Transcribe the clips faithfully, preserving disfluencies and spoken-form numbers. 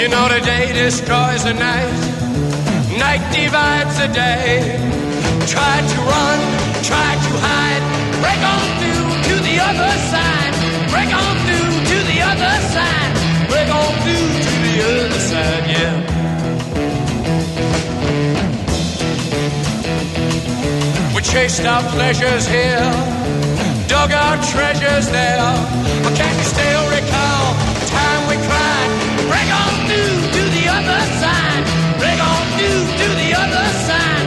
You know the day destroys the night, night divides the day. Try to run, try to hide, break on through to the other side, break on through to the other side, break on through to the other side, yeah. We chased our pleasures here, dug our treasures there. But can you still recall the time we cried? Break on through to the other side, break on through to the other side.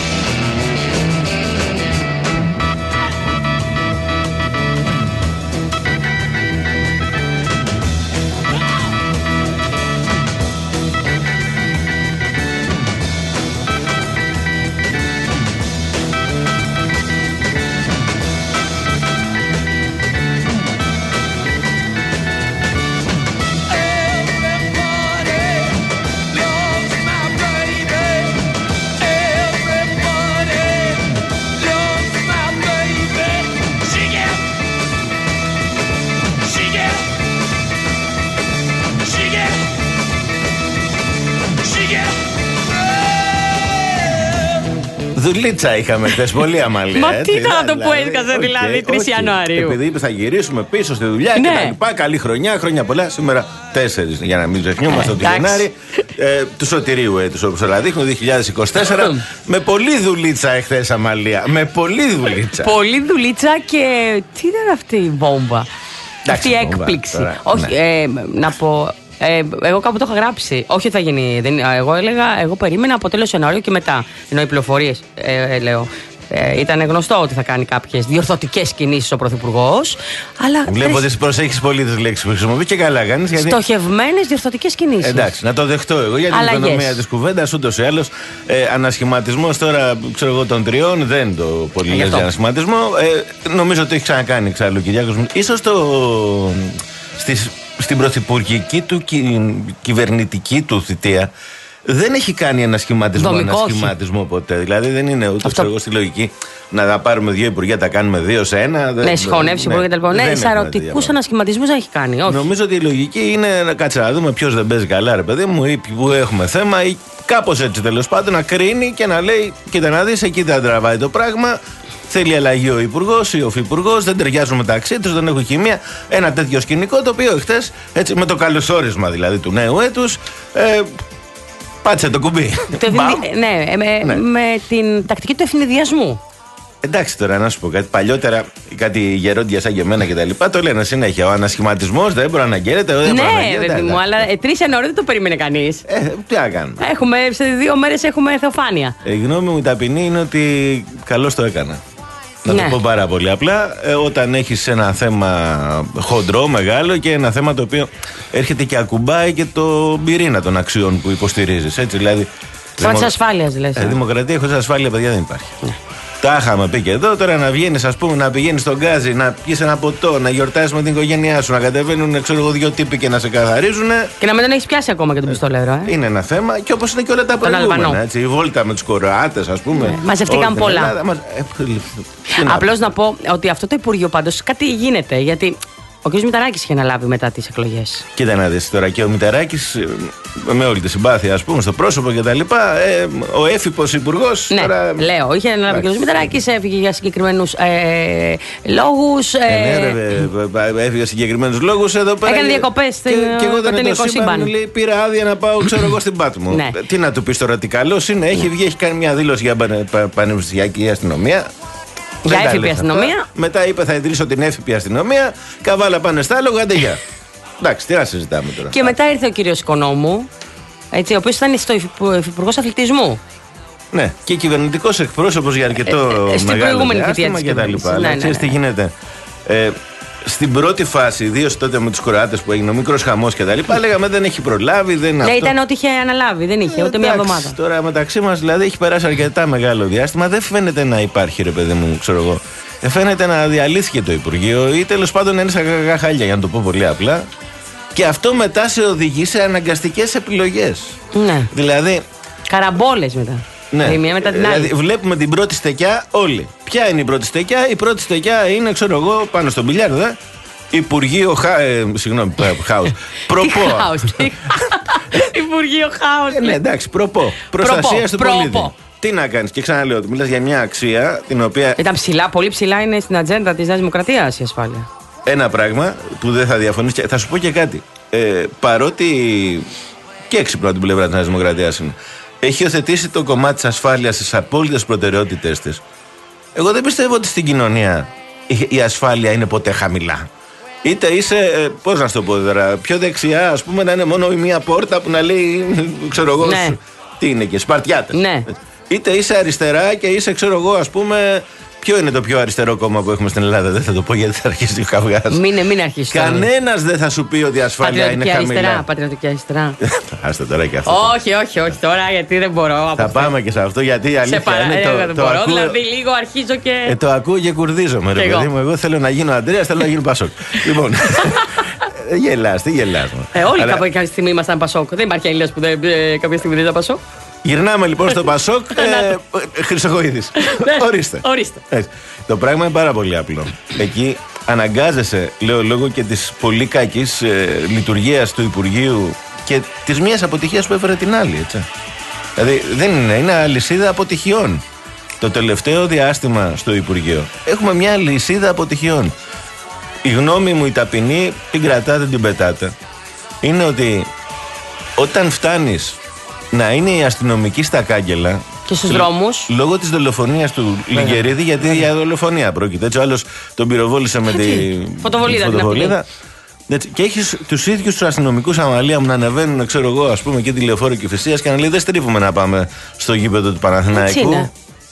Δουλίτσα είχαμε χθες, πολύ αμαλία. Μα τι θα το που έσκασε δηλαδή τρεις Ιανουαρίου. Επειδή είπε θα γυρίσουμε πίσω στη δουλειά και τα λοιπά. Καλή χρονιά, χρόνια πολλά. Σήμερα τέσσερις, για να μην ξεχνιόμαστε ότι Γενάρη. Του Σωτηρίου έτους, όπως όλα δείχνουν, δύο χιλιάδες είκοσι τέσσερα. Με πολλή δουλίτσα εχθές, αμαλία. Με πολλή δουλίτσα. Πολλή δουλίτσα και τι ήταν αυτή η βόμβα. Αυτή η έκπληξη. Όχι, να πω. Ε, εγώ κάπου το είχα γράψει. Όχι θα γίνει. Δεν, εγώ έλεγα, εγώ περίμενα από τέλος Ιανουαρίου και μετά. Ενώ οι πληροφορίες, ε, ε, λέω. Ε, ήταν γνωστό ότι θα κάνει κάποιες διορθωτικές κινήσεις ο Πρωθυπουργός. Αλλά. Βλέπω ότι προσέχεις πολύ τις λέξεις που χρησιμοποιείς και καλά κάνεις. Γιατί... Στοχευμένες διορθωτικές κινήσεις. Εντάξει, να το δεχτώ εγώ για την Αλλαγές. οικονομία της κουβέντας ούτως ή άλλως. Ε, ανασχηματισμός τώρα, ξέρω εγώ, των τριών δεν το πολύ λες για ανασχηματισμό. Ε, νομίζω ότι έχει ξανακάνει εξάλλου ο Κυριάκος. Ίσως το. Στις, στην πρωθυπουργική του κυ, κυβερνητική του θητεία δεν έχει κάνει ένα σχηματισμό, ένα σχηματισμό ποτέ. Δηλαδή δεν είναι ούτε αυτό... εγώ στη λογική να τα πάρουμε δύο υπουργεία, τα κάνουμε δύο σε ένα. Ναι, συγχωνεύσει υπουργεία κτλ. Ναι, σαρωτικούς ανασχηματισμούς έχει κάνει. Όχι. Νομίζω ότι η λογική είναι να κάτσε να δούμε ποιος δεν παίζει καλά, ρε παιδί μου, ή που έχουμε θέμα, ή κάπως έτσι τέλος πάντων να κρίνει και να λέει: κοίτα να δεις, εκεί δεν τραβάει το πράγμα. Θέλει αλλαγή ο υπουργός ή ο υφυπουργός, δεν ταιριάζουν μεταξύ τους, δεν έχουν χημεία. Ένα τέτοιο σκηνικό το οποίο χτες, έτσι με το καλωσόρισμα δηλαδή του νέου έτους, ε, πάτησε το κουμπί. Το ευνη... ναι, με, ναι, με την τακτική του ευνηδιασμού. Εντάξει τώρα να σου πω κάτι. Παλιότερα κάτι γερόντια σαν και εμένα και τα λοιπά το λένε συνέχεια. Ο ανασχηματισμός δεν μπορεί να αναγγέλλεται. Ναι, παιδί μου, αλλά τρεις Ιανουαρίου δεν το περίμενε κανείς. Ε, τι να κάνουμε. Έχουμε, σε δύο μέρες έχουμε θεοφάνεια. Η γνώμη μου η ταπεινή είναι ότι καλώς το έκανα. Να ναι. το πω πάρα πολύ απλά, ε, όταν έχεις ένα θέμα χοντρό, μεγάλο και ένα θέμα το οποίο έρχεται και ακουμπάει και το πυρήνα των αξιών που υποστηρίζεις. Έτσι, δηλαδή. Θέμα της ασφάλειας, λες. Ε, δημοκρατία χωρίς ασφάλεια, παιδιά, δεν υπάρχει. Ναι. Τα είχαμε πει και εδώ. Τώρα να βγαίνεις, ας πούμε, να πηγαίνεις στον γκάζι, να πιεις ένα ποτό, να γιορτάσεις με την οικογένειά σου, να κατεβαίνουν, ξέρω εγώ, δύο τύποι και να σε καθαρίζουν. Και να μην τον έχεις πιάσει ακόμα και τον πιστόλευρο, ε. Είναι ένα θέμα και όπως είναι και όλα τα προηγούμενα. Έτσι, η βόλτα με τους Κροάτες, ας πούμε. Ναι. Μαζευτήκαν πολλά. Ελλάδα, μας... Απλώς να πω ότι αυτό το Υπουργείο πάντως κάτι γίνεται. Γιατί ο κ. Μητσοτάκης είχε αναλάβει μετά τις εκλογές. Κοίτα να δεις τώρα, και ο Μητσοτάκης με όλη τη συμπάθεια, ας πούμε, στο πρόσωπο και τα λοιπά, ε, ο έφυπος υπουργός. Ναι, τώρα... λέω, είχε αναλάβει ο κ. Μητσοτάκης, έφυγε για συγκεκριμένους ε, λόγους. Ε... Ε, ναι, ρε, έφυγε για συγκεκριμένους λόγους εδώ πέρα. Έκανε διακοπές στην Κωτεινικό σύμπαν. Λέει, πήρα άδεια να πάω, ξέρω εγώ, στην Πάτμο. Ναι. Τι να του πεις τώρα, τι καλός είναι, έχει βγει, έχει κάνει μια δήλωση για πανεπιστημιακή αστυνομία. Για έφυπη αστυνομία. Μετά είπε θα ιδρύσω την έφυπη αστυνομία. Καβάλα πάνε στα άλογα, άντε γεια. Εντάξει, τι να συζητάμε τώρα. Και μετά ήρθε ο κύριος Οικονόμου, έτσι, ο οποίος ήταν στο Υφυπουργός Αθλητισμού. Ναι, και κυβερνητικός εκπρόσωπος για αρκετό ε, ε, μεγάλο διάστημα και τα λοιπά. Αλλά ξέρεις τι γίνεται. Ε, Στην πρώτη φάση, ιδίως τότε με τους Κροάτες που έγινε ο μικρός χαμός και τα λοιπά, λέγαμε δεν έχει προλάβει, δεν είναι. Ναι, αυτό. Ήταν ότι είχε αναλάβει, δεν είχε, ούτε μία εβδομάδα. Τώρα μεταξύ μας δηλαδή έχει περάσει αρκετά μεγάλο διάστημα, δεν φαίνεται να υπάρχει, ρε παιδί μου, ξέρω εγώ. Φαίνεται να διαλύθηκε το Υπουργείο ή τέλος πάντων είναι σαν γαχάλια, για να το πω πολύ απλά. Και αυτό μετά σε οδηγεί σε αναγκαστικές επιλογές. Ναι. Δηλαδή. Καραμπόλες μετά. Ναι. Η μία μετά την άλλη. Δηλαδή, βλέπουμε την πρώτη στεκιά όλοι. Ποια είναι η πρώτη στεκιά? Η πρώτη στεκιά είναι, ξέρω εγώ, πάνω στον μπιλιάρδο. Υπουργείο χα... ε, συγγνώμη, χάος. Προπό. Υπουργείο χάος. Ναι, εντάξει, προπό. Προστασία του πολίτη. Τι να κάνεις, και ξαναλέω ότι μιλάς για μια αξία την οποία. Ήταν ψηλά, πολύ ψηλά είναι στην ατζέντα της Νέας Δημοκρατίας η ασφάλεια. Ένα πράγμα που δεν θα διαφωνήσεις. Θα σου πω και κάτι. Ε, παρότι και έξυπνο από την πλευρά της Νέας Δημοκρατίας είναι, έχει υιοθετήσει το κομμάτι της ασφάλειας στις απόλυτες προτεραιότητες της. Εγώ δεν πιστεύω ότι στην κοινωνία η ασφάλεια είναι ποτέ χαμηλά. Είτε είσαι, ε, πώς να σου το πω τώρα, πιο δεξιά, ας πούμε, να είναι μόνο η μία πόρτα που να λέει, ξέρω εγώ, ναι. τι είναι και Σπαρτιάτες. Ναι. Είτε είσαι αριστερά και είσαι, ξέρω εγώ, ας πούμε. Ποιο είναι το πιο αριστερό κόμμα που έχουμε στην Ελλάδα? Δεν θα το πω γιατί θα αρχίσει ο καυγάς. Μην, μην αρχίσει. Κανένας δεν θα σου πει ότι η ασφάλεια είναι χαμηλά. Αριστερά, πατριωτική αριστερά. Άστε τώρα και αυτό. Όχι, όχι, όχι τώρα γιατί δεν μπορώ. Θα πάμε και σε αυτό γιατί η αλήθεια παρα... είναι. Ε, το, δεν το μπορώ, ακούω... δηλαδή λίγο αρχίζω και. Ε, το ακούω και κουρδίζομαι, ρε παιδί μου. Εγώ θέλω να γίνω Αντρέας, θέλω να γίνω Πασόκ. Λοιπόν. Γελάς, τι γελάς. Ε, όλοι Αλλά... κάποια στιγμή ήμασταν Πασόκ. Δεν υπάρχει Έλληνας που δεν, ε, κάποια στιγμή δεν ήταν Πασόκ. Γυρνάμε λοιπόν στο Πασόκ. ε, Χρυσοχοΐδης. Ορίστε. Ορίστε. Έτσι. Το πράγμα είναι πάρα πολύ απλό. Εκεί αναγκάζεσαι, λέω, λόγω και της πολύ κακής ε, λειτουργίας του Υπουργείου και της μίας αποτυχίας που έφερε την άλλη. Έτσι. Δηλαδή δεν είναι, είναι αλυσίδα αποτυχιών. Το τελευταίο διάστημα στο Υπουργείο έχουμε μια αλυσίδα αποτυχιών. Η γνώμη μου, η ταπεινή, την κρατάτε, την πετάτε. Είναι ότι όταν φτάνεις να είναι η αστυνομική στα κάγκελα. Και στους δρόμους. Λόγω της δολοφονίας του Λιγερίδη, γιατί για δολοφονία πρόκειται. Έτσι, ο άλλος τον πυροβόλησε με τη φωτοβολίδα. φωτοβολίδα. Έτσι, και έχεις τους ίδιους τους αστυνομικούς αμαλία μου να ανεβαίνουν, ξέρω εγώ, ας πούμε, και τη Λεωφόρο Κηφισίας και να λέει: δεν στρίφουμε να πάμε στο γήπεδο του Παναθηναϊκού.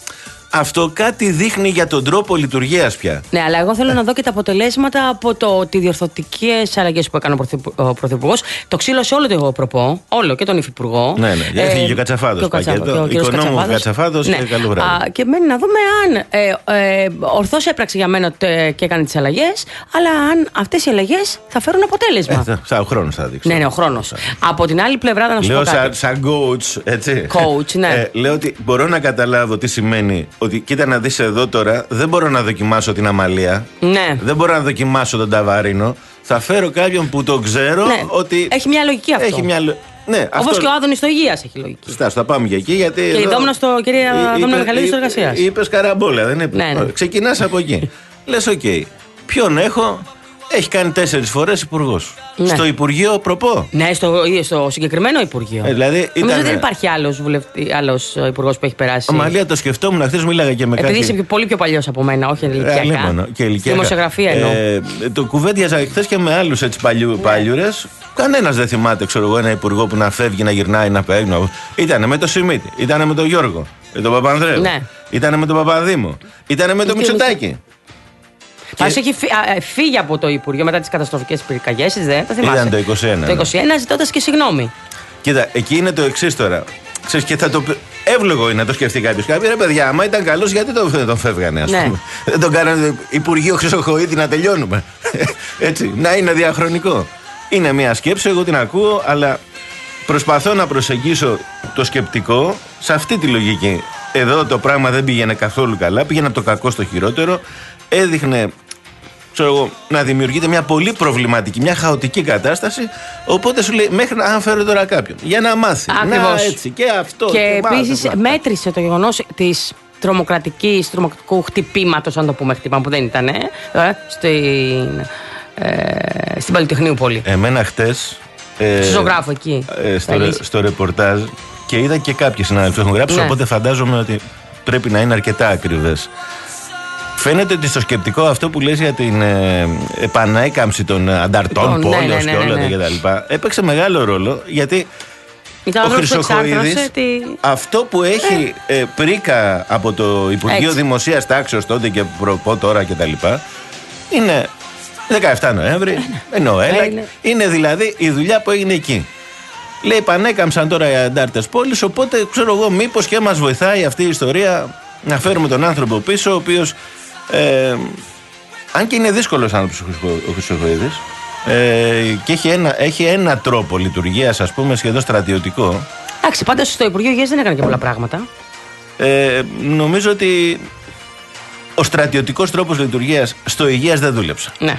Αυτό κάτι δείχνει για τον τρόπο λειτουργίας πια. Ναι, αλλά εγώ θέλω να δω και τα αποτελέσματα από το ότι οι διορθωτικές αλλαγές που έκανε ο Πρωθυπουργός. Το ξύλωσε όλο το προπό, όλο και τον Υφυπουργό. Ναι, ναι. Ε, Έφυγε και ο Κατσαφάδος. Οικονόμου Κατσαφάδος ναι. και καλό βράδυ. Α, και μένει να δούμε αν ε, ε, ορθώς έπραξε για μένα και έκανε τις αλλαγές, αλλά αν αυτές οι αλλαγές θα φέρουν αποτέλεσμα. Ε, θα, ο χρόνος θα δείξει. Ναι, ναι, ο χρόνος. Από την άλλη πλευρά, να σου λέω πω κάτι. Σαν, σαν coach, έτσι. Coach, ναι. Ε, λέω ότι μπορώ να καταλάβω τι σημαίνει. Ότι κοίτα να δεις εδώ τώρα, δεν μπορώ να δοκιμάσω την Αμαλία. Ναι. Δεν μπορώ να δοκιμάσω τον Ταβαρίνο. Θα φέρω κάποιον που το ξέρω, ναι. ότι. Έχει μια λογική αυτό. Έχει μια... ναι, όπως αυτό... και ο Άδωνης στο Υγείας έχει λογική. Στάς, θα πάμε και εκεί. Γιατί και εδώ... η Δόμνα στο κυρία Δόμνα Μεγαλύτερη στο Εργασίας. Είπες καραμπόλα, δεν είπε. Ναι, ναι. Ξεκινάς από εκεί. Λες, οκ. Okay. Ποιον έχω? Έχει κάνει τέσσερις φορές υπουργός. Ναι. Στο Υπουργείο Προπό. Ναι, στο, στο συγκεκριμένο Υπουργείο. Ε, δηλαδή, νομίζω ότι δεν υπάρχει άλλος, βουλευτη... άλλος υπουργός που έχει περάσει. Αμαλία, το σκεφτόμουν. Χθες μίλαγα και με κάτι. Επειδή κάτι... είσαι πολύ πιο παλιός από μένα, όχι ηλικιακά. Ε, και δημοσιογραφία εννοώ. Ε, το κουβέντιαζα χθες και με άλλους έτσι παλιού, ναι. παλιούρες. Κανένας δεν θυμάται, ξέρω εγώ, ένα υπουργό που να φεύγει, να γυρνάει, να παίρνει. Ήτανε με τον Σιμίτη, ήτανε με τον Γιώργο, με τον Παπανδρέου. Ναι. Ήτανε με τον Παπαδήμο, ήτανε με τον Μητσοτάκη. Μας και... έχει φύγει από το Υπουργείο μετά τις καταστροφικές πυρκαγιές, δεν τα θυμάσαι. Ήταν το είκοσι ένα. Το είκοσι ένα, ζητώντας και συγγνώμη. Κοίτα, εκεί είναι το εξής τώρα. Ξέρεις, και θα το... εύλογο είναι να το σκεφτεί κάποιος. Κάποιοι ρε παιδιά, άμα ήταν καλός, γιατί τον, τον φεύγανε, ας πούμε. Ναι. Δεν τον κάνανε Υπουργείο Χρυσοχοΐδη να τελειώνουμε. Έτσι, να είναι διαχρονικό. Είναι μια σκέψη, εγώ την ακούω, αλλά προσπαθώ να προσεγγίσω το σκεπτικό σε αυτή τη λογική. Εδώ το πράγμα δεν πήγαινε καθόλου καλά, πήγαινε από το κακό στο χειρότερο. Έδειχνε, ξέρω εγώ, να δημιουργείται μια πολύ προβληματική, μια χαοτική κατάσταση. Οπότε σου λέει, μέχρι να φέρω τώρα κάποιον για να μάθει. Ακριβώς. Να, έτσι, και αυτό. Και, και επίσης μέτρησε το γεγονός της τρομοκρατικής, τρομοκρατικού χτυπήματος, αν το πούμε χτύπημα που δεν ήταν, ε, στην, ε, στην Πολυτεχνείου Πόλη. Εμένα χτες. Ε, στο ζωγράφο εκεί. Ε, στο, ρε, στο ρεπορτάζ και είδα και κάποιοι συνάδελφοι έχουν γράψει, ναι. Οπότε φαντάζομαι ότι πρέπει να είναι αρκετά ακριβές. Φαίνεται ότι στο σκεπτικό αυτό που λες για την ε, επανέκαμψη των ανταρτών πόλεως ναι, ναι, ναι, και όλα ναι, ναι. τα κτλ. Έπαιξε μεγάλο ρόλο γιατί ήταν ο Χρυσοχοΐδης τη... αυτό που έχει ε, πρίκα από το Υπουργείο Έτσι. Δημοσίας Τάξεως τότε και προπό τώρα κτλ. Είναι δεκαεφτά Νοέμβρη, ενώ έλα, είναι δηλαδή η δουλειά που έγινε εκεί. Λέει πανέκαμψαν τώρα οι αντάρτες πόλης, οπότε ξέρω εγώ μήπως και μας βοηθάει αυτή η ιστορία να φέρουμε τον άνθρωπο πίσω, ο οποίος ε, αν και είναι δύσκολος άνθρωπος ο Χρυσοχοΐδης ε, και έχει ένα, έχει ένα τρόπο λειτουργίας, ας πούμε, σχεδόν στρατιωτικό. Εντάξει, πάντως στο Υπουργείο Υγείας δεν έκανε και πολλά πράγματα. Ε, νομίζω ότι ο στρατιωτικός τρόπος λειτουργίας στο Υγείας δεν δούλεψε. Ναι.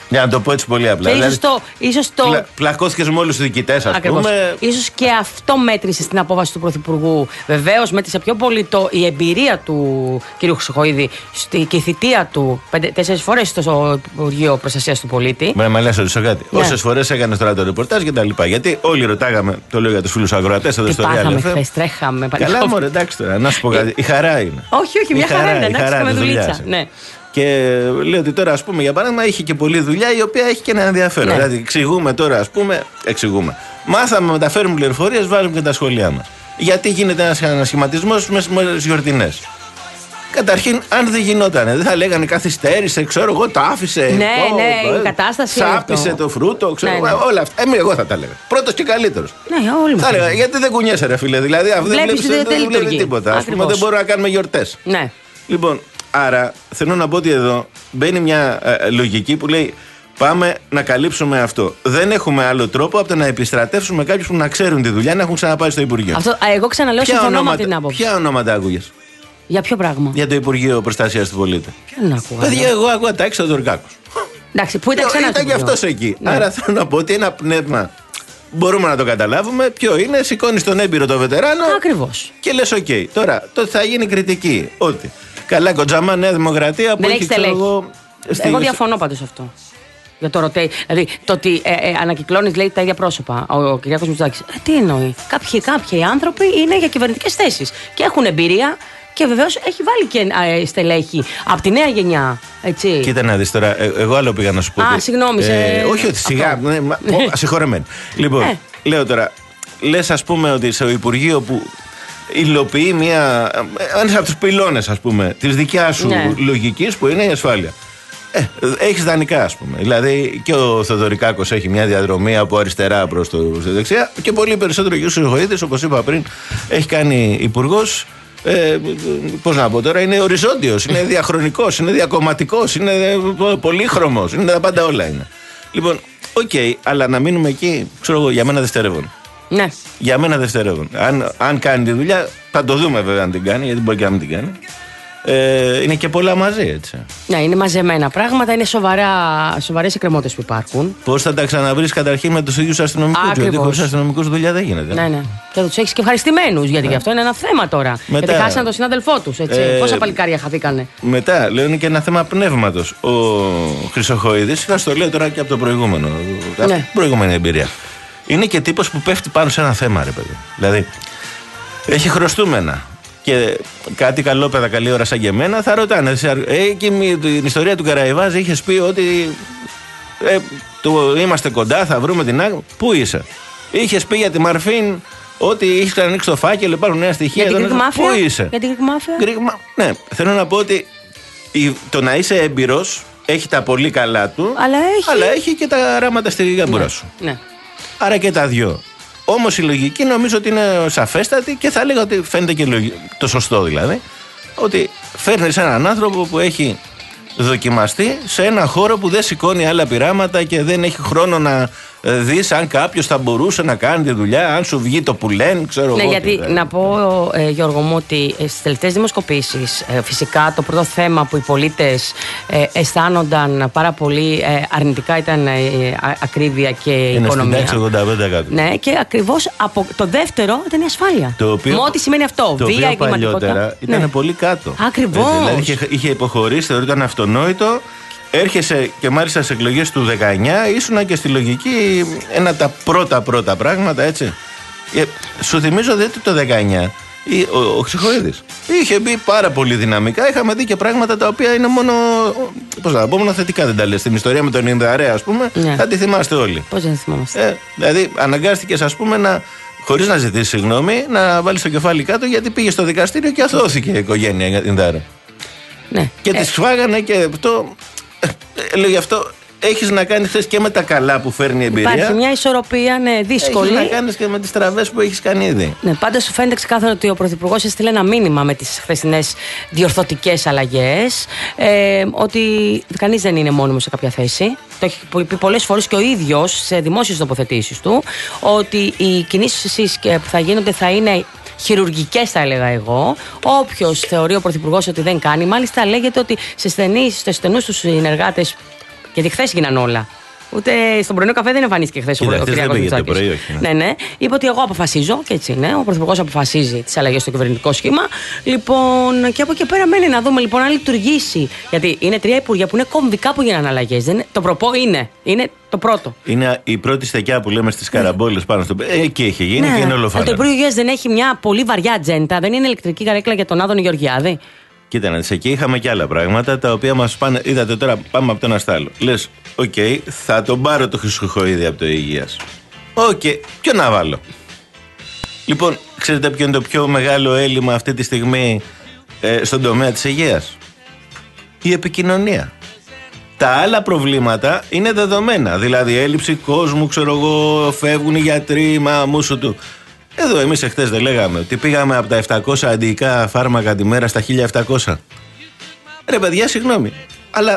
Για να το πω έτσι πολύ απλά. Και δηλαδή, ίσως το, ίσως το... Πλα, πλακώθηκες με όλους τους διοικητές, ας Ακριβώς. πούμε. Ίσως και αυτό μέτρησε στην απόφαση του Πρωθυπουργού. Βεβαίως μέτρησε πιο πολύ το, η εμπειρία του κ. Χρυσοχοΐδη και η θητεία του τέσσερις φορές στο Υπουργείο Προστασίας του Πολίτη. Μα, μα λες, ρωτήσω κάτι. Ναι. Όσες φορές έκανες τώρα το ρεπορτάζ και τα λοιπά. Γιατί όλοι ρωτάγαμε, το λέω για τους φίλους αγροατές εδώ στο Real Πάθαμε εφ εμ. χθες, τρέχαμε. Καλά, μωρέ, εντάξει τώρα, να σου πω κάτι. Η χαρά είναι. Όχι, όχι, μια η χαρά είναι. η Εντάξει, χαρά με της δουλίτσα. δουλειάς. Ναι. Και λέω ότι τώρα, ας πούμε, για παράδειγμα, είχε και πολλή δουλειά η οποία έχει και ένα ενδιαφέρον. Ναι. Δηλαδή, εξηγούμε τώρα, ας πούμε, εξηγούμε. Μάθαμε, μεταφέρουμε πληροφορίες, βάζουμε και τα σχολεία μας. Γιατί γίνεται ένας ανασχηματισμός μέσα στις γιορτινές. Καταρχήν, αν δεν γινόταν, δεν θα λέγανε καθυστέρησε, ξέρω εγώ, το άφησε. Ναι, εγώ, ναι, ε, η κατάσταση. Σάπισε αυτό. το φρούτο, ξέρω Ναι, εγώ. ναι. Όλα αυτά. Ε, εγώ θα τα έλεγα. Πρώτος και καλύτερος. Ναι, όλοι Θα μας. έλεγα, γιατί δεν κουνιέσαι, ρε φίλε. Δηλαδή, αυτό δεν Βλέπεις βλέπεις, ότι δεν δεν βλέπει λειτουργεί. τίποτα. Ας πούμε, Ακριβώς. δεν μπορούμε να κάνουμε γιορτές. Ναι. Λοιπόν, άρα θέλω να πω ότι εδώ μπαίνει μια ε, λογική που λέει πάμε να καλύψουμε αυτό. Δεν έχουμε άλλο τρόπο από το να επιστρατεύσουμε κάποιους που να ξέρουν τη δουλειά, να έχουν ξαναπάει στο Υπουργείο. Αυτό, α, εγώ ξαναλέω, Ποια συμφωνώ με ονόματα- αυτή την άποψη. Ποια ονόματα άκουγες Για ποιο πράγμα? για το Υπουργείο Προστασίας του Πολίτη? Ποιον άκουγα. Παιδιά, εγώ άκουγα τα έξω Δωρικάκος. Εντάξει, που ήταν ξανά. Ήταν στο και Υπουργείο. αυτός εκεί. Ναι. Άρα θέλω να πω ότι ένα πνεύμα μπορούμε να το καταλάβουμε. Ποιο είναι, σηκώνει τον έμπειρο το βετεράνο. Ακριβώς. Και λες, οκ. Τώρα, τότε θα γίνει κριτική. Ότι καλά, κοντζαμά Νέα Δημοκρατία που Δεν έχει, έχει ξέρω στελέχη. εγώ. στη- Εγώ διαφωνώ πάντως σε αυτό. Για το ρωτέι. Δηλαδή, το ότι ε, ε, ανακυκλώνεις, λέει, τα ίδια πρόσωπα. Ο, ο Κυριάκος Μητσοτάκης. Ε, τι εννοεί? Κάποιοι, κάποιοι άνθρωποι είναι για κυβερνητικές θέσεις και έχουν εμπειρία και βεβαίως έχει βάλει και ε, στελέχη από τη νέα γενιά. Έτσι. Κοίτα να δεις τώρα, ε, εγώ άλλο πήγα να σου πω. Α, ότι- συγγνώμη, σε- όχι, ότι σιγά. αυτό. Ναι, μα, πω, συγχωρεμένη. Λοιπόν, Ε. λέω τώρα, λες ας πούμε ότι στο Υπουργείο που υλοποιεί μια. Ένας από τους πυλώνες, ας πούμε, της δικιάς σου Ναι. λογικής που είναι η ασφάλεια. Ε, έχεις δανεικά, ας πούμε. Δηλαδή και ο Θεοδωρικάκος έχει μια διαδρομή από αριστερά προς το δεξιά και πολύ περισσότερο και ο Χρυσοχοΐδης, όπως είπα πριν, έχει κάνει υπουργός. Ε, πώς να πω τώρα, είναι οριζόντιος, είναι διαχρονικός, είναι διακομματικός, είναι πολύχρωμος, είναι τα πάντα όλα είναι. Λοιπόν, οκ, okay, αλλά να μείνουμε εκεί, ξέρω εγώ, για μένα δευτερεύον. Ναι. Για μένα δευτερεύον. Αν, αν κάνει τη δουλειά, θα το δούμε βέβαια αν την κάνει, γιατί μπορεί και να μην την κάνει. Ε, είναι και πολλά μαζί, έτσι. Ναι, είναι μαζεμένα πράγματα, είναι σοβαρά, σοβαρές εκκρεμότητες που υπάρχουν. Πώς θα τα ξαναβρεις καταρχήν με τους ίδιους αστυνομικούς? Γιατί Ακριβώς. χωρίς αστυνομικούς δουλειά δεν γίνεται. Ναι, ναι. Και θα τους έχεις και ευχαριστημένους, γιατί γι' αυτό είναι ένα θέμα τώρα. Μετά- Γιατί χάσαν τον συνάδελφό τους, έτσι. Ε, Πόσα παλικάρια χαθήκανε. Μετά, λέω, είναι και ένα θέμα πνεύματος. Ο Χρυσοχοΐδης, θα στο λέω τώρα και από το προηγούμενο, από Ναι. την προηγούμενη εμπειρία. Είναι και τύπος που πέφτει πάνω σε ένα θέμα, ρε παιδί. Δηλαδή, έχει χρωστούμενα. Και κάτι καλόπαιδα, καλή ώρα σαν και εμένα, θα ρωτάνε. Ε, και με την ιστορία του Καραϊβάζ είχε πει ότι ε, το, είμαστε κοντά, θα βρούμε την άκρη. Πού είσαι? Είχε πει για τη Μαρφίν ότι είχε ανοίξει το φάκελο, υπάρχουν νέα στοιχεία. Για την εδώ, Greek Mafia. Πού είσαι? Για την Greek Mafia. Greek Ma- Ναι, θέλω να πω ότι η, το να είσαι έμπειρος έχει τα πολύ καλά του, Αλλά έχει- αλλά έχει και τα ράματα στη γάμπουρα σου. Ναι. Άρα και τα δυο. Όμως η λογική νομίζω ότι είναι σαφέστατη και θα έλεγα ότι φαίνεται και λογι- το σωστό δηλαδή. Ότι φέρνεις έναν άνθρωπο που έχει δοκιμαστεί σε ένα χώρο που δεν σηκώνει άλλα πειράματα και δεν έχει χρόνο να ε, δεις αν κάποιος θα μπορούσε να κάνει τη δουλειά, αν σου βγει το που λένε, ξέρω Ναι, εγώ. γιατί τι, να πω, ε, Γιώργο μου, ότι ε, στις τελευταίες δημοσκοπήσεις, ε, φυσικά το πρώτο θέμα που οι πολίτες ε, αισθάνονταν πάρα πολύ ε, αρνητικά ήταν ε, α- ακρίβεια και είναι οικονομία. στην τάξη ογδόντα πέντε τοις εκατό. Ναι, και ακριβώς από το δεύτερο ήταν η ασφάλεια. Το οποίο, Με ό,τι σημαίνει αυτό. το Βία, οποίο εγκληματικότητα. παλιότερα ήταν Ναι. πολύ κάτω. Ακριβώς. Έτσι, δηλαδή είχε, είχε υποχωρήσει, θεωρείται αυτονόητο. Έρχεσαι και μάλιστα στις εκλογές του δεκαεννιά ήσουνα και στη λογική ένα από τα πρώτα πρώτα πράγματα, έτσι. Ε, σου θυμίζω ότι το δεκαεννιά η- ο, ο Χρυσοχοΐδης είχε μπει πάρα πολύ δυναμικά. Είχαμε δει και πράγματα τα οποία είναι μόνο, πώς να το πω, μόνο θετικά, δεν τα λες. Την ιστορία με τον Ινδαρέα, ας πούμε, Ναι. θα τη θυμάστε όλοι. Πώς δεν θυμάμαστε. Ε, δηλαδή, αναγκάστηκες, ας πούμε, να, χωρίς να ζητήσεις συγγνώμη, να βάλεις το κεφάλι κάτω γιατί πήγε στο δικαστήριο και αθώθηκε η οικογένεια Ινδάρα. Ναι. Και Ε, τις φάγανε και αυτό. Ε, λέω γι' αυτό έχεις να κάνεις χθες και με τα καλά που φέρνει η εμπειρία. Υπάρχει μια ισορροπία, ναι, δύσκολη. Έχεις να κάνεις και με τις τραβές που έχεις κάνει ήδη. Ναι, πάντως σου φαίνεται ξεκάθαρο ότι ο Πρωθυπουργός έστειλε ένα μήνυμα με τις χθεσινές διορθωτικές αλλαγές. Ε, ότι κανείς δεν είναι μόνιμος σε κάποια θέση. Το έχει πει πολλές φορές και ο ίδιος σε δημόσιες τοποθετήσεις του. Ότι οι κινήσεις που θα γίνονται θα είναι χειρουργικές, θα έλεγα εγώ. Όποιος θεωρεί ο Πρωθυπουργός ότι δεν κάνει, μάλιστα λέγεται ότι σε στενείς, στους στενούς τους συνεργάτες Γιατί χθες γίνανε όλα. Ούτε στον πρωινό καφέ δεν εμφανίστηκε χθες ο Κυριάκος Μητσοτάκης. Ναι, ναι. Είπε ότι εγώ αποφασίζω, και έτσι είναι. Ο Πρωθυπουργός αποφασίζει τις αλλαγές στο κυβερνητικό σχήμα. Λοιπόν, και από εκεί πέρα μένει να δούμε λοιπόν αν λειτουργήσει. Γιατί είναι τρία υπουργεία που είναι κομβικά που γίνανε αλλαγές. Το προπό είναι. Είναι το πρώτο. Είναι η πρώτη στεκιά που λέμε στις καραμπόλες πάνω στο. Ε, εκεί έχει γίνει ναι. και είναι ολοφάνα. Το Υπουργείο Υγείας δεν έχει μια πολύ βαριά ατζέντα, δεν είναι ηλεκτρική καρέκλα για τον Άδωνη Γεωργιάδη. Κοίτα να δεις, εκεί είχαμε και άλλα πράγματα τα οποία μας πάνε. Είδατε τώρα, πάμε από το ένα στο άλλο. Λες, οκ, okay, θα τον πάρω το Χρυσοχοΐδη από το Υγείας. Οκ, okay, ποιο να βάλω. Λοιπόν, ξέρετε ποιο είναι το πιο μεγάλο έλλειμμα αυτή τη στιγμή ε, στον τομέα της υγείας? Η επικοινωνία. Τα άλλα προβλήματα είναι δεδομένα. Δηλαδή, έλλειψη κόσμου, ξέρω εγώ, φεύγουν οι γιατροί, μα μουσου του. Εδώ εμείς εχθές δεν λέγαμε ότι πήγαμε από τα επτακόσια αντιϊκά φάρμακα τη μέρα στα χίλια επτακόσια. Ρε παιδιά, συγγνώμη, αλλά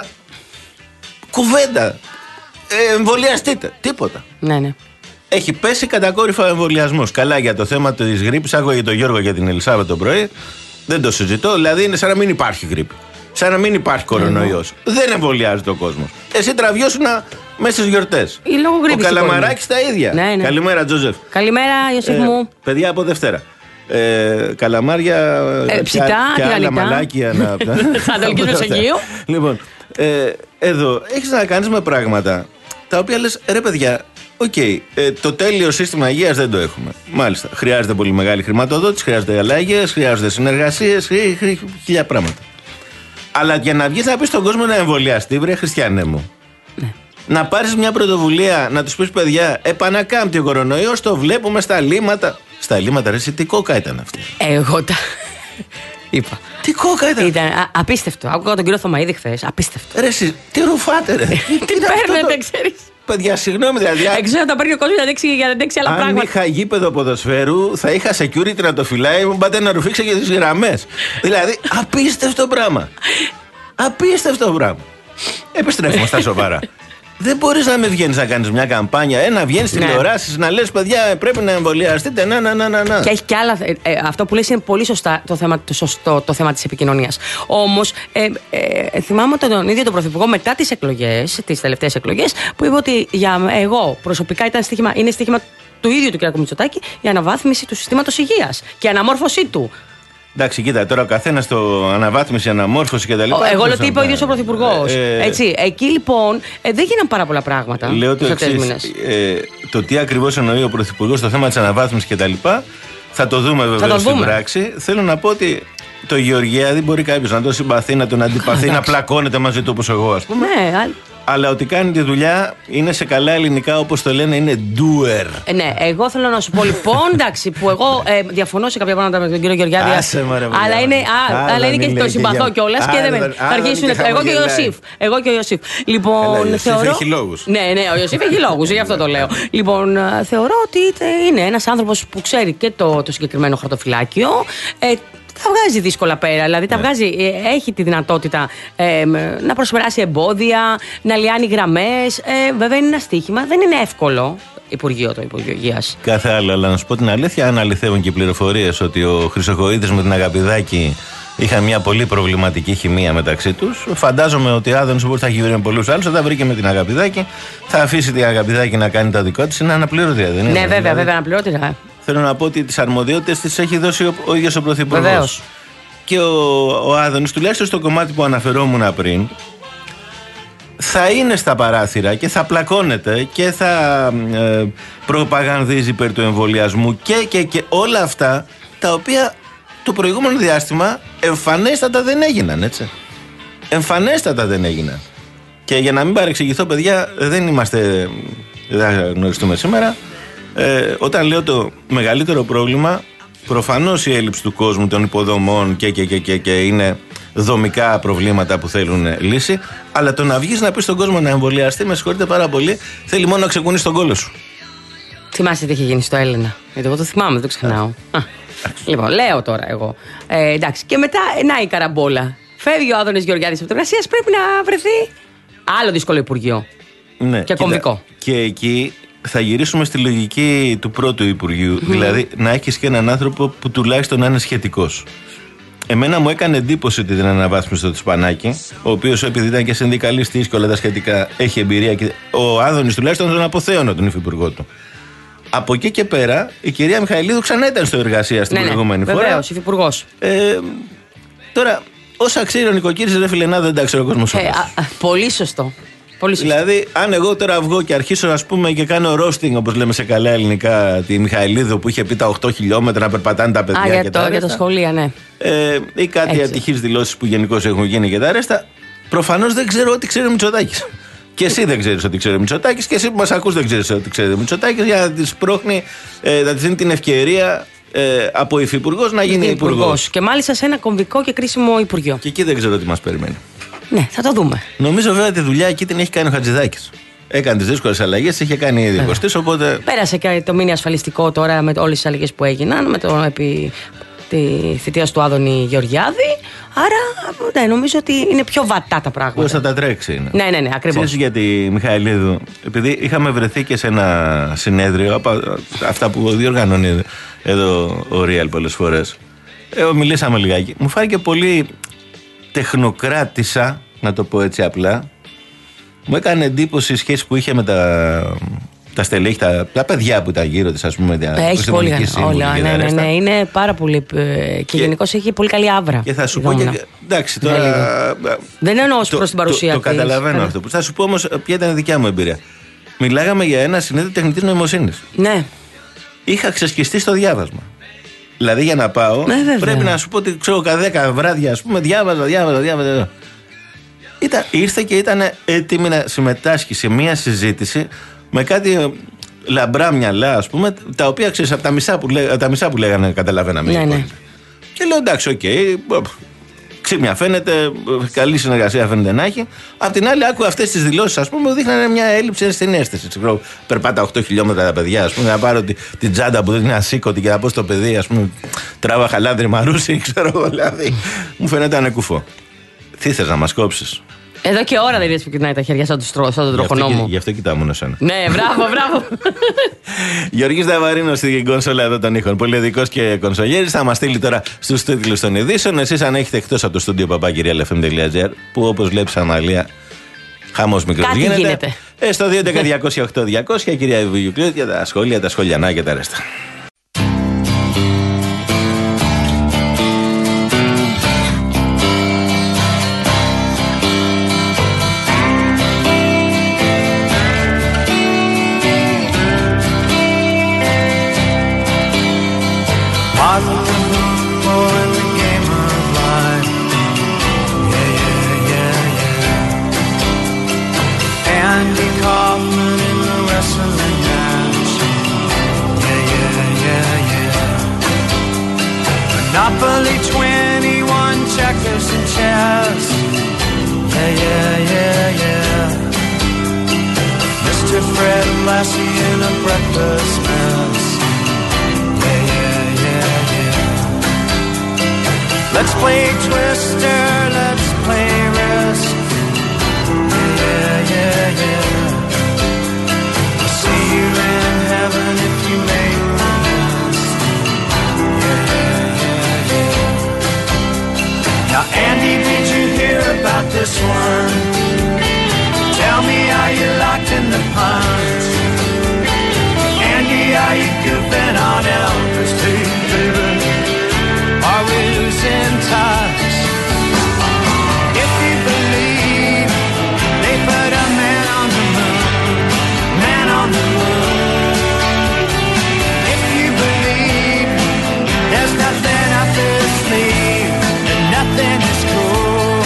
κουβέντα, ε, εμβολιαστείτε, τίποτα. Ναι, ναι. Έχει πέσει κατακόρυφα ο εμβολιασμός. Καλά, για το θέμα της γρίπης, άκουγα για τον Γιώργο και την Ελισάβετ το πρωί, δεν το συζητώ, δηλαδή είναι σαν να μην υπάρχει γρίπη. Σαν να μην υπάρχει κορονοϊός. Mm. Δεν εμβολιάζεται ο κόσμος. Εσύ τραβιώσουν μέσα στις γιορτές. Ο Καλαμαράκης τα ίδια. Ναι, ναι. Καλημέρα, Τζόζεφ. Καλημέρα, Ιωσήφ ε, μου. Παιδιά από Δευτέρα. Ε, καλαμάρια ε, ψητά, και, και άλλα μαλάκια. Ανταλκής Μεσογείου. Λοιπόν, ε, εδώ έχεις να κάνεις με πράγματα τα οποία λες, ρε παιδιά, οκ, okay, ε, το τέλειο σύστημα υγείας δεν το έχουμε. Μάλιστα, χρειάζεται πολύ μεγάλη χρηματοδότηση, χρειάζεται αλλαγές, χρειάζονται συνεργασίες, χίλια πράγματα. Αλλά για να βγεις να πεις στον κόσμο να εμβολιαστεί, βρε χριστιανέ μου. Ναι. Να πάρεις μια πρωτοβουλία, να τους πεις παιδιά, επανακάμπτει ο κορονοϊός, το βλέπουμε στα λίμματα. Στα λίμματα, ρε, εσύ, τι κόκα ήταν αυτή. Εγώ τα. Είπα. Τι κόκα ήταν. Ήταν α, απίστευτο. Άκουγα τον κύριο Θωμαίδη χθες. Απίστευτο. Ρε, εσύ, τι ρουφάτε, ρε. Τι παίρνετε, ξέρεις. Παιδιά, συγγνώμη δηλαδή. Ξέρω να τα παίρνει ο κόσμος για να αντέξει άλλα αν πράγματα. Αν είχα γήπεδο ποδοσφαίρου, θα είχα security να το φυλάει, μου πάτε να ρουφήξω για τις γραμμές. Δηλαδή, απίστευτο πράγμα. Απίστευτο πράγμα. Επιστρέφουμε στα σοβαρά. Δεν μπορείς να με βγαίνεις να κάνεις μια καμπάνια, ε, να βγαίνεις ναι. τηλεοράσεις, να λες παιδιά πρέπει να εμβολιαστείτε, να, να, να, να. Και έχει και άλλα. Ε, ε, αυτό που λες είναι πολύ σωστά το θέμα, το σωστό, το θέμα της επικοινωνίας. Όμως, ε, ε, θυμάμαι τον ίδιο τον Πρωθυπουργό μετά τις εκλογές, τις τελευταίες εκλογές, που είπε ότι για εγώ προσωπικά ήταν στοίχημα, είναι στοίχημα του ίδιου του κ. Μητσοτάκη η αναβάθμιση του συστήματος υγείας και η αναμόρφωσή του. Εντάξει, κοίτα, τώρα ο καθένας το αναβάθμιση, αναμόρφωση κτλ. Εγώ λέω τι είπε ο ίδιος ο Πρωθυπουργός. Ε, Έτσι, εκεί λοιπόν ε, δεν γίναν πάρα πολλά πράγματα. Λέω το εξής, ε, το τι ακριβώς εννοεί ο Πρωθυπουργός στο θέμα της αναβάθμισης κτλ. Θα το δούμε βέβαια στην πράξη. Θέλω να πω ότι το Γεωργιάδη μπορεί κάποιος να το συμπαθεί, να τον αντιπαθεί, να πλακώνεται μαζί του όπως εγώ, ας πούμε. Ναι, αλλά ότι κάνει τη δουλειά είναι σε καλά ελληνικά, όπως το λένε, είναι doer. Ε, ναι, εγώ θέλω να σου πω λοιπόν, εντάξει, που εγώ ε, διαφωνώ σε κάποια πράγματα με τον κύριο Γεωργιάδη. Άσε, μωρέ, αλλά είναι, α, αλλά είναι και το συμπαθώ κιόλας και δεν με. Θα αρχίσουν. Εγώ και ο Ιωσήφ. Εγώ και ο Ιωσήφ. Λοιπόν, Έλα, θεωρώ. Έχει λόγους. Ναι, ναι, ο Ιωσήφ έχει λόγους, γι' αυτό το λέω. Λοιπόν, θεωρώ ότι είναι ένας άνθρωπος που ξέρει και το, το συγκεκριμένο χαρτοφυλάκιο. Ε, τα βγάζει δύσκολα πέρα, δηλαδή τα βγάζει, έχει τη δυνατότητα ε, να προσπεράσει εμπόδια, να λιάνει γραμμές. Ε, βέβαια είναι ένα στοίχημα, δεν είναι εύκολο Υπουργείο το Υπουργείο Υγείας. Κάθε άλλο, αλλά να σου πω την αλήθεια, αν αληθεύουν και οι πληροφορίες ότι ο Χρυσοχοΐδης με την Αγαπηδάκη είχαν μια πολύ προβληματική χημεία μεταξύ τους, φαντάζομαι ότι ο Άδωνης θα έχει βρει με πολλούς άλλους, θα τα βρει και με την Αγαπηδάκη, θα αφήσει την Αγαπηδάκη να κάνει τα δικό της, είναι αναπληρωτή, δεν είναι? Ναι, βέβαια, δηλαδή, βέβαια, αναπληρωτή. Θέλω να πω ότι τις αρμοδιότητες τις έχει δώσει ο, ο ίδιος ο Πρωθυπουργός. Βεβαίως. Και ο, ο Άδωνης, τουλάχιστον στο κομμάτι που αναφερόμουν πριν, θα είναι στα παράθυρα και θα πλακώνεται και θα ε, προπαγανδίζει περί του εμβολιασμού και, και, και όλα αυτά τα οποία το προηγούμενο διάστημα εμφανέστατα δεν έγιναν, έτσι. Εμφανέστατα δεν έγιναν. Και για να μην παρεξηγηθώ, παιδιά, δεν είμαστε, δεν θα γνωριστούμε σήμερα. Ε, όταν λέω το μεγαλύτερο πρόβλημα, προφανώς η έλλειψη του κόσμου, των υποδομών και, και, και, και, και είναι δομικά προβλήματα που θέλουν λύση. Αλλά το να βγεις να πεις στον κόσμο να εμβολιαστεί, με συγχωρείτε πάρα πολύ, θέλει μόνο να ξεκουνείς τον κόλο σου. Θυμάσαι τι είχε γίνει στο Έλληνα? Γιατί εγώ το θυμάμαι, δεν το ξεχνάω. Α, λοιπόν, λέω τώρα εγώ. Ε, εντάξει, και μετά, να η καραμπόλα. Φεύγει ο Άδωνης Γεωργιάδης από το εργασίας, πρέπει να βρεθεί άλλο δύσκολο υπουργείο. Ναι, και κομβικό. Και εκεί θα γυρίσουμε στη λογική του πρώτου Υπουργείου. Mm. Δηλαδή να έχεις και έναν άνθρωπο που τουλάχιστον να είναι σχετικός. εμένα μου έκανε εντύπωση ότι την αναβάθμιση στο Τσπανάκη, ο οποίος επειδή ήταν και συνδικαλιστής και όλα τα σχετικά έχει εμπειρία. Και ο Άδωνης τουλάχιστον τον αποθέωνε τον υφυπουργό του. Από εκεί και πέρα η κυρία Μιχαηλίδου ξανά ήταν στο εργασία στην ναι, προηγούμενη ναι, φορά. Βεβαίως, υφυπουργός. Ε, τώρα, όσα ξέρει ο νοικοκύρης, ρε φίλε, δεν τα ξέρει ο κόσμος. Ε, πολύ σωστό. Πολύ σωστό. Δηλαδή, αν εγώ τώρα βγω και αρχίσω, ας πούμε, και κάνω roasting, όπως λέμε σε καλά ελληνικά, τη Μιχαηλίδου που είχε πει τα οκτώ χιλιόμετρα να περπατάνε τα παιδιά. Α, για, και το, τα για τα σχολεία, ναι. Ε, ή κάτι ατυχείς δηλώσεις που γενικώς έχουν γίνει και τα ρέστα. Προφανώς δεν ξέρω ό,τι ξέρει ο Μητσοτάκης. Και εσύ δεν ξέρεις ότι ξέρει ο Μητσοτάκης, και εσύ που μας ακούς δεν ξέρεις ότι ξέρει ο Μητσοτάκης, για να της πρόχνει, ε, να της δίνει την ευκαιρία ε, από υφυπουργός να γίνει υπουργός. Και μάλιστα σε ένα κομβικό και κρίσιμο υπουργείο. Και εκεί δεν ξέρω τι μας περιμένει. Ναι, θα το δούμε. Νομίζω βέβαια τη δουλειά εκεί την έχει κάνει ο Χατζηδάκης. Έκανε τις δύσκολες αλλαγές, είχε κάνει ήδη κοστής, οπότε. Πέρασε και το μήνυμα ασφαλιστικό τώρα με όλες τις αλλαγές που έγιναν, με το επί τη θητεία του Άδωνη Γεωργιάδη. Άρα, ναι, νομίζω ότι είναι πιο βατά τα πράγματα. Πώς θα τα τρέξει είναι. Ναι, ναι, ναι, ακριβώς. Ξέρεις για τη Μιχαηλίδου, επειδή είχαμε βρεθεί και σε ένα συνέδριο, από αυτά που διοργανώνει εδώ ο Real πολλές φορές. Ε, μιλήσαμε λιγάκι. Μου φάνηκε πολύ τεχνοκράτησα, να το πω έτσι απλά. Μου έκανε εντύπωση η σχέση που είχε με τα, τα στελέχη, τα, τα παιδιά που ήταν γύρω της, ας πούμε. Έχει πολύ όλα. Ναι, ναι, ναι, είναι πάρα πολύ. Και, και γενικώς έχει πολύ καλή άβρα. Και θα σου πω και. Εντάξει, τώρα. Δεν εννοώ προς την παρουσία Το, το, το καταλαβαίνω αυτό. Θα σου πω όμως ποια ήταν η δικιά μου εμπειρία. Μιλάγαμε για ένα συνέδριο τεχνητής νοημοσύνης. Ναι. Είχα ξεσκιστεί στο διάβασμα. Δηλαδή για να πάω, ναι, πρέπει να σου πω ότι ξέρω cada δέκα βράδια, ας πούμε, διάβαζα, διάβαζα, διάβαζα. Ήταν, ήρθε και ήταν έτοιμη να συμμετάσχει σε μια συζήτηση με κάτι λαμπρά μυαλά, ας πούμε, τα οποία ξέρεις από τα μισά που, λέ, τα μισά που λέγανε καταλαβαίναμε. Ναι, ναι. Και λέω εντάξει, οκ, okay, ξύπνια φαίνεται, καλή συνεργασία φαίνεται να έχει. Απ' την άλλη, άκουγα αυτές τις δηλώσεις, ας πούμε, μου δείχνανε μια έλλειψη συναίσθηση. Περπάτα οκτώ χιλιόμετρα τα παιδιά, ας πούμε, να πάρω την τη τσάντα που δεν είναι ασήκωτη και να πω στο παιδί, ας πούμε, τράβα χαλάνδρι μαρούσι, ξέρω εγώ, δηλαδή. Μου φαίνεται ανεκούφο. Τι θες να μας κόψεις? Εδώ και ώρα δεν είδες που κοιτάει τα χέρια σαν, σαν τον τροχονόμο. Γι' αυτό κοιτάω μόνο εσένα. Ναι, μπράβο, μπράβο. Γιώργης Δαβαρίνος στην κονσόλα εδώ των ήχων. Πολυεδικός και κονσολιέρης. Θα μας στείλει τώρα στους τίτλους των ειδήσεων. Εσείς αν έχετε εκτός από το στούντιο παπάκυριαλεφm.gr, που όπως βλέπεις Αμαλία, χαμός μικρός γίνεται. γίνεται. Ε, στο δύο έντεκα διακόσια οκτώ διακόσια, κυρία Ιβουλιουκλή, για τα σχόλια, τα σχολιανά και τα ρέστα. Monopoly, twenty-one checkers and chess. Yeah, yeah, yeah, yeah. Mister Fred Lassie in a breakfast mess. Yeah, yeah, yeah, yeah. Let's play Twister, let's play Risk. Yeah, yeah, yeah, yeah. I'll see you in heaven if you make the list. Yeah, yeah, yeah, yeah. Now, Andy, did you hear about this one? Tell me, are you locked in the punch? Andy, are you goofing on Elvis too, baby? Are we losing touch? If you believe they put a man on the moon, man on the moon. If you believe there's nothing up their sleeve and nothing is cool.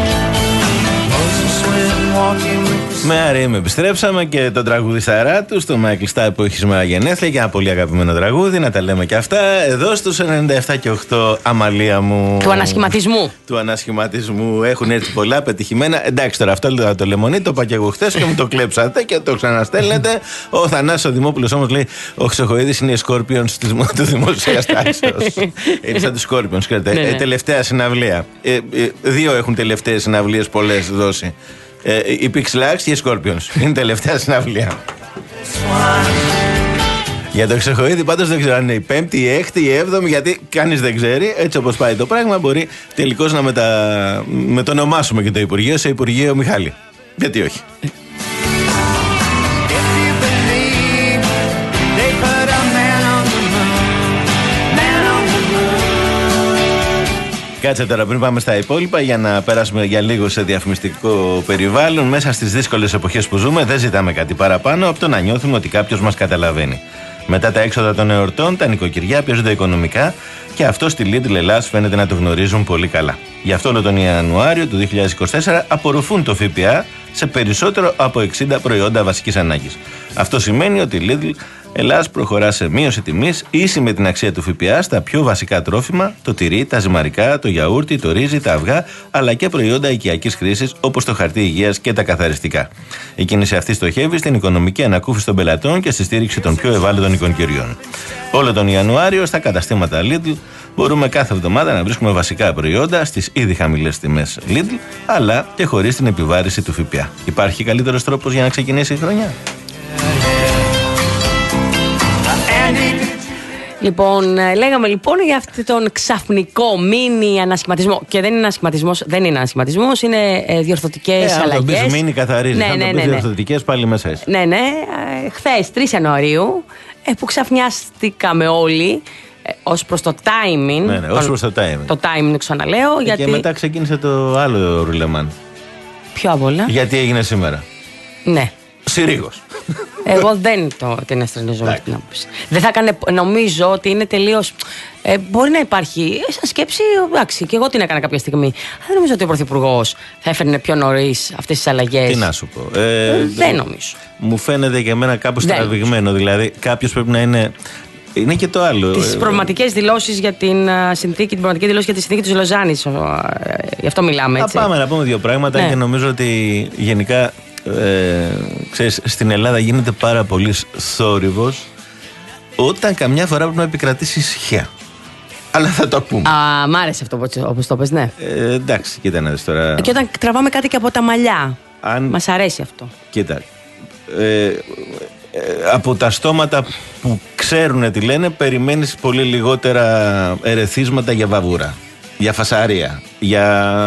Moses went walking with the Με Αρήμ επιστρέψαμε και τον τραγουδισταρά του, τον Μάικλ Στάιπ που έχει σήμερα γενέθλια και ένα πολύ αγαπημένο τραγούδι, να τα λέμε και αυτά. Εδώ στους ενενήντα επτά και οκτώ, Αμαλία μου. Του ανασχηματισμού. Του ανασχηματισμού. Έχουν έρθει πολλά πετυχημένα. Εντάξει, τώρα αυτό το, το λεμονί το είπα και εγώ χθες και μου το κλέψατε και το ξαναστέλνετε. Ο Θανάσης ο Δημόπουλος όμως λέει: ο Χρυσοχοΐδης είναι η Scorpions του δημοσίας τάξεως. Είναι σαν τους Scorpions, ξέρετε. Ναι, ναι. Ε, τελευταία συναυλία. Ε, ε, δύο έχουν τελευταίες συναυλίες πολλές δώσει. Ε, οι Pixelax και οι Scorpions. Είναι τελευταία συναυλία. Για το Χρυσοχοΐδη πάντως δεν ξέρω αν είναι η πέμπτη, η έκτη, η έβδομη, γιατί κανείς δεν ξέρει. Έτσι όπως πάει το πράγμα, μπορεί τελικώς να μετα... μετονομάσουμε και το Υπουργείο σε Υπουργείο Μιχάλη. Γιατί όχι. Κάτσε τώρα πριν πάμε στα υπόλοιπα για να περάσουμε για λίγο σε διαφημιστικό περιβάλλον. Μέσα στις δύσκολες εποχές που ζούμε δεν ζητάμε κάτι παραπάνω από το να νιώθουμε ότι κάποιος μας καταλαβαίνει. Μετά τα έξοδα των εορτών, τα νοικοκυριά πιέζονται οικονομικά και αυτό στη Lidl Ελλάς φαίνεται να το γνωρίζουν πολύ καλά. Γι' αυτό όλο τον Ιανουάριο του δύο χιλιάδες είκοσι τέσσερα απορροφούν το ΦΠΑ σε περισσότερο από εξήντα προϊόντα βασικής ανάγκης. Αυτό σημαίνει ότι η Lidl Ελλάς προχωρά σε μείωση τιμής ίση με την αξία του ΦΠΑ στα πιο βασικά τρόφιμα, το τυρί, τα ζυμαρικά, το γιαούρτι, το ρύζι, τα αυγά, αλλά και προϊόντα οικιακής χρήσης όπως το χαρτί υγείας και τα καθαριστικά. Η κίνηση αυτή στοχεύει στην οικονομική ανακούφιση των πελατών και στη στήριξη των πιο ευάλωτων νοικοκυριών. Όλο τον Ιανουάριο στα καταστήματα Lidl μπορούμε κάθε εβδομάδα να βρίσκουμε βασικά προϊόντα στις ήδη χαμηλές τιμές Lidl, αλλά και χωρίς την επιβάρηση του ΦΠΑ. Υπάρχει καλύτερος τρόπος για να ξεκινήσει η χρονιά? Λοιπόν, λέγαμε λοιπόν για αυτόν τον ξαφνικό μίνι ανασχηματισμό. Και δεν είναι ανασχηματισμός, δεν είναι ανασχηματισμός, είναι ε, διορθωτικές ε, αλλαγές. Αν το πεις μίνι καθαρίζει, ναι, αν ναι, το ναι, πεις ναι. διορθωτικές πάλι μέσα είσαι. Ναι, ναι. Ε, χθες, τρεις Ιανουαρίου, ε, που ξαφνιάστηκαμε όλοι ε, ως προς το timing. Ναι, ναι, ως προς το timing. Το timing, ξαναλέω. Ε, γιατί... Και μετά ξεκίνησε το άλλο ρουλεμάν. Ποιο απ' όλα? Γιατί έγινε σήμερα. Ναι. Συρίγος. Εγώ δεν το, την εστρενίζω με την άποψη. Δεν θα έκανε, νομίζω ότι είναι τελείως. Ε, μπορεί να υπάρχει σαν σκέψη, εντάξει, και εγώ την έκανα κάποια στιγμή. Αλλά δεν νομίζω ότι ο Πρωθυπουργός θα έφερνε πιο νωρίς αυτές τις αλλαγές. Τι να σου πω. Ε, ε, δεν νομίζω. Μου φαίνεται και εμένα κάπως τραβηγμένο. Δηλαδή, κάποιος πρέπει να είναι. Είναι και το άλλο. Τις προβληματικές δηλώσεις για την συνθήκη, την προβληματική δηλώση για τη συνθήκη της Λοζάνης. Γι' αυτό μιλάμε, έτσι. Θα πάμε να πούμε δύο πράγματα, ναι. Και νομίζω ότι γενικά. Ε, ξέρεις, στην Ελλάδα γίνεται πάρα πολύ θόρυβος όταν καμιά φορά πρέπει να επικρατήσει ησυχία. Αλλά θα το πούμε. Α, μ' άρεσε αυτό όπως το πες, ναι. Ε, εντάξει, κοίτα να δεις τώρα. Και όταν τραβάμε κάτι και από τα μαλλιά. Αν... Μας αρέσει αυτό. Κοίτα. Ε, ε, από τα στόματα που ξέρουν τι λένε, περιμένεις πολύ λιγότερα ερεθίσματα για βαβούρα, για φασαρία, για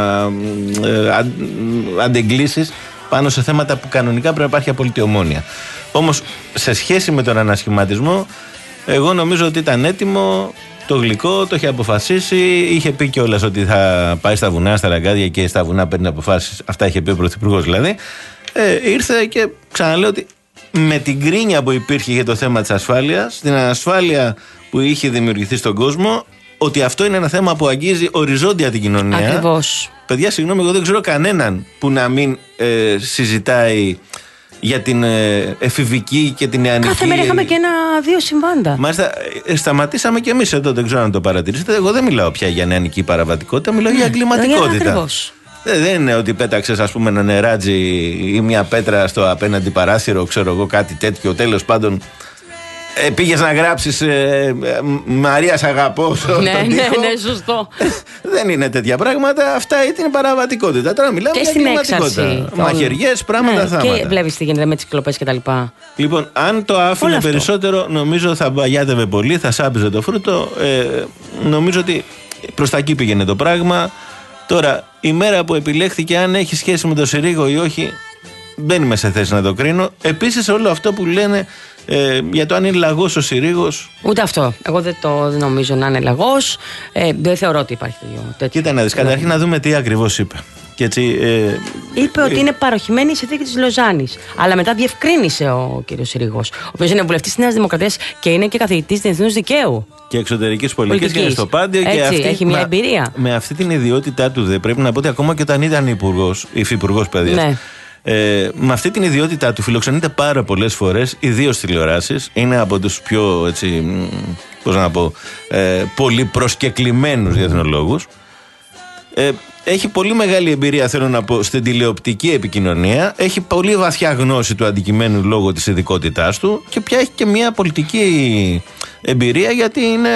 ε, αν, αντεγκλήσεις πάνω σε θέματα που κανονικά πρέπει να υπάρχει απόλυτη ομόνοια. Όμως, σε σχέση με τον ανασχηματισμό, εγώ νομίζω ότι ήταν έτοιμο, το γλυκό, το είχε αποφασίσει. Είχε πει κιόλας ότι θα πάει στα βουνά, στα λαγκάδια και στα βουνά παίρνει αποφάσεις. Αυτά είχε πει ο Πρωθυπουργός δηλαδή. Ε, ήρθε και ξαναλέω ότι με την κρίνια που υπήρχε για το θέμα της ασφάλειας, την ανασφάλεια που είχε δημιουργηθεί στον κόσμο, ότι αυτό είναι ένα θέμα που αγγίζει οριζόντια την κοινωνία. Ακριβώς. Παιδιά, συγγνώμη, εγώ δεν ξέρω κανέναν που να μην ε, συζητάει για την ε, εφηβική και την νεανική. Κάθε μέρα είχαμε και ένα-δύο συμβάντα. Μάλιστα, ε, σταματήσαμε κι εμείς εδώ, δεν ξέρω αν το παρατηρήσετε. Εγώ δεν μιλάω πια για νεανική παραβατικότητα, μιλάω ναι, για εγκληματικότητα. Ακριβώς. Ε, δεν είναι ότι πέταξες, ας πούμε, ένα νεράτζι ή μια πέτρα στο απέναντι παράθυρο, ξέρω εγώ, κάτι τέτοιο. Τέλος πάντων. Ε, πήγες να γράψεις ε, ε, Μαρία σ' αγαπώ στο ναι, τοίχο. ναι, ναι, σωστό. Δεν είναι τέτοια πράγματα. Αυτά είναι παραβατικότητα. Τώρα μιλάμε και για εγκληματικότητα. Μαχαιριές, πράγματα, ναι, θάματα. Και βλέπεις τι γίνεται με τις κλοπές κτλ. Λοιπόν, αν το άφηνε περισσότερο, νομίζω θα μπαγιάτευε πολύ, θα σάπιζε το φρούτο. Ε, νομίζω ότι προς τα εκεί πήγαινε το πράγμα. Τώρα, η μέρα που επιλέχθηκε, αν έχει σχέση με το Συρίγο ή όχι, δεν είμαι σε θέση να το κρίνω. Επίσης, όλο αυτό που λένε ε, για το αν είναι λαγός ο Συρίγος. Ούτε αυτό. Εγώ δεν το δεν νομίζω να είναι λαγός. Ε, δεν θεωρώ ότι υπάρχει τέτοιο. Κοίτα να δεις, καταρχήν να δούμε τι ακριβώς είπε. Και έτσι, ε, είπε ότι ε, είναι παροχημένη η συνθήκη της Λοζάνης. Αλλά μετά διευκρίνησε ο κ. Συρίγος, ο οποίος είναι βουλευτής της Νέας Δημοκρατίας και είναι και καθηγητής διεθνούς δικαίου. Και εξωτερικής πολιτικής και είναι στο Πάντιο. Έτσι, και αυτή, έχει μια εμπειρία. Με, με αυτή την ιδιότητά του, δε, πρέπει να πω ότι ακόμα και όταν ήταν υπουργός, υφυπουργός παιδείας. Ναι. Ε, με αυτή την ιδιότητά του φιλοξενείται πάρα πολλές φορές, ιδίως τηλεοράσεις. Είναι από τους πιο, έτσι, πώς να πω, ε, πολύ προσκεκλημένους διεθνολόγους. Ε, έχει πολύ μεγάλη εμπειρία, θέλω να πω, στην τηλεοπτική επικοινωνία. Έχει πολύ βαθιά γνώση του αντικειμένου λόγω της ειδικότητάς του και πια έχει και μια πολιτική εμπειρία, γιατί είναι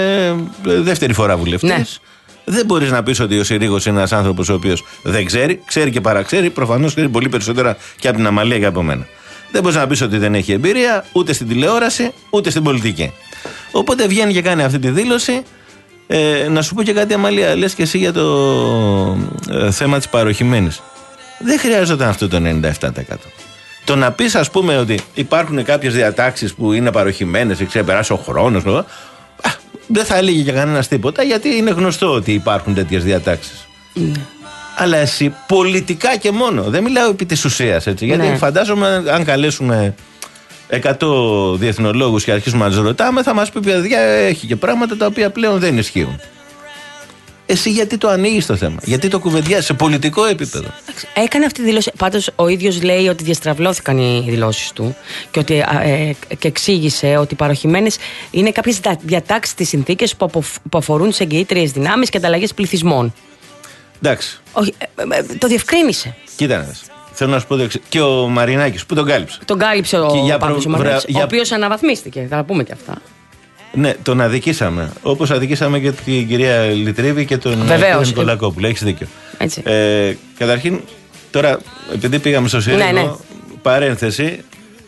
δεύτερη φορά βουλευτής. Ναι. Δεν μπορείς να πεις ότι ο Συρίγος είναι ένας άνθρωπος ο οποίος δεν ξέρει, ξέρει και παραξέρει, προφανώς ξέρει πολύ περισσότερα και από την Αμαλία και από μένα. Δεν μπορεί να πει ότι δεν έχει εμπειρία ούτε στην τηλεόραση ούτε στην πολιτική. Οπότε βγαίνει και κάνει αυτή τη δήλωση. Ε, να σου πω και κάτι, Αμαλία, λες και εσύ για το ε, θέμα της παροχημένης. Δεν χρειάζονταν αυτό το ενενήντα επτά τοις εκατό. Το να πεις, ας πούμε, ότι υπάρχουν κάποιες διατάξεις που είναι παροχημένες ή ξεπεράσει ο χρόνος, α, δεν θα έλεγε και κανένας τίποτα, γιατί είναι γνωστό ότι υπάρχουν τέτοιες διατάξεις. Mm. Αλλά εσύ πολιτικά και μόνο, δεν μιλάω επί της ουσίας, έτσι, γιατί ναι. φαντάζομαι αν καλέσουμε εκατό διεθνολόγους και αρχίσουμε να τους ρωτάμε, θα μας πει, παιδιά, έχει και πράγματα τα οποία πλέον δεν ισχύουν. Εσύ γιατί το ανοίγεις το θέμα, γιατί το κουβεντιάζεις σε πολιτικό επίπεδο? Έκανε αυτή τη δήλωση. Πάντως ο ίδιος λέει ότι διαστραβλώθηκαν οι δηλώσεις του και, ότι, ε, και εξήγησε ότι παροχημένες είναι κάποιες διατάξεις της συνθήκης που, απο, που αφορούν σε εγγυήτριες δυνάμεις και ανταλλαγές πληθυσμών. Εντάξει. Όχι, ε, ε, το διευκρίνησε. Κοίτα να δεις. Θέλω να σου πω το εξής. Και ο Μαρινάκης που τον κάλυψε. Τον κάλυψε ο Παύλος προ... Μαρινάκης, για... ο οποίος αναβαθμίστηκε. Θα τα πούμε και αυτά. Ναι, τον αδικήσαμε. Όπως αδικήσαμε και την κυρία Λιτρίβη και τον κύριο Νικολακόπουλο. Έχεις δίκιο. Έτσι. Ε, καταρχήν, τώρα, επειδή πήγαμε στο ΣΥΡΙΖΑ, ναι, ναι. παρένθεση,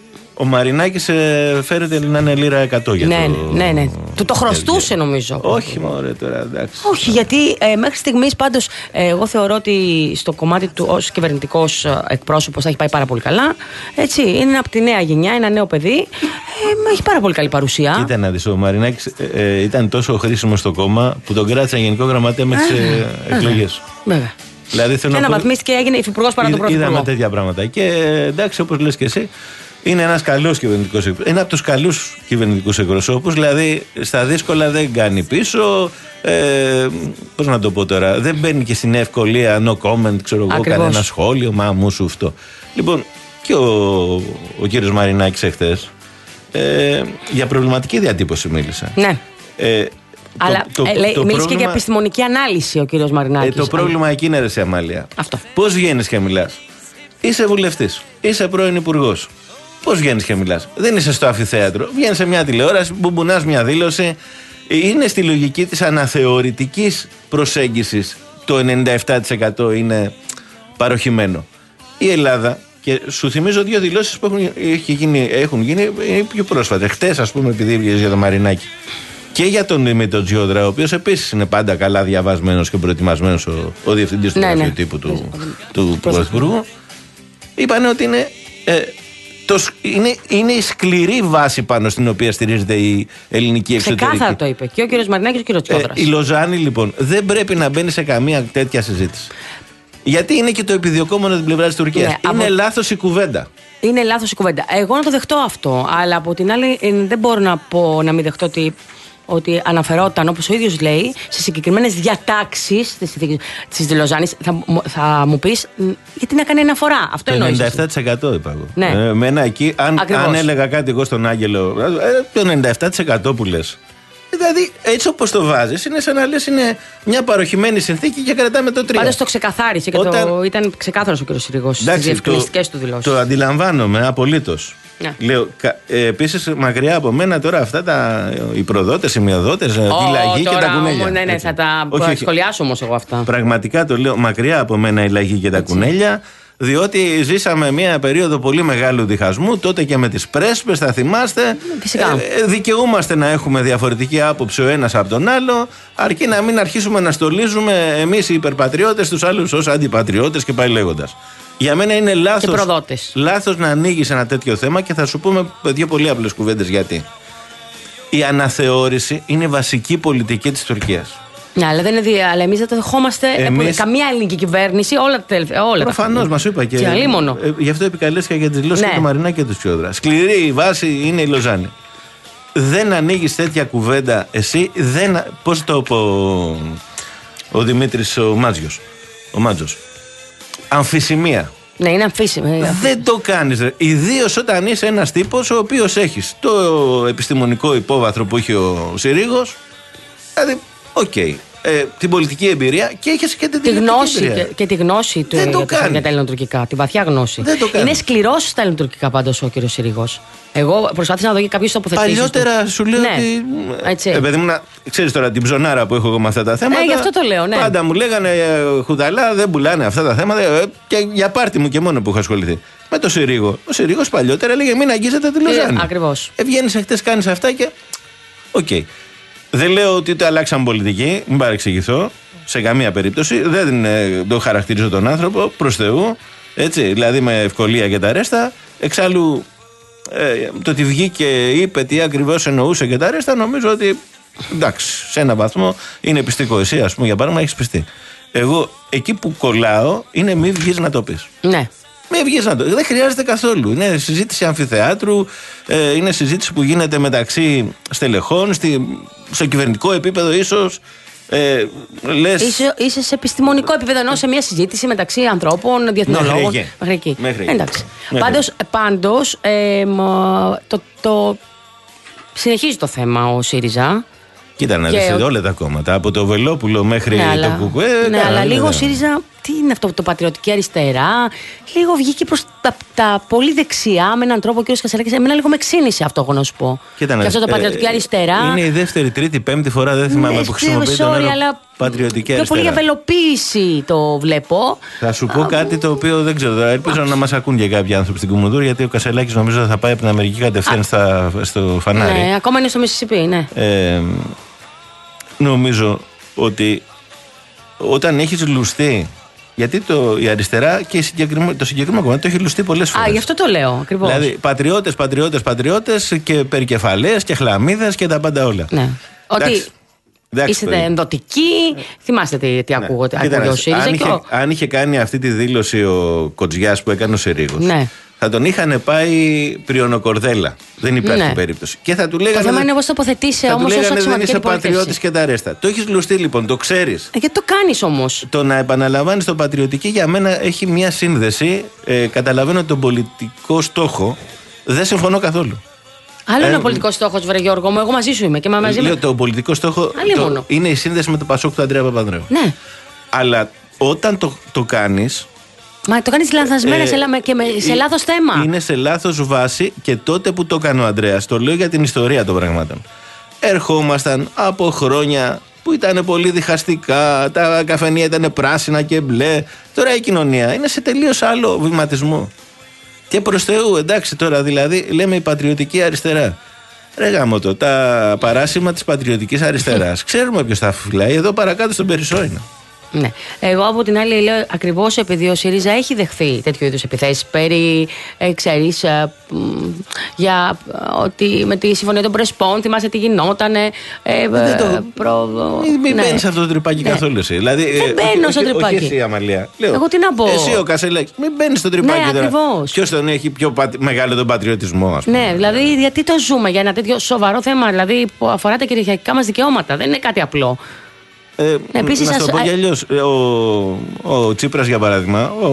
ο Μαρινάκης ε, φέρεται να είναι λίρα εκατό για ναι, το... Ναι, ναι, του το χρωστούσε νομίζω. Όχι μωρέ τώρα, εντάξει. Όχι, γιατί ε, μέχρι στιγμής πάντως ε, εγώ θεωρώ ότι στο κομμάτι του ως κυβερνητικός εκπρόσωπος θα έχει πάει πάρα πολύ καλά. Έτσι, είναι από τη νέα γενιά, ένα νέο παιδί. Ε, έχει πάρα πολύ καλή παρουσία. Κοίτα να δεις, ο Μαρινάκης ε, ε, ήταν τόσο χρήσιμο στο κόμμα που τον κράτησαν γενικό γραμματέα με τις ε, εκλογές. Βέβαια. Δηλαδή, και αναβαθμίστηκε και έγινε υφυπουργός παρά τον πρωθυπουργό. Είδαμε τέτοια πράγματα. Και εντάξει, όπως λες και εσύ, είναι ένας καλός κυβερνητικός εκπρόσωπος. Είναι από τους καλούς κυβερνητικούς εκπροσώπους. Δηλαδή, στα δύσκολα δεν κάνει πίσω. Ε, πώς να το πω τώρα, δεν μπαίνει και στην ευκολία no comment, ξέρω εγώ, κανένα σχόλιο. Μα μου σου αυτό. Λοιπόν, και ο, ο κύριος Μαρινάκης εχθές ε, για προβληματική διατύπωση μίλησε. Ναι. Ε, Αλλά το, το, ε, λέει, το μίλησε και για επιστημονική ανάλυση ο κύριος Μαρινάκης. Ε, το πρόβλημα εκεί είναι, ρε σε Αμάλια. Αυτό. Πώς βγαίνεις και μιλάς? Είσαι βουλευτής, είσαι πρώην υπουργός. Πώς βγαίνεις και μιλάς? Δεν είσαι στο αμφιθέατρο. Βγαίνεις σε μια τηλεόραση, μπουμπουνάς μια δήλωση. Είναι στη λογική της αναθεωρητικής προσέγγισης. Το ενενήντα επτά τοις εκατό είναι παροχημένο. Η Ελλάδα, και σου θυμίζω δύο δηλώσεις που έχουν γίνει, έχουν γίνει πιο πρόσφατα. Χτες, ας πούμε, επειδή βγες για τον Μαρινάκη. Και για τον Δημήτρη Τζιόδρα, ο οποίος επίσης είναι πάντα καλά διαβασμένος και προετοιμασμένος, ο, ο διευθυντής του γραφείου τύπου του, του Πρωθυπουργού. Είπανε ότι είναι, ε, το, είναι, είναι η σκληρή βάση πάνω στην οποία στηρίζεται η ελληνική εξωτερική. Ξεκάθαρα το είπε και ο κύριος Μαρινάκης και ο κύριος Τζιόδρας. Ε, η Λοζάνη λοιπόν δεν πρέπει να μπαίνει σε καμία τέτοια συζήτηση. Γιατί είναι και το επιδιωκόμενο την πλευρά της Τουρκίας. Ναι, είναι από... λάθος η κουβέντα. Είναι λάθος η κουβέντα. Εγώ να το δεχτώ αυτό. Αλλά από την άλλη δεν μπορώ να πω να μην δεχτώ ότι, ότι αναφερόταν, όπως ο ίδιος λέει, σε συγκεκριμένες διατάξεις της Λοζάνης. Θα, θα μου πεις γιατί να κάνει αναφορά. Αυτό εννοείς? Το ενενήντα επτά τοις εκατό είπα εγώ. Ναι. Ε, εμένα εκεί, αν, αν έλεγα κάτι εγώ στον Άγγελο, ε, το ενενήντα επτά τοις εκατό που λες. Δηλαδή, έτσι όπως το βάζεις, είναι σαν να λες είναι μια παροχημένη συνθήκη και κρατάμε το τρία. Πάντως το ξεκαθάρισε και Όταν... το... ήταν ξεκάθαρος ο κ. Συρίγος στις διευκρινιστικές του δηλώσεις. Το αντιλαμβάνομαι απολύτως. Yeah. Λέω, ε, επίσης μακριά από μένα τώρα αυτά τα, οι προδότες, οι μειοδότες, oh, τη λαγή και τα κουνέλια. Ναι, ναι, θα τα όχι, σχολιάσω όμως εγώ αυτά. Πραγματικά το λέω, μακριά από μένα η λαγή και τα έτσι. Κουνέλια. Διότι ζήσαμε μια περίοδο πολύ μεγάλου διχασμού, τότε και με τις πρέσπες, θα θυμάστε. Φυσικά. Ε, δικαιούμαστε να έχουμε διαφορετική άποψη ο ένας από τον άλλο, αρκεί να μην αρχίσουμε να στολίζουμε εμείς οι υπερπατριώτες τους άλλους ως αντιπατριώτες και πάει λέγοντας. Για μένα είναι λάθος, λάθος να ανοίγεις ένα τέτοιο θέμα και θα σου πούμε δύο πολύ απλές κουβέντες γιατί. Η αναθεώρηση είναι βασική πολιτική της Τουρκίας. Ναι, αλλά, δεν είναι, αλλά εμείς δεν το δεχόμαστε. Εμείς... Καμία ελληνική κυβέρνηση, όλα τα τελευταία. Προφανώς, μας είπα και. και ε, γι' αυτό επικαλέστηκα για τις δηλώσεις ναι. του Μαρινάκη και του Τσιόδρα. Σκληρή η βάση είναι η Λοζάνη. Δεν ανοίγεις τέτοια κουβέντα εσύ. Δεν... Πώς το είπε ο, ο Δημήτρης ο Μάτζιος. Ο Μάτζος. Αμφισημία. Ναι, είναι αμφίσιμη. Δεν το κάνεις. Ιδίως όταν είσαι ένας τύπος ο οποίος έχεις το επιστημονικό υπόβαθρο που έχει ο Συρίγος. Δηλαδή. Οκ. Okay. Ε, την πολιτική εμπειρία και έχεις και την τη γνώση και, και τη γνώση του για, για τα ελληνοτουρκικά. Τη βαθιά γνώση. Είναι σκληρός στα ελληνοτουρκικά πάντως ο κύριος Συρίγος. Εγώ προσπάθησα να δω και κάποιες τοποθετήσεις. Παλιότερα του. Σου λέω ναι. ότι. Έτσι. Ε, παιδί μου, να... ξέρεις τώρα την ψωνάρα που έχω εγώ με αυτά τα θέματα. Ε, γι' αυτό το λέω, ναι. Πάντα μου λέγανε χουδαλά, δεν πουλάνε αυτά τα θέματα. Ε, και για πάρτι μου και μόνο που έχω ασχοληθεί. με το Συρίγο. Ο Συρίγος παλιότερα έλεγε μην αγγίζετε τη Λοζάνη. Ακριβώς. Ευγαίνεις εχθές, κάνεις αυτά και. Οκ. Okay. Δεν λέω ότι το αλλάξαν πολιτική, μην παρεξηγηθώ. Σε καμία περίπτωση. Δεν ε, το χαρακτηρίζω τον άνθρωπο, προς Θεού. Έτσι, δηλαδή με ευκολία και τα ρέστα. Εξάλλου, ε, το ότι βγήκε, είπε τι ακριβώς εννοούσε και τα ρέστα, νομίζω ότι εντάξει, σε έναν βαθμό είναι πιστικό. Εσύ, ας πούμε, για παράδειγμα, έχεις πιστεί. Εγώ εκεί που κολλάω είναι μη βγεις να το πεις. Ναι. Μη βγεις να το πεις. Δεν χρειάζεται καθόλου. Είναι συζήτηση αμφιθεάτρου, ε, είναι συζήτηση που γίνεται μεταξύ στελεχών, στη, στο κυβερνητικό επίπεδο ίσως. Ε, λες... είσαι, είσαι σε επιστημονικό επίπεδο, ενώ σε μια συζήτηση μεταξύ ανθρώπων, διεθνολόγων. Μέχρι, μέχρι εκεί. Μέχρι. Εντάξει. Μέχρι. Πάντως, πάντως ε, το, το... συνεχίζει το θέμα ο ΣΥΡΙΖΑ. Κοίτα να δεις όλα τα κόμματα, από το Βελόπουλο μέχρι ναι, το αλλά, Κουκουέ. Ναι, καλά, αλλά λίγο ναι. ο ΣΥΡΙΖΑ, τι είναι αυτό το πατριωτική αριστερά, λίγο βγήκε προς τα, τα πολύ δεξιά με έναν τρόπο. Ο κ. Κασελάκης, εμένα λίγο με ξύνησε αυτό, έχω να σου πω. Κοίτα, και αυτό το πατριωτική ε, αριστερά. Είναι η δεύτερη, τρίτη, πέμπτη φορά, δεν θυμάμαι, ναι, που χρησιμοποιεί τον όρο πατριωτική πιο αριστερά. Πιο πολύ ευελοποίηση το βλέπω. Θα σου πω Α, κάτι το οποίο δεν ξέρω. Ελπίζω Α, να μας ακούν και κάποιοι άνθρωποι στην Κουμουνδούρ, γιατί ο Κασελάκης νομίζω θα πάει από την Αμερική κατευθείαν στα, στο φανάρι. Ναι, ακόμα είναι στο Μississippi, ναι. Ε, νομίζω ότι όταν έχεις λουστεί. Γιατί το, η αριστερά και η συγκεκριμένο, το συγκεκριμένο κομμάτι το έχει λουστεί πολλές φορές. Α, γι' αυτό το λέω ακριβώς. Δηλαδή πατριώτες, πατριώτες, πατριώτες και περικεφαλές και χλαμίδες και τα πάντα όλα. Ναι. Εντάξει. Ότι είστε ενδοτικοί. Θυμάστε τι, τι ναι. ακούγεται. Ακούγεται ο ΣΥΡΙΖΑ. Αν, είχε, ο... αν είχε κάνει αυτή τη δήλωση ο Κοτζιάς που έκανε ο Συρίγος, ναι. θα τον είχαν πάει πριονοκορδέλα. Δεν υπάρχει ναι. περίπτωση. Και θα του λέγανε. Το θέμα είναι πώς τοποθετήσει όμως όσο αξιωματική δεν είσαι πατριώτης και τα ρέστα. Το έχεις λουστεί λοιπόν, το ξέρεις. Ε, γιατί το κάνεις όμως. Το να επαναλαμβάνεις το πατριωτική για μένα έχει μια σύνδεση. Ε, καταλαβαίνω τον πολιτικό στόχο. Δεν συμφωνώ καθόλου. Άλλο ε, είναι ο πολιτικό στόχο, βρε Γιώργο μου. Εγώ μαζί σου είμαι και μα μαζί λέω, με. Το πολιτικό στόχο το, είναι η σύνδεση με το Πασόκ του Αντρέα Παπανδρέου. Ναι. Αλλά όταν το, το κάνεις. Μα το κάνεις λανθασμένα ε, σε, και με, σε λάθος θέμα. Είναι σε λάθος βάση και τότε που το έκανε ο Ανδρέας, το λέω για την ιστορία των πραγμάτων. Ερχόμασταν από χρόνια που ήταν πολύ διχαστικά, τα καφενεία ήταν πράσινα και μπλε. Τώρα η κοινωνία είναι σε τελείως άλλο βηματισμό. Και προς Θεού, εντάξει τώρα δηλαδή, λέμε η πατριωτική αριστερά. Ρε γάμο το, τα παράσημα της πατριωτικής αριστεράς. Ξέρουμε ποιος τα φυλάει, εδώ παρακάτω στον Περισσό είναι. Ναι. Εγώ από την άλλη λέω ακριβώς επειδή ο ΣΥΡΙΖΑ έχει δεχθεί τέτοιου είδους επιθέσεις περί, ε, ξέρεις, ε, για ότι με τη συμφωνία των Πρεσπών, θυμάσαι τι γινότανε. Ε, δεν το... προ... Μην, μην ναι. μπαίνεις σε αυτό το τρυπάκι ναι. καθόλου εσύ. Δηλαδή, δεν μπαίνω στο τρυπάκι. Όχι εσύ, Αμαλία. Λέω, εγώ τι να πω. Εσύ ο Κασελάκης, μην μπαίνεις στο τρυπάκι. Ναι, ακριβώς. Ποιος τον έχει πιο πατ... μεγάλο τον πατριωτισμό, ας πούμε. Ναι, δηλαδή γιατί το ζούμε για ένα τέτοιο σοβαρό θέμα, δηλαδή που αφορά τα κυριαρχικά μας δικαιώματα. Δεν είναι κάτι απλό. Ε, ναι, επίσης, να σου το πω κι αλλιώς, ο, ο Τσίπρας για παράδειγμα, ο,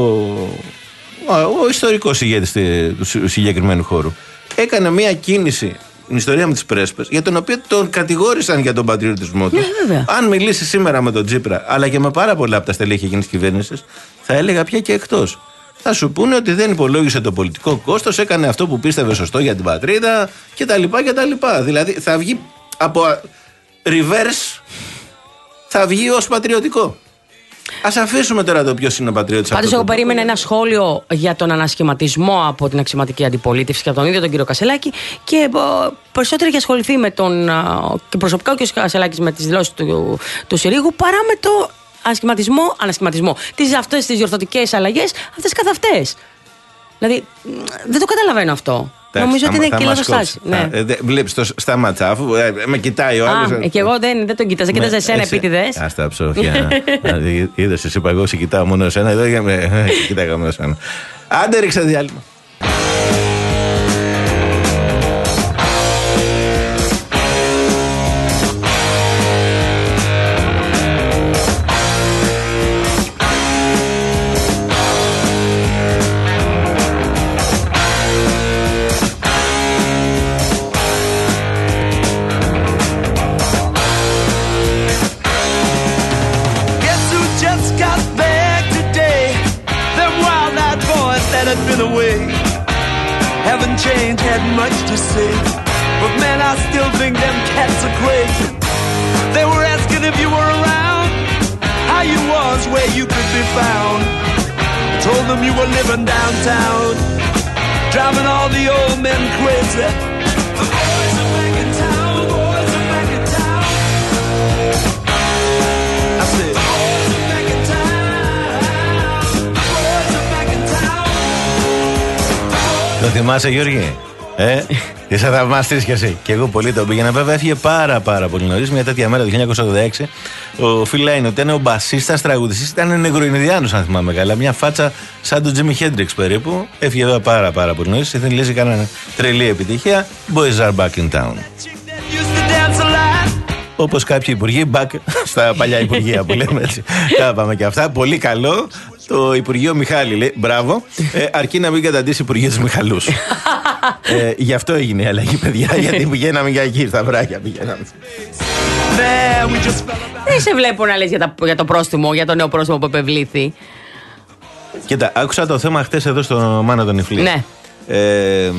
ο, ο ιστορικός ηγέτης του συγκεκριμένου χώρου, έκανε μια κίνηση στην ιστορία με τις Πρέσπες, για τον οποίο τον κατηγόρησαν για τον πατριωτισμό του. Ναι, αν μιλήσει σήμερα με τον Τσίπρα, αλλά και με πάρα πολλά από τα στελέχη εκείνης της κυβέρνησης, θα έλεγα πια και εκτός. Θα σου πούνε ότι δεν υπολόγισε το πολιτικό κόστος, έκανε αυτό που πίστευε σωστό για την πατρίδα κτλ. κτλ. Δηλαδή θα βγει από reverse. Θα βγει ως πατριωτικό. Ας αφήσουμε τώρα το ποιος είναι ο πατριώτης. Πάντως, εγώ περίμενα ένα σχόλιο για τον ανασχηματισμό από την αξιωματική αντιπολίτευση και από τον ίδιο τον κύριο Κασελάκη. Και περισσότερο έχει ασχοληθεί με τον. Και προσωπικά ο κύριο Κασελάκης με τις δηλώσεις του, του Συρίγου παρά με το ανασχηματισμό. ανασχηματισμό. Τις αυτές τις διορθωτικές αλλαγές, αυτές καθ' αυτές. Δηλαδή, δεν το καταλαβαίνω αυτό. Τάξ, νομίζω ότι θα, είναι και λάθος στάση. Ναι. Ε, Βλέπεις το σταματσα, αφού ε, με κοιτάει ο άλλος. Ε, και εγώ δεν, δεν τον κοίταζα, κοίταζα εσένα επίτηδες. Ας τα ψόφια. Είδες, εσύ είπα εγώ, σε κοιτάω μόνο εσένα. Εδώ κοιτάγα μόνο εσένα. Άντε ρίξε διάλειμμα. Told told them you were living downtown, driving all the old men crazy. The boys are back in town, boys are back in town. I said, boys are back in town, boys are back in town. Το θυμάσαι, Γιώργη? Ε, είσαι θαυμαστής κι εσύ. Και εγώ πολύ τον πήγαινα. Βέβαια έφυγε πάρα πάρα πολύ νωρίς. Μια τέτοια μέρα το χίλια εννιακόσια ογδόντα έξι. Ο Phil Lynott ήταν ο μπασίστας τραγουδιστής. Ήταν νεγροϊνδιάνος, αν θυμάμαι καλά. Μια φάτσα σαν τον Jimi Hendrix περίπου. Έφυγε βέβαια πάρα πάρα πολύ νωρίς. Ήθελε λύση, έκαναν τρελή επιτυχία. Boys are back in town. Όπως κάποιοι υπουργοί, back στα παλιά υπουργεία που λέμε έτσι. Τα πάμε και αυτά. Πολύ καλό. Το Υπουργείο Μιχάλη λέει μπράβο, ε, αρκεί να μην καταντήσει Υπουργείο της Μιχαλούς. ε, γι' αυτό έγινε η αλλαγή, παιδιά, γιατί πηγαίναμε για εκεί, στα βράχια πηγαίναμε. Δεν σε βλέπω να λες για, τα, για το πρόστιμο, για το νέο πρόστιμο που επευλήθη. Κοίτα, άκουσα το θέμα χτες εδώ στο Μάνο τον Ιφλή. Ναι. Ε,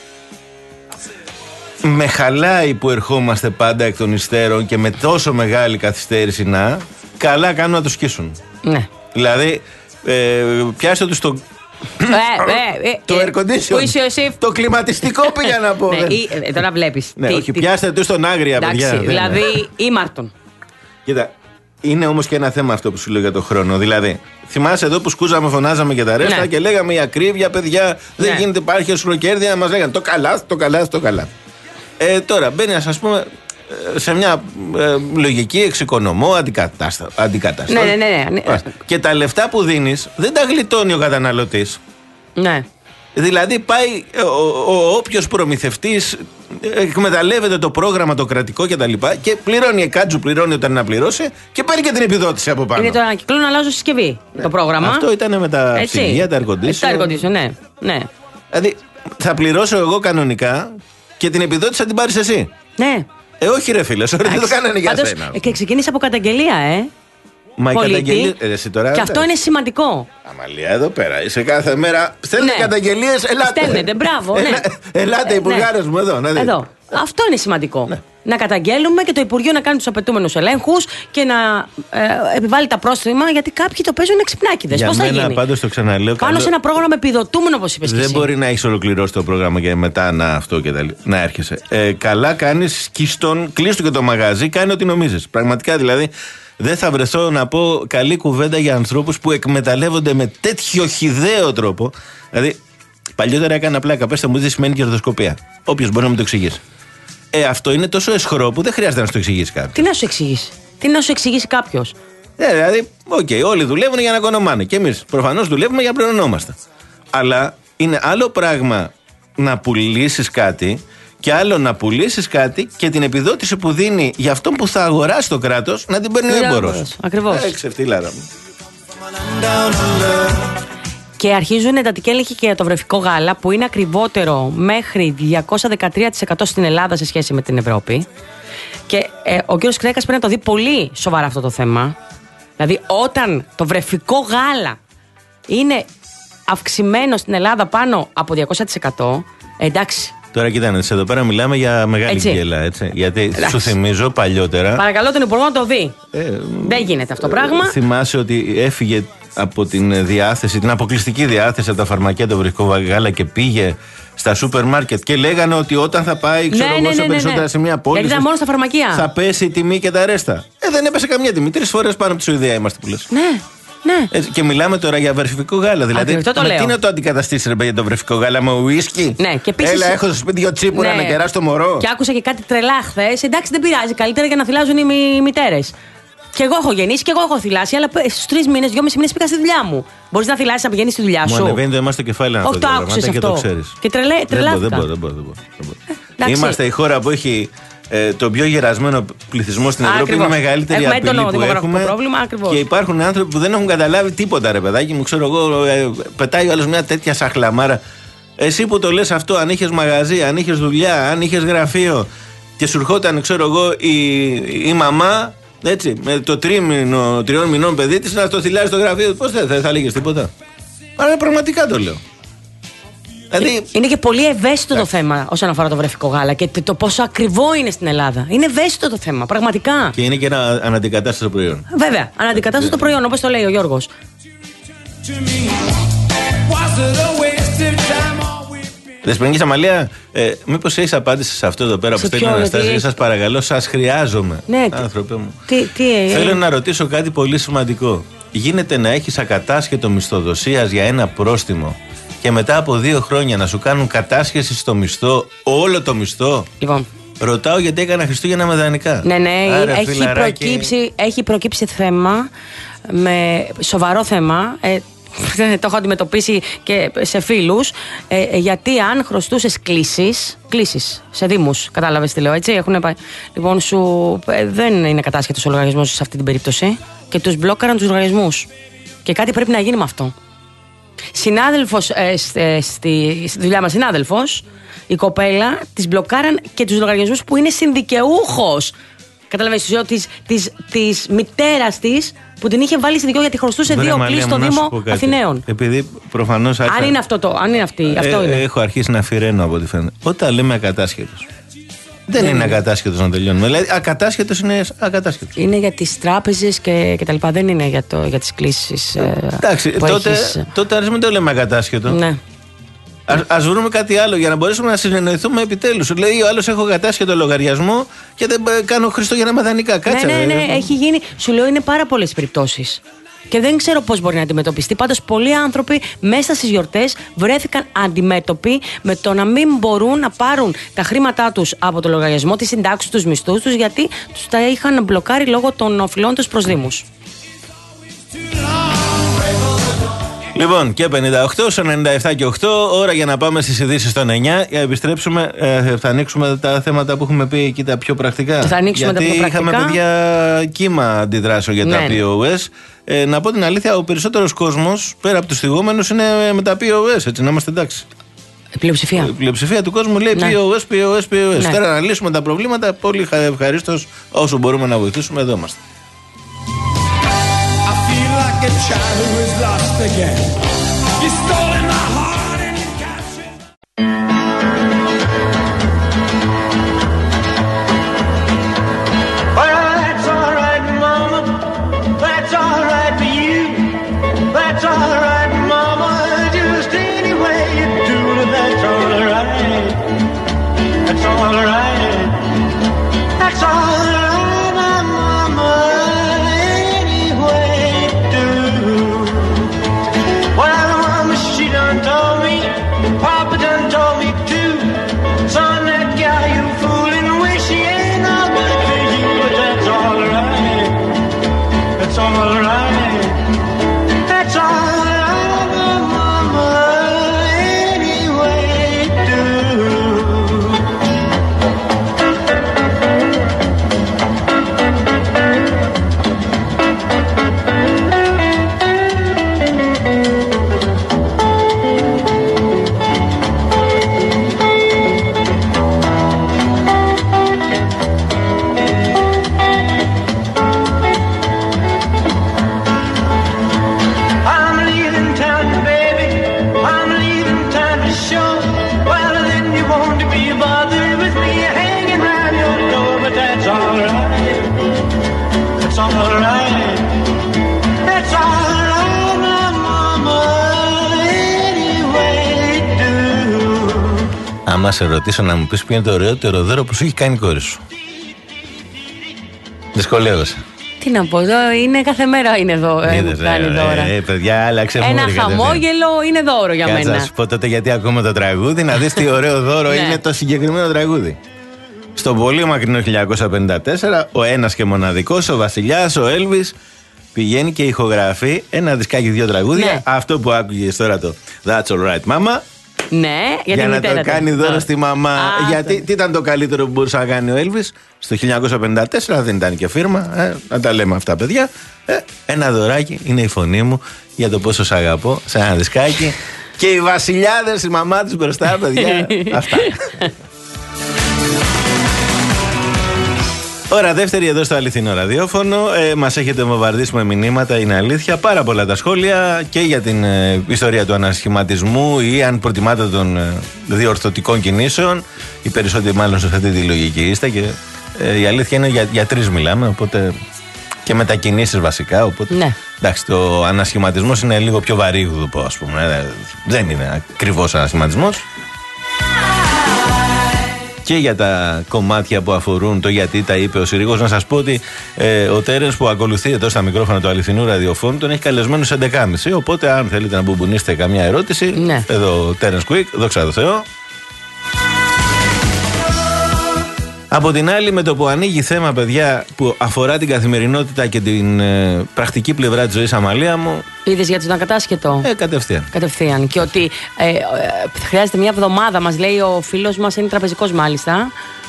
με χαλάει που ερχόμαστε πάντα εκ των υστέρων και με τόσο μεγάλη καθυστέρηση να, καλά κάνουν να το σκίσουν. Ναι. Δηλαδή, ε, πιάστε τους το... Ε, ε, το ε, air condition. Το κλιματιστικό πήγα να πω. Ναι, ε, τώρα βλέπεις. Ναι, τι, όχι, τι, πιάστε τους στον άγρια, παιδιά. Εντάξει, δηλαδή ήμαρτον. Κοίτα, είναι όμως και ένα θέμα αυτό που σου λέω για τον χρόνο. Δηλαδή, θυμάσαι εδώ που σκούζαμε, φωνάζαμε και τα ρέστα, ναι, και λέγαμε η ακρίβεια, παιδιά, δεν, ναι, γίνεται, υπάρχει oscillοκέρδεια, μας λέγανε το καλά, το καλά, το καλά. Ε, τώρα μπαίνει, ας πούμε, σε μια ε, λογική εξοικονομώ, αντικατάσταση. Ναι, ναι, ναι, ναι. Και τα λεφτά που δίνεις δεν τα γλιτώνει ο καταναλωτής. Ναι. Δηλαδή πάει ο, ο, ο όποιος προμηθευτής εκμεταλλεύεται το πρόγραμμα το κρατικό και τα λοιπά και πληρώνει εκάτζου, πληρώνει όταν να πληρώσει και παίρνει και την επιδότηση από πάνω. Είναι το ανακυκλώνω να αλλάζω συσκευή, ναι, το πρόγραμμα. Αυτό ήταν με τα ψυγεία, τα air condition. Τα air condition, ναι, ναι. Δηλαδή θα πληρώσω εγώ κανονικά και την επιδότηση θα την πάρεις εσύ. Ναι. Ε, όχι ρε φίλε, sorry, δεν το κάνανε για πάντως, σένα. Ε, και ξεκίνησε από καταγγελία, ε. Μα η καταγγελία. Ε, τώρα, και αυτό είναι σημαντικό. Αμαλία, εδώ πέρα. Σε κάθε μέρα στέλνετε, ναι, καταγγελίες, ελάτε. Στέλνετε, μπράβο, ναι. Ελάτε, οι Βουλγάρες, ναι, μου εδώ. Να δείτε. Εδώ. Αυτό είναι σημαντικό. Ναι. Να καταγγέλουμε και το Υπουργείο να κάνει τους απαιτούμενους ελέγχους και να ε, επιβάλλει τα πρόστιμα, γιατί κάποιοι το παίζουν εξυπνάκηδες. Πώς θα γίνει? Πάντως το ξαναλέω. Πάνω καλό... σε ένα πρόγραμμα επιδοτούμενο, όπως είπες. Δεν μπορεί να έχεις ολοκληρώσει το πρόγραμμα και μετά να αυτό και τα, να έρχεσαι. Ε, καλά κάνεις, κλείστο και το μαγάζι, κάνει ό,τι νομίζεις. Πραγματικά δηλαδή. Δεν θα βρεθώ να πω καλή κουβέντα για ανθρώπους που εκμεταλλεύονται με τέτοιο χυδαίο τρόπο. Δηλαδή, παλιότερα έκανα πλάκα. Πες μου, τι σημαίνει κερδοσκοπία. Όποιος μπορεί να μου το εξηγήσει. Ε, αυτό είναι τόσο αισχρό που δεν χρειάζεται να σου το εξηγήσει κάποιος. Τι να σου εξηγήσει, Τι να σου εξηγήσει κάποιος. Ε, δηλαδή, οκ, okay, όλοι δουλεύουν για να οικονομάνε. Και εμείς προφανώς δουλεύουμε για να πληρωνόμαστε. Αλλά είναι άλλο πράγμα να πουλήσεις κάτι. Και άλλο να πουλήσεις κάτι και την επιδότηση που δίνει για αυτόν που θα αγοράσει το κράτος να την παίρνει ο έμπορος. Ακριβώς. Ε, ξεφτύλαρα μου. Και αρχίζουν εντατική έλεγχη και για το βρεφικό γάλα που είναι ακριβότερο μέχρι διακόσια δεκατρία τοις εκατό στην Ελλάδα σε σχέση με την Ευρώπη. Και ε, ο κύριος Κρέκας πρέπει να το δει πολύ σοβαρά αυτό το θέμα. Δηλαδή όταν το βρεφικό γάλα είναι αυξημένο στην Ελλάδα πάνω από διακόσια τοις εκατό, εντάξει. Τώρα κοιτάξτε, εδώ πέρα μιλάμε για μεγάλη γκέλα, έτσι. Γιατί εντάξει, σου θυμίζω παλιότερα. Παρακαλώ τον Υπουργό να το δει. Ε, Δεν γίνεται αυτό το πράγμα. Θυμάσαι ότι έφυγε από την διάθεση, την αποκλειστική διάθεση από τα φαρμακεία το βρεφικό γάλα και πήγε στα σούπερ μάρκετ και λέγανε ότι όταν θα πάει, ξέρω εγώ, ναι, ναι, ναι, σε περισσότερα ναι, ναι. σημεία πόλη. Γιατί ήταν μόνο στα φαρμακεία. Θα πέσει η τιμή και τα ρέστα. Ε, δεν έπεσε καμία τιμή. Τρεις φορές πάνω από τη Σουηδία είμαστε που λες. Ναι. Ναι. Έτσι, και μιλάμε τώρα για βρεφικό γάλα. Δηλαδή, με τι να το αντικαταστήσει ρε παιδιά το βρεφικό γάλα, με ουίσκι. Ναι, και επίσης... Έλα, έχω στο σπίτι δύο τσίπουρα, ναι, να κεράσει το μωρό. Και άκουσα και κάτι τρελά χθες. Εντάξει, δεν πειράζει. Καλύτερα για να θυλάζουν οι μητέρες. Και εγώ έχω γεννήσει και εγώ έχω θυλάσει, αλλά στους τρεις μήνες, δυόμισι μήνες πήγα στη δουλειά μου. Μπορείς να θυλάσεις να πηγαίνεις στη δουλειά σου. Μου ανεβαίνει το αίμα στο κεφάλι να το άκουσες αυτό. Και το ξέρεις. Και τρελάθηκα. Δεν μπορώ, δεν μπορώ. Είμαστε η χώρα που έχει ε, τον πιο γερασμένο πληθυσμό στην Ευρώπη. Ακριβώς. Είναι η μεγαλύτερη έχουμε απειλή που έχουμε. Πρόβλημα, ακριβώς. Και υπάρχουν άνθρωποι που δεν έχουν καταλάβει τίποτα, ρε παιδάκι μου. Ξέρω εγώ, ε, πετάει ο άλλος μια τέτοια σαχλαμάρα. Εσύ που το λες αυτό, αν είχες μαγαζί, αν είχες δουλειά, αν είχες γραφείο και σου ερχόταν, ξέρω εγώ, η, η μαμά. Έτσι, με το τρίμηνο, τριών μηνών παιδί της να το θυλάζει στο γραφείο. Πώς δεν θα, θα λέγες τίποτα. Αλλά πραγματικά το λέω. Δηλαδή... Είναι και πολύ ευαίσθητο το θέμα όσον αφορά το βρεφικό γάλα και το πόσο ακριβό είναι στην Ελλάδα. Είναι ευαίσθητο το θέμα, πραγματικά. Και είναι και ένα αναντικατάστατο προϊόν. Βέβαια, αναντικατάστατο προϊόν, όπως το λέει ο Γιώργος. Δεσποινική Αμαλία, ε, μήπως έχεις απάντηση σε αυτό εδώ πέρα που στέλνει ο Αναστάσης? Σας παρακαλώ, σας χρειάζομαι. Ναι, άνθρωπε μου. Τι, τι, ε, Θέλω ε, να ρωτήσω κάτι πολύ σημαντικό. Γίνεται να έχεις ακατάσχετο μισθοδοσίας για ένα πρόστιμο και μετά από δύο χρόνια να σου κάνουν κατάσχεση στο μισθό, όλο το μισθό? Λοιπόν. Ρωτάω γιατί έκανα Χριστούγεννα με δανεικά. Ναι, ναι, Άρα, έχει, προκύψει, έχει προκύψει θέμα, με σοβαρό θέμα. Ε, το έχω αντιμετωπίσει και σε φίλους. Ε, γιατί αν χρωστούσες κλήσεις, κλήσεις σε δήμους, κατάλαβες τι λέω, έτσι, έχουν πάει. Λοιπόν, σου ε, δεν είναι κατάσχετος ο λογαριασμός σε αυτή την περίπτωση και τους μπλόκαραν τους λογαριασμούς. Και κάτι πρέπει να γίνει με αυτό. Συνάδελφος, ε, στη, στη, στη δουλειά μας, συνάδελφος, η κοπέλα της μπλοκάραν και τους λογαριασμούς που είναι συνδικαιούχος. Καταλαβαίνεις, της, της, της μητέρας της που την είχε βάλει συνδικαιούχο γιατί χρωστούσε δύο κλήσεις στο Δήμο Αθηναίων. Επειδή προφανώς. Αν άρχα... είναι αυτό το, αν είναι αυτή, αυτό ε, είναι. Έχω αρχίσει να αφιερώνω από ό,τι φαίνεται. Όταν λέμε ακατάσχετος, δεν, δεν είναι ακατάσχετος να τελειώνουμε. Δηλαδή, ακατάσχετος είναι ακατάσχετος. Είναι για τις τράπεζες και, και τα λοιπά. Δεν είναι για, το, για τις κλήσεις. Εντάξει, τότε, έχεις... τότε ας μην το λέμε ακατάσχετο. Ναι. Ας βρούμε κάτι άλλο για να μπορέσουμε να συνεννοηθούμε επιτέλους. Λέει ο άλλος: έχω κατάσχετο λογαριασμό και δεν κάνω Χριστούγεννα με δανεικά. Κάτσε. Ναι, ναι, ναι, έχει γίνει. Σου λέω είναι πάρα πολλές περιπτώσεις. Και δεν ξέρω πώς μπορεί να αντιμετωπιστεί. Πάντως, πολλοί άνθρωποι μέσα στις γιορτές βρέθηκαν αντιμέτωποι με το να μην μπορούν να πάρουν τα χρήματά τους από το λογαριασμό, τις συντάξεις, τους μισθούς τους, γιατί τους τα είχαν μπλοκάρει λόγω των οφειλών τους προς δήμους. Λοιπόν, και πενήντα οκτώ, ενενήντα επτά και οκτώ, ώρα για να πάμε στις ειδήσεις των εννιά. Για να επιστρέψουμε, ε, θα ανοίξουμε τα θέματα που έχουμε πει εκεί τα πιο πρακτικά. Θα ανοίξουμε γιατί τα πιο πρακτικά. Είχαμε παιδιά κύμα αντιδράσεων για ναι. τα πι ο ες. Ε, να πω την αλήθεια, ο περισσότερος κόσμος, πέρα από τους θυγόμενους, είναι με τα πι ο ες, έτσι, να είμαστε εντάξει. Η πλειοψηφία. Η πλειοψηφία του κόσμου λέει ναι. πι ο ες, πι ο ες, πι ο ες. Ναι. Τώρα να λύσουμε τα προβλήματα, πολύ ευχαρίστως, όσο μπορούμε να βοηθήσουμε, εδώ είμαστε. A child who is lost again. You stole my heart and you captured. Well, that's all right, Mama. That's all right for you. That's all right, Mama. Just any way you do it, that's all right. That's all right. That's all right. Άμα σε ρωτήσω να μου πεις ποιο είναι το ωραιότερο δώρο που σου έχει κάνει η κόρη σου. Δυσκολεύεσαι. Τι να πω, εδώ είναι κάθε μέρα είναι δώρο. Είδες, ε, κάνει δώρα. Ε, παιδιά, άλλαξε ένα μόρι, χαμόγελο είναι δώρο για Κάτσα μένα. Κάτσε να σου πω τότε γιατί ακούμε το τραγούδι, να δεις τι ωραίο δώρο είναι το συγκεκριμένο τραγούδι. Στο πολύ μακρινό χίλια εννιακόσια πενήντα τέσσερα, ο ένας και μοναδικός, ο βασιλιάς, ο Έλβις, πηγαίνει και ηχογραφεί ένα δισκάκι, δύο τραγούδια. Ναι. Αυτό που άκουγες τώρα, το That's Alright Mama. Ναι, για, για να το κάνει δώρο Α. στη μαμά. Α, γιατί το... τι ήταν το καλύτερο που μπορούσε να κάνει ο Έλβις στο χίλια εννιακόσια πενήντα τέσσερα, δεν ήταν και φίρμα. Ε, να τα λέμε αυτά, παιδιά. Ε, ένα δωράκι είναι η φωνή μου για το πόσο σ' αγαπώ, σε ένα δισκάκι. Και οι βασιλιάδες, η μαμά τους μπροστά, παιδιά. Αυτά. Ώρα δεύτερη εδώ στο αληθινό ραδιόφωνο. Ε, μας έχετε βομβαρδίσει με μηνύματα, είναι αλήθεια. Πάρα πολλά τα σχόλια και για την ε, ιστορία του ανασχηματισμού ή αν προτιμάτε των ε, διορθωτικών κινήσεων. Οι περισσότεροι μάλλον σε αυτή τη λογική είστε και ε, η αλήθεια είναι για, για τρεις μιλάμε, οπότε Και μετακινήσεις βασικά. Οπότε, ναι. Εντάξει, το ανασχηματισμός είναι λίγο πιο βαρύγδουπο, ας πούμε. Δεν είναι ακριβώς ανασχηματισμός. Και για τα κομμάτια που αφορούν το γιατί τα είπε ο Συρίγος, να σας πω ότι ε, ο Τέρενς που ακολουθεί εδώ στα μικρόφωνα του αληθινού ραδιοφώνου τον έχει καλεσμένο σε έντεκα και μισή. Οπότε, αν θέλετε να μπουμπουνίσετε καμιά ερώτηση, ναι. Εδώ ο Τέρενς Quick, δόξα τω Θεώ. Από την άλλη, με το που ανοίγει θέμα, παιδιά, που αφορά την καθημερινότητα και την ε, πρακτική πλευρά της ζωής, Αμαλία μου. Είδες γιατί ήταν κατάσχετο. Ε, κατευθείαν. Κατευθείαν. Και ότι ε, ε, χρειάζεται μια εβδομάδα, μας λέει ο φίλος μας, είναι τραπεζικός μάλιστα.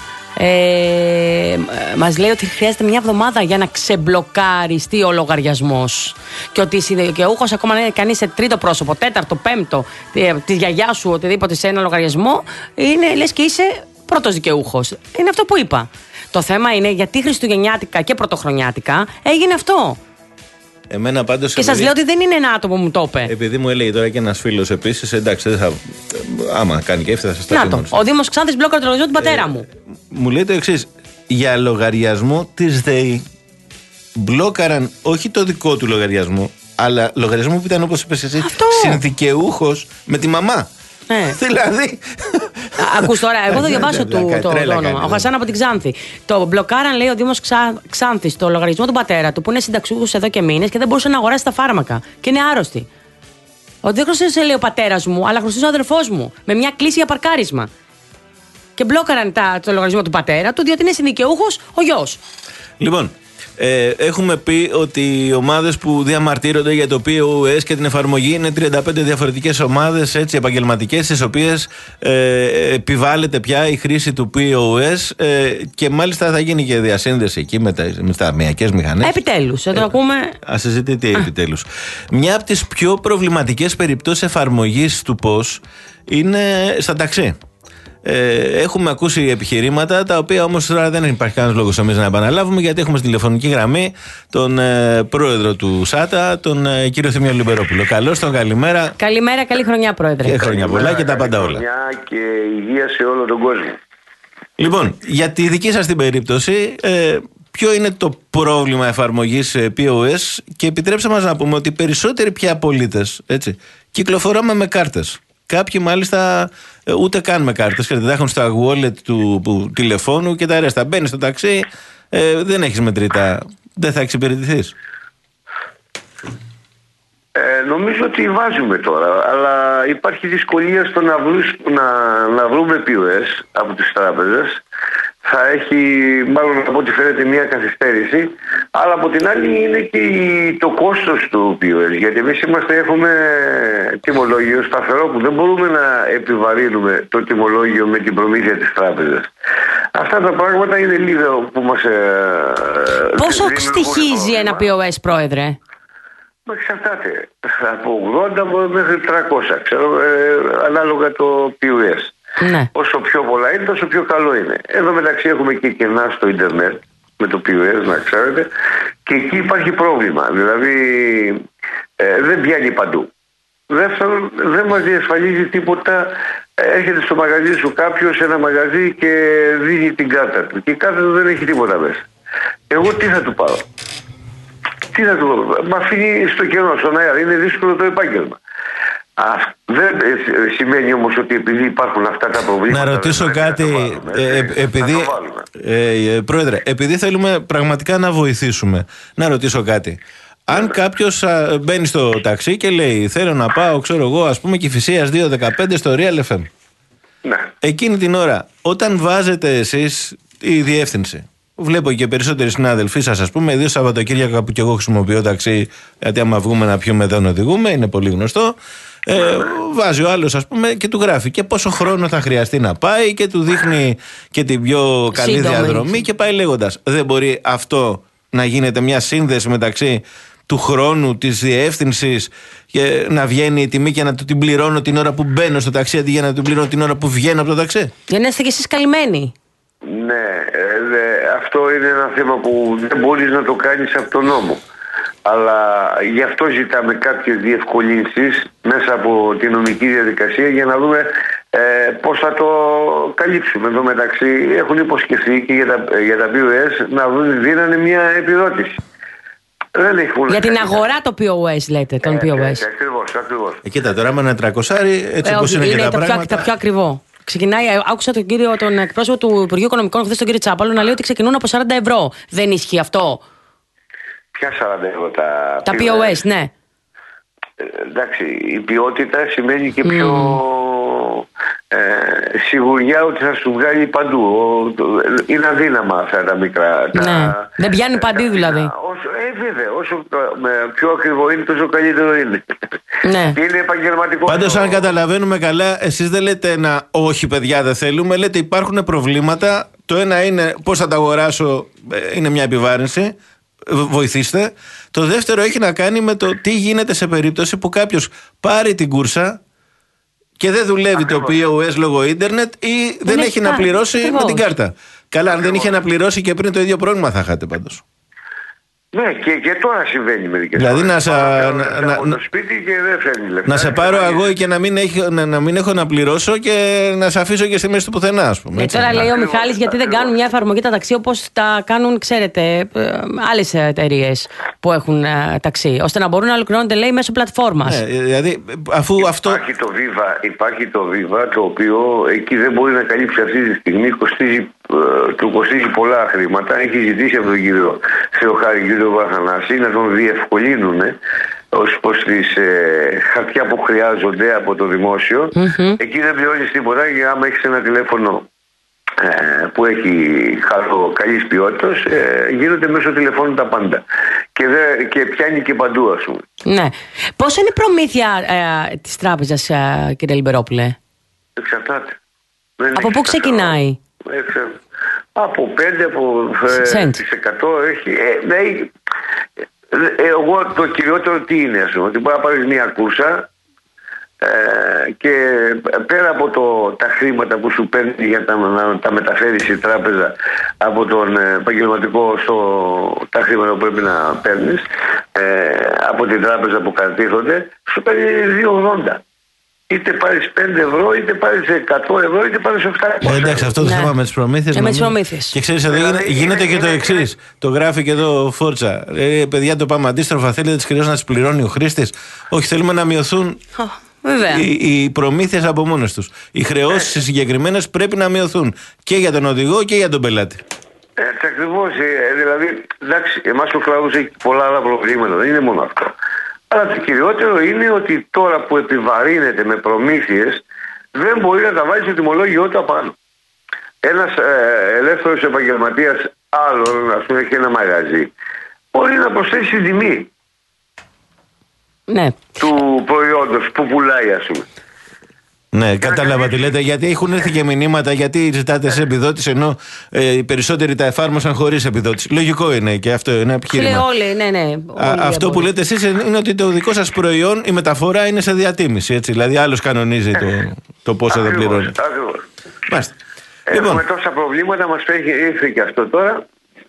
Ε, μας λέει ότι χρειάζεται μια εβδομάδα για να ξεμπλοκαριστεί ο λογαριασμός. Και ότι δικαιούχος, ακόμα να είναι κανείς σε τρίτο πρόσωπο, τέταρτο, πέμπτο, ε, τη γιαγιά σου, οτιδήποτε σε ένα λογαριασμό, είναι λες και είσαι πρώτος δικαιούχος. Είναι αυτό που είπα. Το θέμα είναι γιατί χριστουγεννιάτικα και πρωτοχρονιάτικα έγινε αυτό. Εμένα πάντως. Και επειδή... σας λέω ότι δεν είναι ένα άτομο που μου το είπε. Επειδή μου έλεγε τώρα και ένας φίλος επίσης, εντάξει, δεν θα. Άμα κάνει και έφυγε, θα σας τα πει. Να το. Ο Δήμος Ξάνθης μπλόκαρε το λογαριασμό του πατέρα ε, μου. Μου λέει το εξής. Για λογαριασμό της ΔΕΗ μπλόκαραν όχι το δικό του λογαριασμό, αλλά λογαριασμό που ήταν, όπως είπες εσύ, συνδικαιούχος με τη μαμά. Ναι. Δηλαδή. Ακούς τώρα, εγώ θα διαβάσω το, το, το όνομα. Ο Χασάν από την Ξάνθη. Το μπλοκάραν, λέει, ο Δήμος Ξα... Ξάνθης, το λογαριασμό του πατέρα του, που είναι συνταξιούχος εδώ και μήνες και δεν μπορούσε να αγοράσει τα φάρμακα. Και είναι άρρωστη. Ότι δεν χρωστούσε, λέει, ο πατέρας μου, αλλά χρωστούσε ο αδερφός μου. Με μια κλίση για παρκάρισμα. Και μπλόκαραν τα, το λογαριασμό του πατέρα του, διότι είναι συνδικαιούχος ο γιος. Λοιπόν. Ε, έχουμε πει ότι οι ομάδες που διαμαρτύρονται για το πι ο ες και την εφαρμογή είναι τριάντα πέντε διαφορετικές ομάδες, έτσι, επαγγελματικές, στις οποίες ε, επιβάλλεται πια η χρήση του πι ο ες ε, και μάλιστα θα γίνει και διασύνδεση εκεί με τα, με τα ταμειακές μηχανές. Επιτέλους, θα το ε, ακούμε. Ας συζητείτε επιτέλους. Μια από τις πιο προβληματικές περιπτώσεις εφαρμογής του πώς είναι στα ταξί. Ε, έχουμε ακούσει επιχειρήματα, τα οποία όμως τώρα δεν υπάρχει κανένας λόγος εμείς να επαναλάβουμε, γιατί έχουμε στη τηλεφωνική γραμμή τον ε, πρόεδρο του ΣΑΤΑ, τον ε, κύριο Θημίο Λιμπερόπουλο. Καλώς τον, καλημέρα. Καλημέρα, καλή χρονιά, πρόεδρε. Και χρόνια πολλά και τα πάντα όλα. Χρονιά και υγεία σε όλο τον κόσμο. Λοιπόν, για τη δική σας την περίπτωση, ε, ποιο είναι το πρόβλημα εφαρμογής πι ο ες, και επιτρέψτε μας να πούμε ότι περισσότεροι πια πολίτες, έτσι, κυκλοφοράμε με κάρτες. Κάποιοι μάλιστα ούτε καν με κάρτες, και τα έχουν στα wallet του που, τηλεφώνου και τα ρέστα. Μπαίνεις στο ταξί, ε, δεν έχεις μετρητά, δεν θα εξυπηρετηθείς. Ε, νομίζω ότι βάζουμε τώρα, αλλά υπάρχει δυσκολία στο να, βρούς, να, να βρούμε πι ο ες από τις τράπεζες. Θα έχει, μάλλον από ό,τι φαίνεται, μια καθυστέρηση, αλλά από την άλλη είναι και το κόστος του πι ο ες, γιατί εμείς είμαστε, έχουμε τιμολόγιο σταθερό που δεν μπορούμε να επιβαρύνουμε το τιμολόγιο με την προμήθεια της τράπεζας. Αυτά τα πράγματα είναι λίγα που μας... Ε, Πόσο στοιχίζει ένα πι ο ες, πρόεδρε? Μα εξαρτάται, από ογδόντα μέχρι τριακόσια, ξέρω, ε, ανάλογα το πι ο ες. Ναι. Όσο πιο πολλά είναι, τόσο πιο καλό είναι. Εδώ μεταξύ έχουμε και κενά στο ίντερνετ με το πι ο ες, να ξέρετε, και εκεί υπάρχει πρόβλημα. Δηλαδή ε, δεν πιάνει παντού. Δεύτερον, δεν μας διασφαλίζει τίποτα. Έρχεται στο μαγαζί σου κάποιος, ένα μαγαζί, και δίνει την κάρτα του. Και η κάρτα του δεν έχει τίποτα μέσα. Εγώ τι θα του πάρω? Τι θα του πω? Μ' αφήνει στο κενό, στον αέρα. Είναι δύσκολο το επάγγελμα. Α, δεν σημαίνει όμως ότι επειδή υπάρχουν αυτά τα προβλήματα. Να ρωτήσω κάτι, ε, ε, επειδή, ε, ε, πρόεδρε, επειδή θέλουμε πραγματικά να βοηθήσουμε, να ρωτήσω κάτι. Αν κάποιος α, μπαίνει στο ταξί και λέει θέλω να πάω, ξέρω εγώ, ας πούμε Κηφισίας δύο δεκαπέντε στο Real εφ εμ. Ναι. Εκείνη την ώρα, όταν βάζετε εσείς η διεύθυνση, βλέπω και περισσότεροι συνάδελφοί σας, ας πούμε, δύο Σαββατοκύριακα που και εγώ χρησιμοποιώ ταξί, γιατί άμα βγούμε να πιούμε δεν οδηγούμε, είναι πολύ γνωστό. Ε, βάζει ο άλλος, ας πούμε, και του γράφει και πόσο χρόνο θα χρειαστεί να πάει και του δείχνει και την πιο καλή Σύντομη. διαδρομή και πάει λέγοντας. Δεν μπορεί αυτό να γίνεται μια σύνδεση μεταξύ του χρόνου, της διεύθυνσης, και να βγαίνει η τιμή και να του την πληρώνω την ώρα που μπαίνω στο ταξί αντί για να την πληρώνω την ώρα που βγαίνω από το ταξί? Για να είστε κι εσείς καλυμμένοι. Ναι, ε, αυτό είναι ένα θέμα που δεν μπορείς να το κάνεις από τον νόμο. Αλλά γι' αυτό ζητάμε κάποιες διευκολύνσεις μέσα από τη νομική διαδικασία για να δούμε ε, πώς θα το καλύψουμε. Εδώ μεταξύ έχουν υποσχεθεί και για τα, για τα πι ο ες να δίνανε μια επιδότηση. Δεν έχουν. Για την αγορά το πι ο ες λέτε, τον πι ο ες. Ε, ακριβώς, ακριβώς. Ε, κοίτα, τώρα με ένα τριακοσάρι, έτσι όπως είναι, είναι και τα πιο, πράγματα. τα πιο ακριβό. Ξεκινάει, άκουσα τον, κύριο, τον εκπρόσωπο του Υπουργείου Οικονομικών χθες, τον κύριο Τσάπαλο, να λέει ότι ξεκινούν από σαράντα ευρώ. Δεν ισχύει αυτό? Ποια σαράντα ευρώ τα, τα πι ο ες, ναι. Ε, εντάξει, η ποιότητα σημαίνει και πιο mm. ε, σιγουριά ότι θα σου βγάλει παντού. Ο, το, είναι αδύναμα αυτά τα μικρά. Ναι. Τα, δεν πιάνει παντού δηλαδή. Όσο, ε, βέβαια, όσο με, πιο ακριβό είναι, τόσο καλύτερο είναι. Ναι. Είναι επαγγελματικό. Πάντως, αν καταλαβαίνουμε καλά, εσείς δεν λέτε ένα όχι, παιδιά, δεν θέλουμε. Λέτε υπάρχουν προβλήματα. Το ένα είναι πώς θα τα αγοράσω, είναι μια επιβάρυνση. Βοηθήστε. Το δεύτερο έχει να κάνει με το τι γίνεται σε περίπτωση που κάποιος πάρει την κούρσα και δεν δουλεύει Ακριβώς. το πι ο ες λόγω ίντερνετ ή δεν, δεν έχει, έχει να πληρώσει Ακριβώς. με την κάρτα. Καλά, αν δεν είχε να πληρώσει και πριν, το ίδιο πρόβλημα θα είχατε πάντως. Ναι, και, και τώρα συμβαίνει μερικές δηλαδή φορές. Να, σα, να, να, να, σπίτι και δεν φέρνει λεφτά. να σε πάρω εγώ και να μην, έχει, να, να μην έχω να πληρώσω και να σε αφήσω και στη μέση του πουθενά, ας πούμε. Ε, τώρα λέει ο Μιχάλης, γιατί δεν κάνουν μια εφαρμογή τα ταξί όπως τα κάνουν, ξέρετε, άλλες εταιρείες που έχουν ε, ταξί, ώστε να μπορούν να ολοκληρώνονται, λέει, μέσω πλατφόρμας. Ε, δηλαδή, αφού υπάρχει αυτό... Το Viva, υπάρχει το Viva, το οποίο εκεί δεν μπορεί να καλύψει αυτή τη στιγμή, κοστίζει, ε, του κοστίζει πολλά χρήματα. Έχει ζητήσει από τον κύριο Θεοχάρη, κύριο Βαρθανάση, να τον διευκολύνουν ως προς τις ε, χαρτιά που χρειάζονται από το δημόσιο. Mm-hmm. Εκεί δεν πληρώνεις τίποτα, και άμα έχεις ένα τηλέφωνο ε, που έχει χαρτό καλής ποιότητας, ε, γίνονται μέσω τηλεφώνου τα πάντα. Και, δε, και πιάνει και παντού, ας πούμε. Ναι. Πώς είναι η προμήθεια ε, της τράπεζας, ε, κύριε Λιμπερόπουλε? Εξαρτάται. Δεν από πού ξεκινάει? Εξα... Από πέντε, από τις εκατό έχει. Ε, ε, ε, εγώ το κυριότερο τι είναι, ας πούμε, ότι μπορεί να πάρεις μια κούρσα ε, και πέρα από το, τα χρήματα που σου παίρνει για τα, να τα μεταφέρεις η τράπεζα από τον επαγγελματικό στο τα χρήματα που πρέπει να παίρνεις ε, από την τράπεζα που κατήχονται, σου παίρνει δύο ογδόντα. Είτε πάρεις πέντε ευρώ, είτε πάρεις εκατό ευρώ, είτε πάρεις επτακόσια. Ε, εντάξει, αυτό το ναι. θέμα με τις προμήθειες. Ε, με τις προμήθειες. Και ξέρεις, εδώ γίνεται, γίνεται και το εξής. Το γράφει και εδώ ο Φόρτσα. Ε, παιδιά, το πάμε αντίστροφα. Θέλετε τις χρεώσεις να τις πληρώνει ο χρήστης? Όχι, θέλουμε να μειωθούν oh, οι, οι προμήθειες από μόνες τους. Οι χρεώσεις yeah. συγκεκριμένες πρέπει να μειωθούν και για τον οδηγό και για τον πελάτη. Έτσι ακριβώς. Ε, δηλαδή, εντάξει, εμάς ο κλάδος έχει πολλά άλλα προβλήματα. Δεν είναι μόνο αυτό. Αλλά το κυριότερο είναι ότι τώρα που επιβαρύνεται με προμήθειες, δεν μπορεί να τα βάλει στο τιμολόγιο του απάνω. Ένας ε, ελεύθερος επαγγελματίας άλλων, ας πούμε, έχει ένα μαγαζί, μπορεί να προσθέσει την τιμή ναι. του προϊόντος που πουλάει, ας πούμε. Ναι, κατάλαβα τι λέτε. Γιατί έχουν έρθει και μηνύματα, γιατί ζητάτε σε επιδότηση, ενώ ε, οι περισσότεροι τα εφάρμοσαν χωρίς επιδότηση. Λογικό είναι και αυτό είναι επιχείρημα. Όλοι, ναι, ναι. Όλοι Α, αυτό που λέτε εσείς είναι ότι το δικό σας προϊόν, η μεταφορά είναι σε διατίμηση. Έτσι, δηλαδή, άλλος κανονίζει το, το πόσο δεν πληρώνει. Μάλιστα. Έχουμε λοιπόν τόσα προβλήματα, μας ήρθε και αυτό τώρα.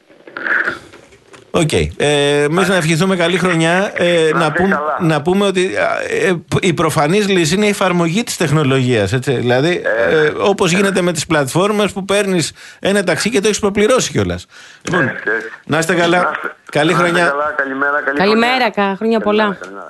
Οκ. Okay. Ε, εμείς να ευχηθούμε καλή χρονιά. Ε, να, πούμε, να πούμε ότι ε, η προφανής λύση είναι η εφαρμογή της τεχνολογίας. Έτσι. Δηλαδή, ε, ε, όπως γίνεται με τις πλατφόρμες που παίρνεις ένα ταξί και το έχεις προπληρώσει κιόλας. Λοιπόν, ε, ε, να είστε καλά. Να είστε, καλή να χρονιά. Καλά, καλημέρα, καλή καλημέρα, χρονιά, χρόνια πολλά. Καλημέρα.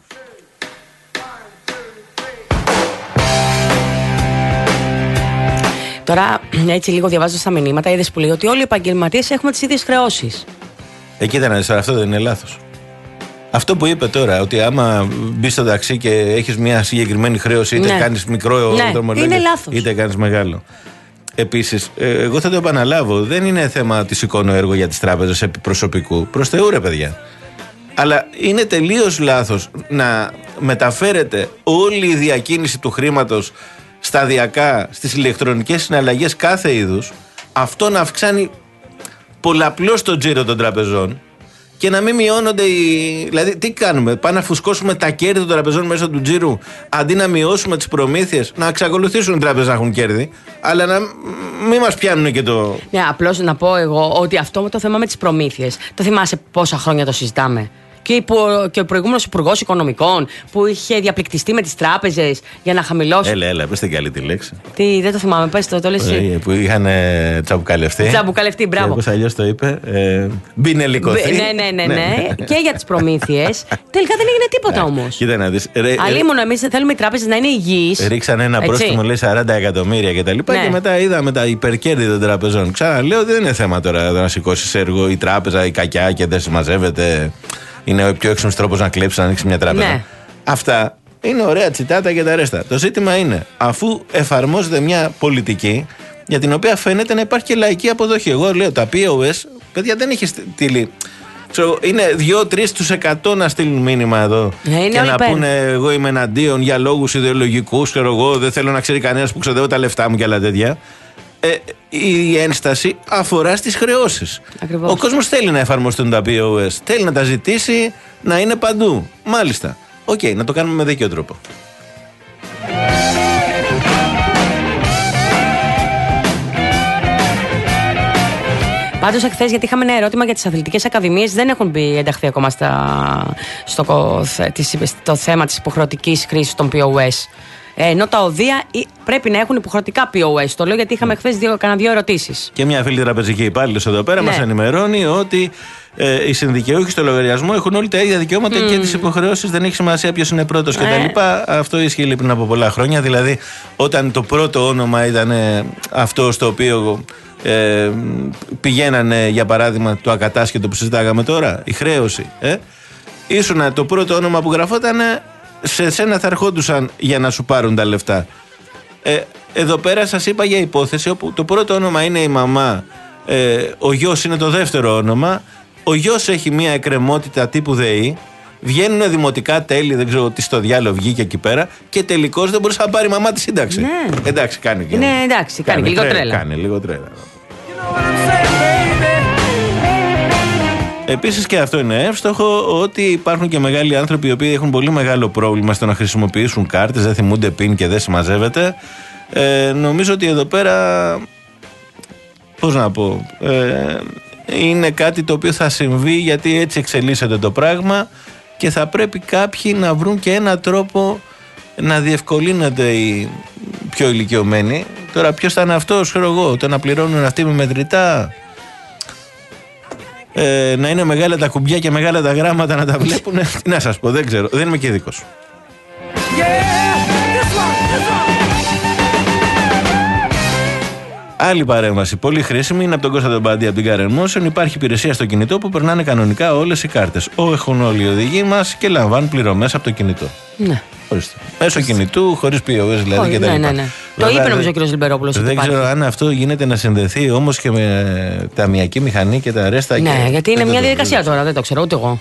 Τώρα, έτσι λίγο διαβάζω στα μηνύματα, είδες που λέει ότι όλοι οι επαγγελματίες έχουμε τις ίδιες χρεώσεις. Ε, κοίτα να δεις, αυτό δεν είναι λάθος. Αυτό που είπε τώρα, ότι άμα μπει στο ταξί και έχεις μια συγκεκριμένη χρέωση, είτε ναι. κάνεις μικρό ναι. δρομολόγιο, είτε κάνεις μεγάλο. Επίσης, εγώ θα το επαναλάβω, δεν είναι θέμα της εικόνο έργο για τις τράπεζες επί προσωπικού. Προς Θεού, ρε παιδιά. Αλλά είναι τελείως λάθος να μεταφέρεται όλη η διακίνηση του χρήματος σταδιακά στις ηλεκτρονικές συναλλαγές κάθε είδους, αυτό να αυξάνει πολλαπλώς το τζίρο των τραπεζών και να μην μειώνονται οι... Δηλαδή, τι κάνουμε, πάμε να φουσκώσουμε τα κέρδη των τραπεζών μέσω του τζίρου, αντί να μειώσουμε τις προμήθειες, να εξακολουθήσουν οι τράπεζες να έχουν κέρδη, αλλά να μην μας πιάνουν και το... Ναι, απλώς να πω εγώ ότι αυτό με το θέμα με τις προμήθειες, το θυμάσαι πόσα χρόνια το συζητάμε. Και, και ο προηγούμενος υπουργός οικονομικών που είχε διαπληκτιστεί με τις τράπεζες για να χαμηλώσει. Έλα, έλα, πες την καλή τη λέξη. Τι, δεν το θυμάμαι, πες το, το λες εσύ. Που είχαν τσαμπουκαλευτεί. Τσαμπουκαλευτεί, μπράβο. Πώς αλλιώς το είπε. Ε, Μπινελικοθεί. Ναι, ναι, ναι, ναι. Και για τις προμήθειες. Τελικά δεν έγινε τίποτα όμως. Κοίτα να δεις. Αλλήμον, εμείς θέλουμε οι τράπεζες να είναι υγιείς. Ρίξαν ένα πρόστιμο, λέει σαράντα εκατομμύρια κτλ. Και, ναι. και μετά είδαμε τα υπερκέρδη των τραπεζών. Ξαναλέω ότι δεν είναι θέμα τώρα να σηκώσει έργο η τράπεζα, η κακιά και δεν συμμαζεύεται. Είναι ο πιο έξυπνος τρόπος να κλέψει, να ανοίξει μια τράπεζα. Ναι. Αυτά είναι ωραία τσιτάτα και τα ρέστα. Το ζήτημα είναι, αφού εφαρμόζεται μια πολιτική για την οποία φαίνεται να υπάρχει και λαϊκή αποδοχή. Εγώ λέω τα πι ο ες, παιδιά, δεν έχει στείλει. Είναι δύο τρία τοις εκατό να στείλουν μήνυμα εδώ είναι και να υπέρ. πούνε εγώ είμαι εναντίον για λόγους ιδεολογικούς. Ξέρω εγώ, δεν θέλω να ξέρει κανένας που ξοδεύω τα λεφτά μου και άλλα τέτοια. Ε, η ένσταση αφορά στις χρεώσεις. Ακριβώς. Ο κόσμος θέλει να εφαρμοστούν τα πι ο ες, θέλει να τα ζητήσει, να είναι παντού. Μάλιστα. Οκ, okay, να το κάνουμε με δίκαιο τρόπο. Πάντως, εχθές, γιατί είχαμε ένα ερώτημα για τις αθλητικές ακαδημίες, δεν έχουν μπει ενταχθεί ακόμα στα, στο, στο θέμα της υποχρεωτικής χρήσης των πι ο ες. Ενώ τα οδεία πρέπει να έχουν υποχρεωτικά πι ο ες. Το λέω γιατί είχαμε χθες δύο, κάνα δύο ερωτήσεις. Και μια φίλη τραπεζική υπάλληλος εδώ πέρα, ναι, μας ενημερώνει ότι ε, οι συνδικαιούχοι στο λογαριασμό έχουν όλοι τα ίδια δικαιώματα mm. και τις υποχρεώσεις. Δεν έχει σημασία ποιος είναι πρώτος κτλ. Ε. Αυτό ισχύει πριν από πολλά χρόνια. Δηλαδή, όταν το πρώτο όνομα ήταν ε, αυτό στο οποίο ε, πηγαίνανε, για παράδειγμα, το ακατάσχετο που συζητάγαμε τώρα, η χρέωση. Ε, ήσουν το πρώτο όνομα που γραφόταν. Σε σένα θα ερχόντουσαν για να σου πάρουν τα λεφτά. Ε, εδώ πέρα σας είπα για υπόθεση όπου το πρώτο όνομα είναι η μαμά, ε, ο γιος είναι το δεύτερο όνομα, ο γιος έχει μια εκκρεμότητα τύπου ΔΕΗ, βγαίνουν δημοτικά τέλη, δεν ξέρω τι στο διάλογο βγήκε εκεί πέρα και τελικώς δεν μπορούσε να πάρει η μαμά τη σύνταξη. Ναι. Εντάξει, κάνει και. Ναι, εντάξει, κάνει, κάνει λίγο τρέλα. Κάνει λίγο τρέλα. Επίσης και αυτό είναι εύστοχο, ότι υπάρχουν και μεγάλοι άνθρωποι οι οποίοι έχουν πολύ μεγάλο πρόβλημα στο να χρησιμοποιήσουν κάρτες, δεν θυμούνται πιν και δεν συμμαζεύεται. Ε, νομίζω ότι εδώ πέρα, πώς να πω, ε, είναι κάτι το οποίο θα συμβεί γιατί έτσι εξελίσσεται το πράγμα και θα πρέπει κάποιοι να βρουν και έναν τρόπο να διευκολύνονται οι πιο ηλικιωμένοι. Τώρα ποιος θα είναι αυτός, ξέρω εγώ, το να πληρώνουν αυτοί με μετρητά. Ε, να είναι μεγάλα τα κουμπιά και μεγάλα τα γράμματα να τα βλέπουν. Τι να σας πω, δεν ξέρω, δεν είμαι και ειδικός. Άλλη παρέμβαση, πολύ χρήσιμη, είναι από τον Κώστα τον Παντή από την Karen Motion. Υπάρχει υπηρεσία στο κινητό που περνάνε κανονικά όλες οι κάρτες. Ό, έχουν όλοι οι οδηγοί μας και λαμβάνουν πληρωμές από το κινητό. Ναι. Ορίστε. Μέσω κινητού, χωρίς πι ο ες δηλαδή. Oh, και τα ναι, λοιπά. ναι, ναι. Βέβαια, το είπε νομίζω ο κ. Λιμπερόπουλος. Δεν ξέρω υπάρχει. Αν αυτό γίνεται να συνδεθεί όμως και με ταμιακή μηχανή και τα ρέστα. Ναι, και... γιατί είναι δεν μια το διαδικασία το τώρα, δεν το ξέρω ούτε εγώ.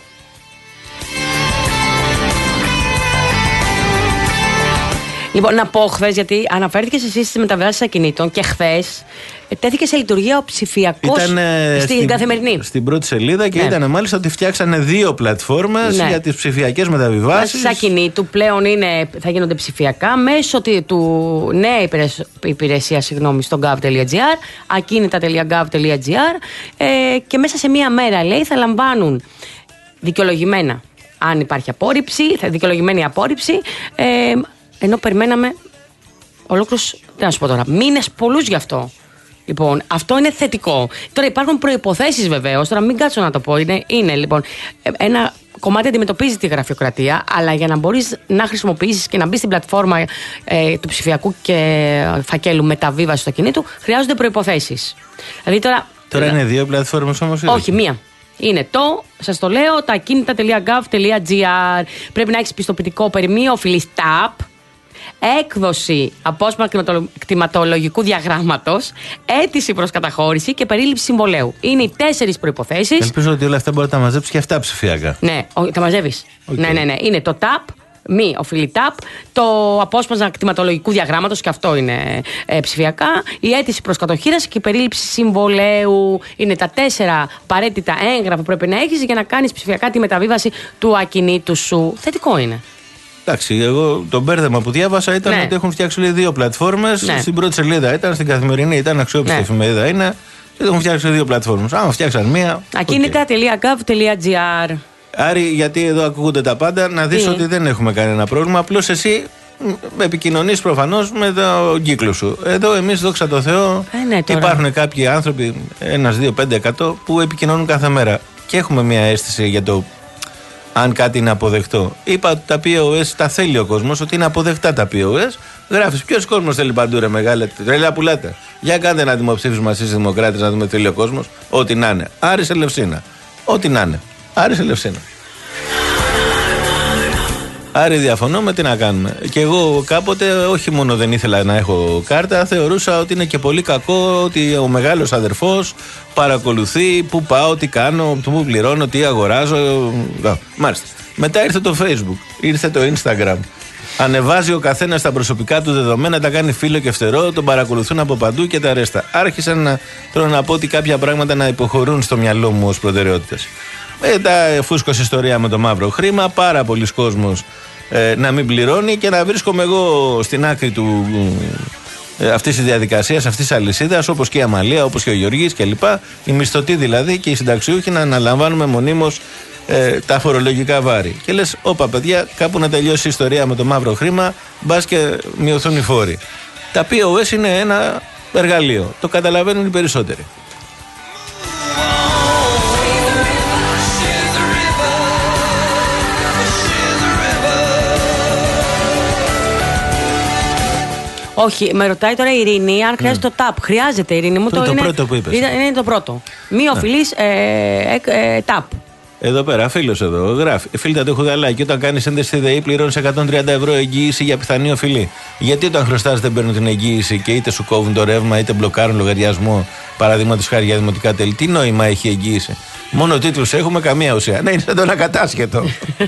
Λοιπόν, να πω χθες, γιατί αναφέρθηκες εσύ στις μεταβάσεις ακινήτων και χθες τέθηκε σε λειτουργία ο ψηφιακός στην, στην καθημερινή. Στην πρώτη σελίδα και ναι. Ήταν μάλιστα ότι φτιάξανε δύο πλατφόρμες ναι. για τις ψηφιακές μεταβιβάσεις. Τα ακινήτου πλέον είναι, θα γίνονται ψηφιακά μέσω του νέα υπηρεσία συγγνώμη, στο gov.gr, ακίνητα τελεία gov τελεία gr ε, και μέσα σε μία μέρα, λέει, θα λαμβάνουν δικαιολογημένα, αν υπάρχει απόρριψη, θα δικαιολογημένη απόρριψη, ε, ενώ περιμέναμε ολόκληρους, τι να σου πω τώρα, μήνες πολλούς γι' αυτό. Λοιπόν, αυτό είναι θετικό. Τώρα υπάρχουν προϋποθέσεις βεβαίως, τώρα μην κάτσω να το πω. Είναι, είναι λοιπόν ένα κομμάτι αντιμετωπίζει τη γραφειοκρατία, αλλά για να μπορείς να χρησιμοποιήσεις και να μπεις στην πλατφόρμα ε, του ψηφιακού και φακέλου μεταβίβαση του ακινήτου, χρειάζονται προϋποθέσεις. Δηλαδή τώρα. Τώρα είναι δύο πλατφόρμες όμως. Όχι, μία. Είναι το, σας το λέω, τα ακίνητα τελεία gov τελεία gr. Πρέπει να έχεις πιστοποιητικό περιμείο οφειλής τάπ. Έκδοση απόσπασμα κτηματολογικού διαγράμματος, αίτηση προς καταχώρηση και περίληψη συμβολέου. Είναι οι τέσσερις προϋποθέσεις. Ελπίζω ότι όλα αυτά μπορεί να τα μαζέψει και αυτά ψηφιακά. Ναι, τα μαζεύεις. Okay. Ναι, ναι, ναι. Είναι το τάπ, μη οφειλή τάπ, το απόσπασμα κτηματολογικού διαγράμματος και αυτό είναι ε, ψηφιακά. Η αίτηση προς κατοχήραση και η περίληψη συμβολέου. Είναι τα τέσσερα απαραίτητα έγγραφα που πρέπει να έχεις για να κάνεις ψηφιακά τη μεταβίβαση του ακινήτου σου. Θετικό είναι. Εντάξει, εγώ το μπέρδεμα που διάβασα ήταν ναι. ότι έχουν φτιάξει λέει, δύο πλατφόρμες. Ναι. Στην πρώτη σελίδα ήταν, στην καθημερινή ήταν, αξιόπιστη ναι. εφημερίδα είναι. Και έχουν φτιάξει δύο πλατφόρμες. Άμα φτιάξαν μία. ακίνητα τελεία gov τελεία gr. Άρη, γιατί εδώ ακούγονται τα πάντα, να δεις ότι δεν έχουμε κανένα πρόβλημα. Απλώς εσύ επικοινωνείς προφανώς με τον κύκλο σου. Εδώ εμείς, δόξα τω Θεώ, ε, ναι, υπάρχουν κάποιοι άνθρωποι, ένας, δύο, πέντε, εκατό, που επικοινωνούν κάθε μέρα. Και έχουμε μια αίσθηση για το αν κάτι είναι αποδεκτό. Είπα ότι τα πι ο ες τα θέλει ο κόσμος, ότι είναι αποδεκτά τα πι ο ες. Γράφεις, ποιος κόσμος θέλει παντού, ρε μεγάλε, τρελά πουλάτε. Για κάντε ένα δημοψήφισμα εσείς οι δημοκράτες να δούμε τι θέλει ο κόσμος. Ό,τι να είναι. Άρης Ελευσίνα. Ό,τι να είναι. Άρης Ελευσίνα. Άρη, διαφωνούμε, τι να κάνουμε. Και εγώ κάποτε, όχι μόνο δεν ήθελα να έχω κάρτα, θεωρούσα ότι είναι και πολύ κακό ότι ο μεγάλος αδερφός παρακολουθεί πού πάω, τι κάνω, πού πληρώνω, τι αγοράζω. Μάλιστα. Μετά ήρθε το Facebook, ήρθε το Instagram. Ανεβάζει ο καθένας τα προσωπικά του δεδομένα, τα κάνει φίλο και φτερό, τον παρακολουθούν από παντού και τα ρέστα. Άρχισαν να, θέλω να πω ότι κάποια πράγματα να υποχωρούν στο μυαλό μου ως προτεραιότητες. Μετά φούσκωσε ιστορία με το μαύρο χρήμα, πάρα πολλοί κόσμος ε, να μην πληρώνει και να βρίσκομαι εγώ στην άκρη του ε, αυτής της διαδικασίας, αυτής της αλυσίδας, όπως και η Αμαλία, όπως και ο Γεωργής κλπ. Οι μισθωτοί δηλαδή και οι συνταξιούχοι να αναλαμβάνουμε μονίμως ε, τα φορολογικά βάρη. Και λες, όπα παιδιά, κάπου να τελειώσει η ιστορία με το μαύρο χρήμα, μπας και μειωθούν οι φόροι. Τα πι ο ες είναι ένα εργαλείο. Το καταλαβαίνουν οι περισσότεροι. Όχι, με ρωτάει τώρα η Ειρήνη αν χρειάζεται mm. το τάπ. Χρειάζεται, Ειρήνη μου. Το, το, το είναι, πρώτο που είπες. Είναι, είναι το πρώτο. Μη οφειλής ε, ε, ε, τάπ. Εδώ πέρα, φίλος εδώ, γράφει. Φίλτα, το έχω γαλάκι. Όταν κάνεις ένταση στη ΔΕΗ, πληρώνεις εκατόν τριάντα ευρώ εγγύηση για πιθανή οφειλή. Γιατί όταν χρωστάς δεν παίρνουν την εγγύηση και είτε σου κόβουν το ρεύμα είτε μπλοκάρουν λογαριασμό, παραδείγματος χάρη για δημοτικά τέλη, τι νόημα έχει εγγύηση? Μόνο τίτλους έχουμε, καμία ουσία. Ναι, είναι σαν τον ακατάσχετο.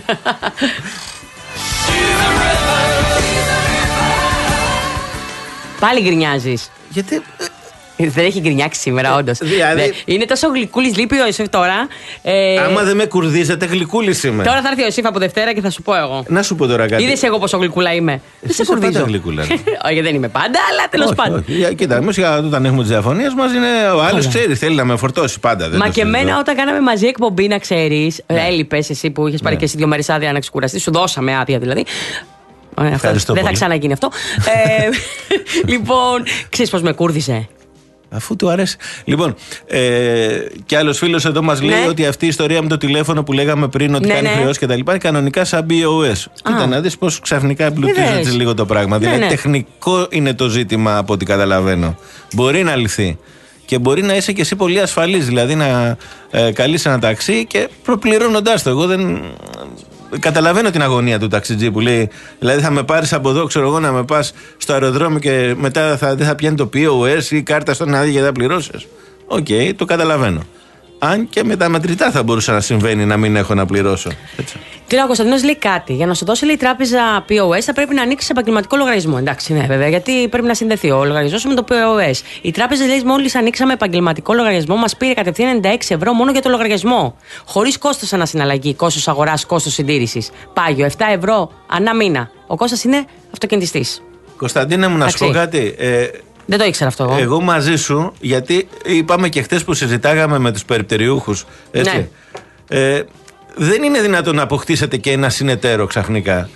Πάλι γκρινιάζεις. Γιατί. Δεν έχει γκρινιάξει σήμερα, όντως. Δηλαδή... Είναι τόσο γλυκούλης, λείπει ο Ιωσήφ τώρα. Ε... Άμα δεν με κουρδίζετε, γλυκούλης είμαι. Τώρα θα έρθει ο Ιωσήφ από Δευτέρα και θα σου πω εγώ. Να σου πω τώρα κάτι. Είδες εγώ πόσο γλυκούλα είμαι. Δεν σε κουρδίζω. Όχι, δεν είμαι πάντα, αλλά τέλος πάντων. Κοίτα, εμείς όταν έχουμε τις διαφωνίες μας, είναι ο άλλος ξέρει, θέλει να με φορτώσει πάντα. Μα και εμένα όταν κάναμε μαζί εκπομπή, να ξέρεις, έλειπες εσύ που είχες πάρει και εσύ δύο μέρες άδεια να ξεκουραστείς, σου δώσαμε άδεια δηλαδή. Αυτό, δεν πολύ. Θα ξαναγίνει αυτό. ε, λοιπόν, ξέρεις πώς με κούρδισε. Αφού του αρέσει. Λοιπόν, ε, και άλλος φίλος εδώ μας λέει ναι. ότι αυτή η ιστορία με το τηλέφωνο που λέγαμε πριν ότι ναι, κάνει ναι. χρεώσεις και τα λοιπά είναι κανονικά σαν πι ο ες. Κοίτα να δεις πώς ξαφνικά εμπλουτίζεται λίγο το πράγμα. Ναι, δηλαδή ναι. τεχνικό είναι το ζήτημα από ό,τι καταλαβαίνω. Μπορεί να λυθεί. Και μπορεί να είσαι και εσύ πολύ ασφαλής. Δηλαδή να ε, καλείς ένα ταξί και προπληρώνοντάς το. Εγώ δεν. Καταλαβαίνω την αγωνία του ταξιτζή που λέει, δηλαδή θα με πάρεις από εδώ, ξέρω εγώ, να με πας στο αεροδρόμιο και μετά θα, δεν θα πιάνει το πι ο ες ή κάρτα στον άδειο και θα πληρώσεις. Οκ, okay, το καταλαβαίνω. Αν και με τα μετρητά θα μπορούσε να συμβαίνει να μην έχω να πληρώσω. Κύριε Κωνσταντίνος λέει κάτι. Για να σου δώσει λέει, η τράπεζα πι ο ες θα πρέπει να ανοίξει επαγγελματικό λογαριασμό. Εντάξει, ναι, βέβαια, γιατί πρέπει να συνδεθεί ο λογαριασμός με το πι ο ες. Η τράπεζα λέει μόλις ανοίξαμε επαγγελματικό λογαριασμό, μας πήρε κατευθείαν ενενήντα έξι ευρώ μόνο για το λογαριασμό. Χωρίς κόστος ανασυναλλαγή, κόστος αγοράς, κόστος συντήρησης. Πάγιο, επτά ευρώ ανά μήνα. Ο Κώστας είναι αυτοκινητιστής. Κωνσταντίνε μου, να σου πω κάτι. Ε... Δεν το ήξερα αυτό εγώ. Εγώ μαζί σου, γιατί είπαμε και χτες που συζητάγαμε με τους περιπτεριούχους. Έτσι. Ναι. Ε, δεν είναι δυνατόν να αποκτήσετε και ένα συνεταίρο ξαφνικά.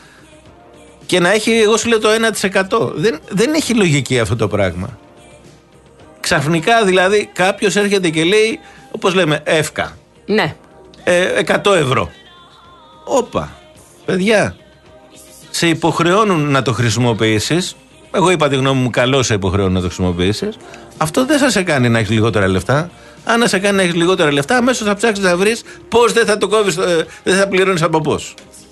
Και να έχει, εγώ σου λέω, το ένα τοις εκατό. Δεν, δεν έχει λογική αυτό το πράγμα. Ξαφνικά δηλαδή κάποιος έρχεται και λέει, όπως λέμε, εύκα. Ναι. Ε, εκατό ευρώ. Όπα. Παιδιά, σε υποχρεώνουν να το χρησιμοποιήσεις. Εγώ είπα τη γνώμη μου, καλό σε υποχρεώνουν να το χρησιμοποιήσεις. Αυτό δεν θα σε κάνει να έχεις λιγότερα λεφτά. Αν σε κάνει να έχεις λιγότερα λεφτά, αμέσως θα ψάξεις να βρεις πώς δεν θα το κόβεις, ε, δεν θα πληρώνεις από πώς.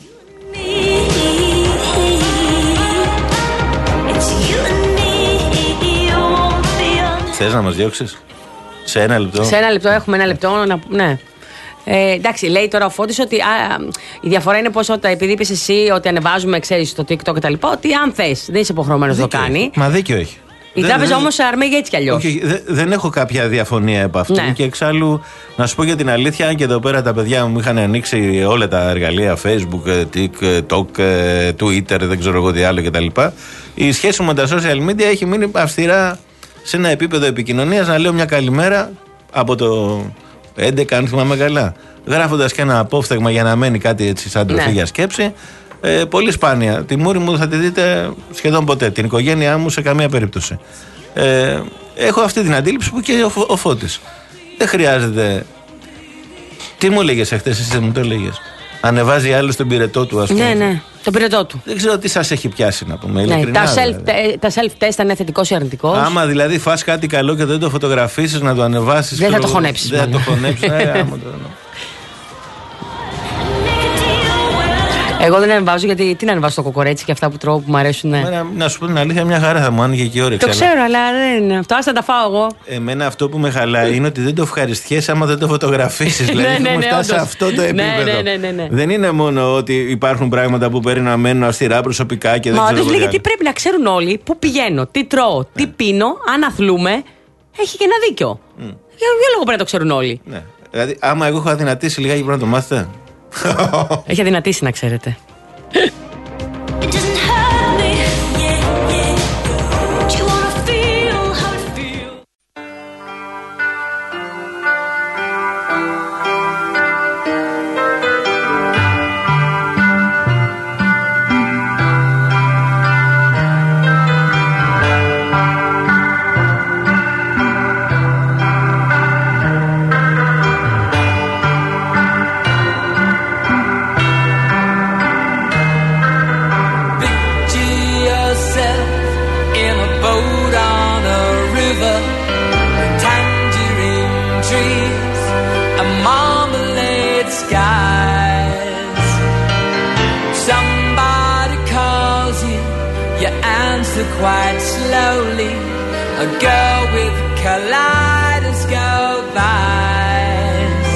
Θες να μας διώξεις? Σε ένα λεπτό. Σε ένα λεπτό, έχουμε ένα λεπτό. Να, ναι. Ε, εντάξει, λέει τώρα ο Φώτης ότι α, η διαφορά είναι πως όταν, επειδή είπες εσύ ότι ανεβάζουμε, ξέρεις, στο TikTok και τα λοιπά, ότι αν θες, δεν είσαι υποχρεωμένος να το κάνει. Μα δίκιο έχει. Η δεν, τράπεζα όμως αρμέγει έτσι κι αλλιώς. Όχι, δε, δεν έχω κάποια διαφωνία επ' αυτού. Ναι. Και εξάλλου, να σου πω για την αλήθεια, αν και εδώ πέρα τα παιδιά μου είχαν ανοίξει όλα τα εργαλεία Facebook, TikTok, Twitter, δεν ξέρω εγώ τι άλλο κτλ. Η σχέση μου με τα social media έχει μείνει αυστηρά σε ένα επίπεδο επικοινωνίας, να λέω μια καλημέρα από το έντεκα αν θυμάμαι καλά, γράφοντας και ένα απόφθεγμα για να μένει κάτι έτσι σαν τροφή, ναι, για σκέψη. Ε, πολύ σπάνια. Τη μούρη μου θα τη δείτε σχεδόν ποτέ. Την οικογένειά μου σε καμία περίπτωση. Ε, έχω αυτή την αντίληψη που και ο, ο Φώτης. Δεν χρειάζεται. Τι μου έλεγες εχθές, εσύ μου το έλεγες? Ανεβάζει άλλο τον πυρετό του, ας πούμε. Ναι, ναι, τον πυρετό του. Δεν ξέρω τι σας έχει πιάσει, να πούμε. Ναι, ειλικρινά, τα, self, δηλαδή. τα self-test ήταν θετικός ή αρνητικός. Άμα δηλαδή φας κάτι καλό και δεν το φωτογραφίσεις, να το ανεβάσεις. Δεν θα το χωνέψεις. Δεν θα το χωνέψεις. Εγώ δεν ανεβάζω, γιατί τι να ανεβάζω το κοκορέτσι και αυτά που τρώω που μου αρέσουν. Ναι. Εμένα, να σου πω την αλήθεια, μια χαρά θα μου άνοιγε και η όρεξη. Το ξέρω, αλλά δεν είναι αυτό. Ας θα τα φάω εγώ. Εμένα αυτό που με χαλάει είναι ότι δεν το ευχαριστιέσαι άμα δεν το φωτογραφίσεις. Δηλαδή, ναι, ναι, έχουμε ναι, φτάσει σε αυτό το επίπεδο. Ναι, ναι, ναι, ναι, ναι. Δεν είναι μόνο ότι υπάρχουν πράγματα που πρέπει να μένουν αυστηρά προσωπικά και δεν Μα ξέρω. Μα γιατί πρέπει να ξέρουν όλοι πού πηγαίνω, τι τρώω, τι ναι. πίνω, αν αθλούμε. Έχει και ένα δίκιο. Mm. Για ποιο λόγο πρέπει να το ξέρουν όλοι? Ναι. Δηλαδή, άμα εγώ έχω αδυνατήσει λιγάκι, πρέπει να το μάθετε. Έχει αδυνατήσει, να ξέρετε. Quite slowly, a girl with kaleidoscope eyes.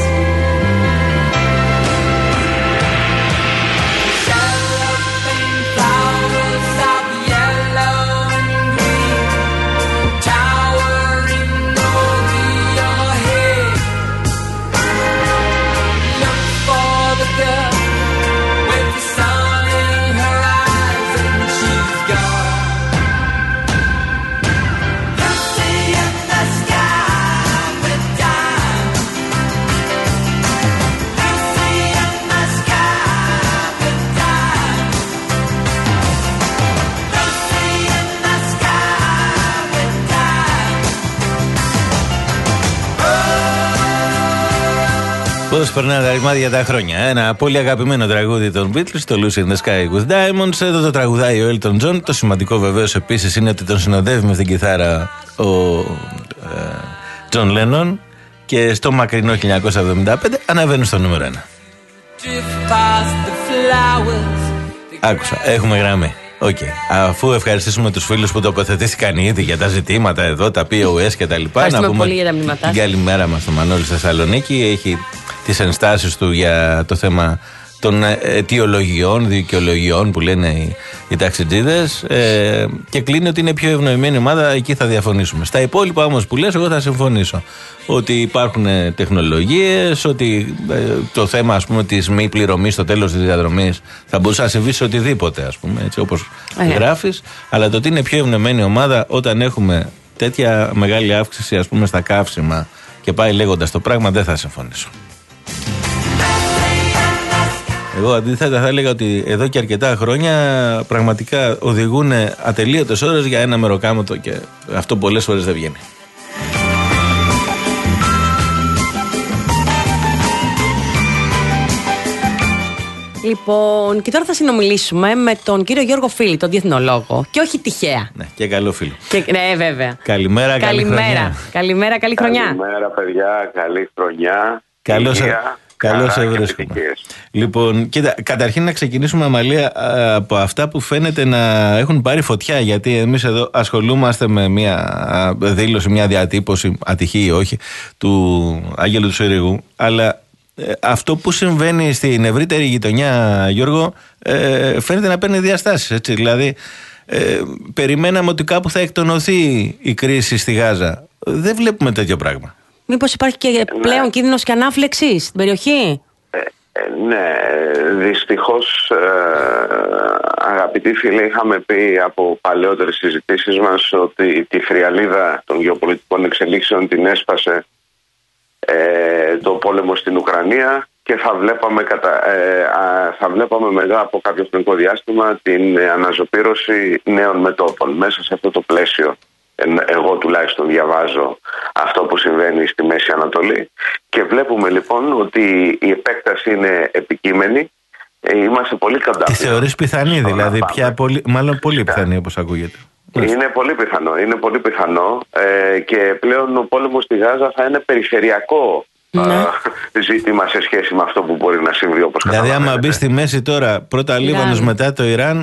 Cellophane flowers of yellow and green, towering over your head. Look for the girl with the sun in her eyes, and she's gone. Πώς περνάνε τα ρημάδια τα χρόνια. Ένα πολύ αγαπημένο τραγούδι των Beatles, το Lucy in the Sky with Diamonds. Εδώ το τραγουδάει ο Elton John. Το σημαντικό βεβαίως επίσης είναι ότι τον συνοδεύει με την κιθάρα ο ε, John Lennon. Και στο μακρινό χίλια εννιακόσια εβδομήντα πέντε αναβαίνουν στο νούμερο ένα. Άκουσα, έχουμε γραμμή. Okay. Αφού ευχαριστήσουμε τους φίλους που τοποθετήθηκαν ήδη για τα ζητήματα εδώ, τα πι ο ες και τα λοιπά, να πούμε πολύ για τα μηνύματά. Την καλημέρα μας στο Μανώλη στη Θεσσαλονίκη. Έχει τις ενστάσεις του για το θέμα των αιτιολογιών, δικαιολογιών που λένε οι, οι ταξιτζίδες, ε, και κλείνει ότι είναι πιο ευνοημένη ομάδα, εκεί θα διαφωνήσουμε. Στα υπόλοιπα όμως που λες, εγώ θα συμφωνήσω. Ότι υπάρχουν τεχνολογίες, ότι ε, το θέμα, ας πούμε, της μη πληρωμής στο τέλος της διαδρομής θα μπορούσε να συμβεί σε οτιδήποτε, ας πούμε, έτσι όπως yeah. γράφεις, αλλά το ότι είναι πιο ευνοημένη ομάδα όταν έχουμε τέτοια μεγάλη αύξηση, ας πούμε, στα καύσιμα και πάει λέγοντας το πράγμα, δεν θα συμφωνήσω. Εγώ αντίθετα θα έλεγα ότι εδώ και αρκετά χρόνια πραγματικά οδηγούν ατελείωτες ώρες για ένα μεροκάματο και αυτό πολλές φορές δεν βγαίνει. Λοιπόν, και τώρα θα συνομιλήσουμε με τον κύριο Γιώργο Φίλη, τον διεθνολόγο. Και όχι τυχαία. Ναι, και καλό φίλο. Και, ναι, βέβαια. Καλημέρα, καλή Καλημέρα. χρονιά. Καλημέρα, καλή χρονιά. Καλημέρα, παιδιά, καλή χρονιά. Καλώς Καλώς σε βρίσκουμε. Λοιπόν, κοίτα, καταρχήν να ξεκινήσουμε, Αμαλία, από αυτά που φαίνεται να έχουν πάρει φωτιά. Γιατί εμείς εδώ ασχολούμαστε με μια δήλωση, μια διατύπωση, ατυχή ή όχι, του Άγγελου του Συρίγου. Αλλά ε, αυτό που συμβαίνει στην ευρύτερη γειτονιά, Γιώργο, ε, φαίνεται να παίρνει διαστάσεις. Έτσι. Δηλαδή, ε, περιμέναμε ότι κάπου θα εκτονωθεί η κρίση στη Γάζα. Δεν βλέπουμε τέτοιο πράγμα. Μήπως υπάρχει και πλέον ναι. κίνδυνος και ανάφλεξης στην περιοχή? Ε, ε, ναι, δυστυχώς, ε, αγαπητοί φίλοι, είχαμε πει από παλαιότερες συζητήσεις μας ότι τη θριαλίδα των γεωπολιτικών εξελίξεων την έσπασε ε, το πόλεμο στην Ουκρανία και θα βλέπαμε, κατα, ε, α, θα βλέπαμε μετά από κάποιο χρονικό διάστημα την αναζωπήρωση νέων μετώπων. Μέσα σε αυτό το πλαίσιο εγώ τουλάχιστον διαβάζω αυτό που συμβαίνει στη Μέση Ανατολή και βλέπουμε λοιπόν ότι η επέκταση είναι επικείμενη. Είμαστε πολύ κοντά. Τη θεωρείς πιθανή δηλαδή, πια πολύ, μάλλον πολύ πιθανή όπως ακούγεται. Είναι πολύ πιθανό, είναι πολύ πιθανό ε, και πλέον ο πόλεμος στη Γάζα θα είναι περιφερειακό ναι. ε, ζήτημα σε σχέση με αυτό που μπορεί να συμβεί όπως δηλαδή άμα μπει στη μέση τώρα πρώτα Λίβανος μετά το Ιράν.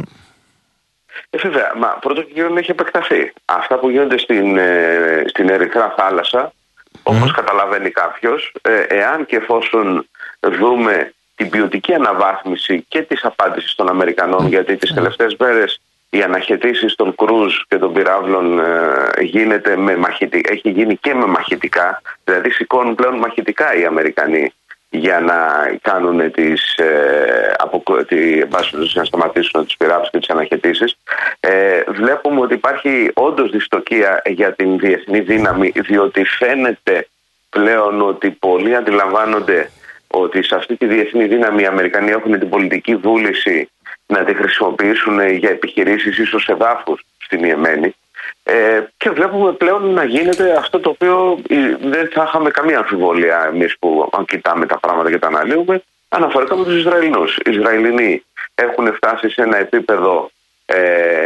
Ε, βέβαια, μα πρώτο και κύριο έχει επεκταθεί. Αυτά που γίνονται στην, ε, στην Ερυθρά θάλασσα, όπως mm. καταλαβαίνει κάποιος, ε, εάν και εφόσον δούμε την ποιοτική αναβάθμιση και της απάντησης των Αμερικανών, mm. γιατί τις τελευταίες μέρες οι αναχαιτήσεις των κρούζ και των πυράβλων ε, γίνεται με μαχητι... έχει γίνει και με μαχητικά, δηλαδή σηκώνουν πλέον μαχητικά οι Αμερικανοί για να κάνουν τις, ε, από, τη, να σταματήσουν τις πυράβλους και τις αναχαιτήσεις. Ε, βλέπουμε ότι υπάρχει όντως δυστοκία για την διεθνή δύναμη, διότι φαίνεται πλέον ότι πολλοί αντιλαμβάνονται ότι σε αυτή τη διεθνή δύναμη οι Αμερικανοί έχουν την πολιτική βούληση να τη χρησιμοποιήσουν για επιχειρήσεις ίσως εδάφους στην Ιεμένη. Ε, και βλέπουμε πλέον να γίνεται αυτό το οποίο δεν θα είχαμε καμία αμφιβολία εμείς που αν κοιτάμε τα πράγματα και τα αναλύουμε, αναφορικά με τους Ισραηλινούς. Οι Ισραηλινοί έχουν φτάσει σε ένα επίπεδο ε,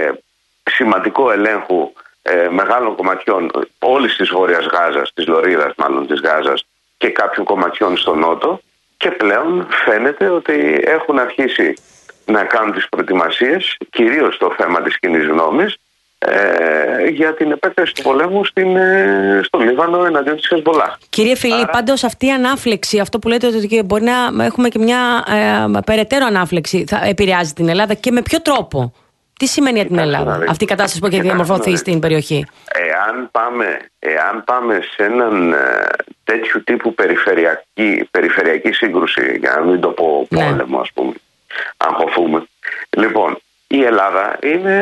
σημαντικό ελέγχου ε, μεγάλων κομματιών όλης της Βόρειας Γάζας, της Λωρίδας μάλλον της Γάζας και κάποιων κομματιών στο Νότο και πλέον φαίνεται ότι έχουν αρχίσει να κάνουν τις προετοιμασίες, κυρίως στο θέμα της κοινής γνώμης, Ε, για την επέκταση του πολέμου στην, ε, στο Λίβανο εναντίον της Χεσμολάχ. Κύριε Φιλή, Άρα... πάντως αυτή η ανάφλεξη, αυτό που λέτε ότι μπορεί να έχουμε και μια ε, περαιτέρω ανάφλεξη, θα επηρεάζει την Ελλάδα και με ποιο τρόπο? Τι σημαίνει για την Ελλάδα δηλαδή, αυτή η κατάσταση που έχει διαμορφωθεί δηλαδή, στην περιοχή? Εάν πάμε, εάν πάμε σε έναν ε, τέτοιου τύπου περιφερειακή, περιφερειακή σύγκρουση, για να μην το πω πόλεμο, ναι. ας πούμε, αν χωθούμε. Λοιπόν, η Ελλάδα είναι,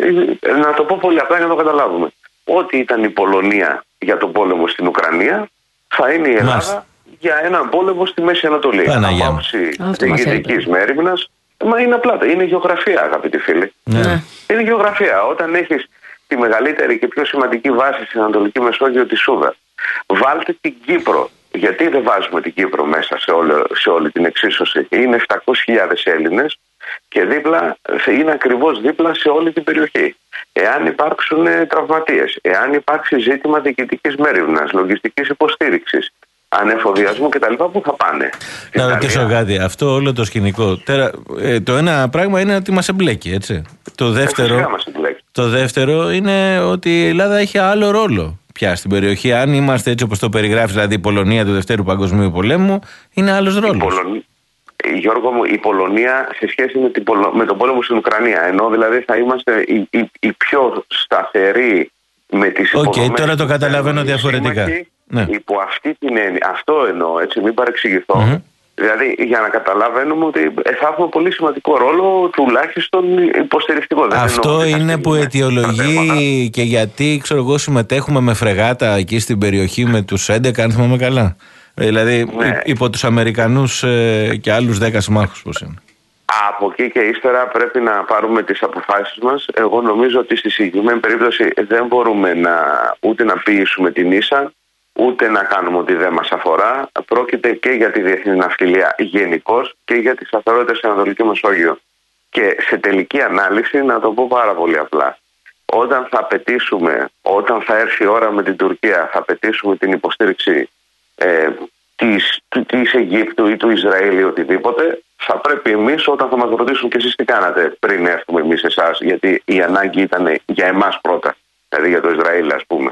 να το πω πολύ απλά για να το καταλάβουμε, ό,τι ήταν η Πολωνία για τον πόλεμο στην Ουκρανία θα είναι η Ελλάδα Μάλιστα. για έναν πόλεμο στη Μέση Ανατολή. Από άψη διοικητικής μέριμνας, μα είναι απλά, είναι γεωγραφία αγαπητοί φίλοι. Ναι. Είναι γεωγραφία. Όταν έχεις τη μεγαλύτερη και πιο σημαντική βάση στην Ανατολική Μεσόγειο, τη Σούδα, βάλτε την Κύπρο. Γιατί δεν βάζουμε την Κύπρο μέσα σε, όλο, σε όλη την εξίσωση? Είναι επτακόσιες χιλιάδες Έλληνες και δίπλα, είναι ακριβώς δίπλα σε όλη την περιοχή. Εάν υπάρξουν τραυματίες, εάν υπάρξει ζήτημα διοικητικής μέριμνας, λογιστικής υποστήριξης, ανεφοδιασμού κτλ. Πού θα πάνε? Να ρωτήσω κάτι. Αυτό όλο το σκηνικό. Τέρα, ε, το ένα πράγμα είναι ότι μας εμπλέκει, έτσι. Το δεύτερο, το δεύτερο είναι ότι η Ελλάδα έχει άλλο ρόλο πια στην περιοχή. Αν είμαστε έτσι όπως το περιγράφει, δηλαδή η Πολωνία του Δευτέρου Παγκοσμίου Πολέμου, είναι άλλος ρόλος. Πολωνία. Γιώργο μου, η Πολωνία σε σχέση με, την Πολο... με τον πόλεμο στην Ουκρανία, ενώ δηλαδή θα είμαστε οι, οι, οι πιο σταθεροί με τις υποδομές. Οκ, okay, τώρα το καταλαβαίνω διαφορετικά. Ναι. Υπό αυτή την έννοια, αυτό εννοώ, έτσι, μην παρεξηγηθώ. Mm-hmm. Δηλαδή, για να καταλαβαίνουμε ότι θα έχουμε πολύ σημαντικό ρόλο, τουλάχιστον υποστηρικτικό. Αυτό δεν είναι που αιτιολογεί και γιατί, ξέρω εγώ, συμμετέχουμε με φρεγάτα εκεί στην περιοχή με τους έντεκα, αν θυμάμαι καλά. Δηλαδή, ναι. υπό τους Αμερικανούς ε, και άλλους δέκα συμμάχους, πώς είναι. Από εκεί και ύστερα πρέπει να πάρουμε τις αποφάσεις μας. Εγώ νομίζω ότι στη συγκεκριμένη περίπτωση δεν μπορούμε να, ούτε να πείσουμε την ίσα, ούτε να κάνουμε ότι δεν μας αφορά. Πρόκειται και για τη διεθνή ναυτιλία γενικώς και για τη σταθερότητα στην Ανατολική Μεσόγειο. Και σε τελική ανάλυση, να το πω πάρα πολύ απλά, όταν θα απαιτήσουμε, όταν θα έρθει η ώρα με την Τουρκία, θα απαιτήσουμε την υποστήριξη ε, της, της Αιγύπτου ή του Ισραήλ ή οτιδήποτε, θα πρέπει εμείς, όταν θα μας ρωτήσουν και εσείς τι κάνατε πριν έρθουμε εμείς εσάς, γιατί η ανάγκη ήταν για εμάς πρώτα, δηλαδή για το Ισραήλ ας πούμε,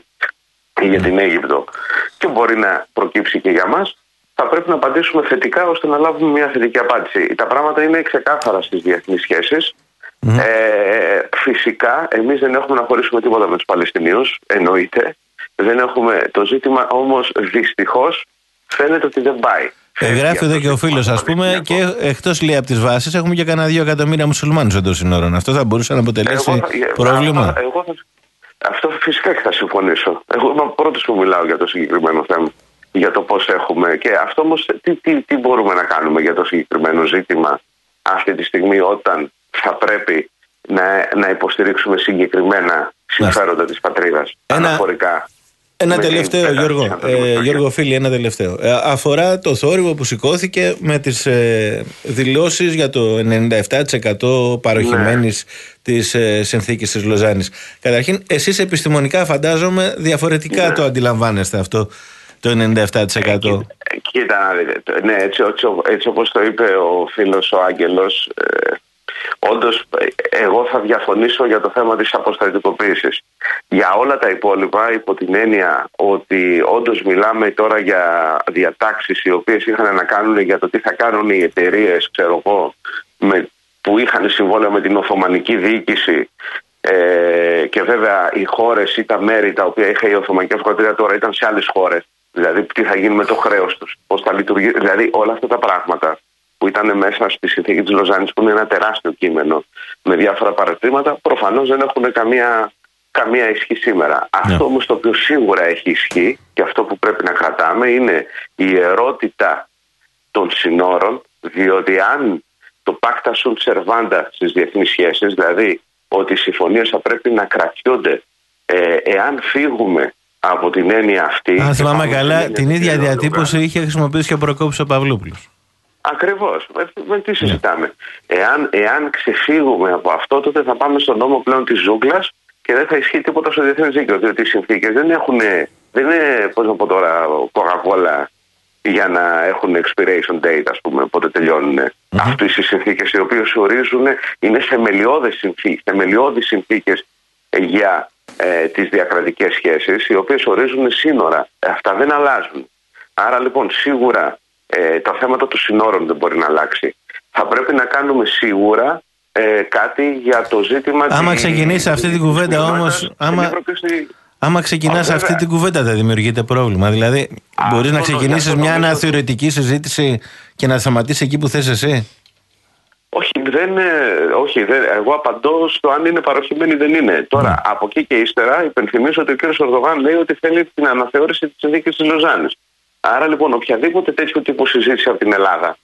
ή για την Αίγυπτο, και μπορεί να προκύψει και για μας, θα πρέπει να απαντήσουμε θετικά ώστε να λάβουμε μια θετική απάντηση. Τα πράγματα είναι ξεκάθαρα στις διεθνείς σχέσεις. Mm. Ε, φυσικά, εμείς δεν έχουμε να χωρίσουμε τίποτα με τους Παλαιστινίους, εννοείται. Δεν έχουμε το ζήτημα, όμως δυστυχώς φαίνεται ότι δεν πάει. Γράφει εδώ και ο φίλος, ας πούμε, και εκτός λέει από τις βάσεις έχουμε και κανένα δύο εκατομμύρια μουσουλμάνους εντός συνόρων. Αυτό θα μπορούσε να αποτελέσει εγώ, πρόβλημα. Εγώ, εγώ θα, αυτό φυσικά και θα συμφωνήσω. Εγώ είμαι ο πρώτος που μιλάω για το συγκεκριμένο θέμα. για το πώς έχουμε. Και αυτό όμως τι, τι, τι μπορούμε να κάνουμε για το συγκεκριμένο ζήτημα αυτή τη στιγμή, όταν θα πρέπει να, να υποστηρίξουμε συγκεκριμένα συμφέροντα της πατρίδας ένα, αναφορικά. Ένα τελευταίο, Γιώργο, ε, Γιώργο φίλοι, ένα τελευταίο. Ε, αφορά το θόρυβο που σηκώθηκε με τις ε, δηλώσεις για το ενενήντα επτά τοις εκατό παροχημένης ναι. της ε, συνθήκης της Λοζάνης. Καταρχήν, εσείς επιστημονικά φαντάζομαι διαφορετικά ναι. το αντιλαμβάνεστε αυτό το ενενήντα επτά τοις εκατό. Ε, κοίτα, ναι, έτσι, έτσι, έτσι όπως το είπε ο φίλος ο Άγγελος, ε, όντως εγώ θα διαφωνήσω για το θέμα της αποστρατικοποίησης. Για όλα τα υπόλοιπα, υπό την έννοια ότι όντως μιλάμε τώρα για διατάξεις οι οποίες είχαν να κάνουν για το τι θα κάνουν οι εταιρείες, ξέρω εγώ, με, που είχαν συμβόλαιο με την Οθωμανική διοίκηση, ε, και βέβαια οι χώρες ή τα μέρη τα οποία είχε η Οθωμανική Αυτοκρατορία τώρα ήταν σε άλλες χώρες. Δηλαδή τι θα γίνει με το χρέος τους, πώς θα λειτουργεί, δηλαδή όλα αυτά τα πράγματα που ήταν μέσα στη συνθήκη της Λοζάνης, που είναι ένα τεράστιο κείμενο με διάφορα παρατήματα, προφανώς δεν έχουν καμία, καμία ισχύ σήμερα. Yeah. Αυτό όμως το οποίο σίγουρα έχει ισχύ και αυτό που πρέπει να κρατάμε είναι η ιερότητα των συνόρων, διότι αν το pacta sunt servanda στις διεθνείς σχέσεις, δηλαδή ότι οι συμφωνίες θα πρέπει να κρατιόνται ε, εάν φύγουμε από την έννοια αυτή. Αν θυμάμαι καλά, την, την ίδια διατύπωση είχε χρησιμοποιήσει και ο Προκόπης ο Παυλόπουλος. Ακριβώς. Με τι συζητάμε. Yeah. Εάν, εάν ξεφύγουμε από αυτό, τότε θα πάμε στον νόμο πλέον της ζούγκλας και δεν θα ισχύει τίποτα στο διεθνές δίκαιο. Διότι οι συνθήκες δεν έχουν, δεν είναι, πώς να πω τώρα, Coca-Cola για να έχουν expiration date, ας πούμε, πότε τελειώνουν. Mm-hmm. Αυτές οι συνθήκες οι οποίες ορίζουν είναι θεμελιώδεις συνθήκες, θεμελιώδεις συνθήκες για ε, τις διακρατικές σχέσεις, οι οποίες ορίζουν σύνορα. Αυτά δεν αλλάζουν. Άρα λοιπόν σίγουρα ε, τα θέματα των συνόρων δεν μπορεί να αλλάξει. Θα πρέπει να κάνουμε σίγουρα ε, κάτι για το ζήτημα. Άμα ξεκινήσει αυτή την κουβέντα όμως, άμα, άμα ξεκινάς αυτή την κουβέντα δεν δημιουργείται πρόβλημα. Δηλαδή μπορείς να ξεκινήσεις μια αναθεωρητική συζήτηση και να σταματήσεις εκεί που θες εσύ. Όχι, δεν, όχι δεν, εγώ απαντώ στο αν είναι παροχημένη ή δεν είναι. Τώρα, mm. από εκεί και ύστερα, υπενθυμίζω ότι ο κ. Ερντογάν λέει ότι θέλει την αναθεώρηση της συνθήκης της Λοζάνης. Άρα λοιπόν, οποιαδήποτε τέτοιο τύπου συζήτηση από την Ελλάδα,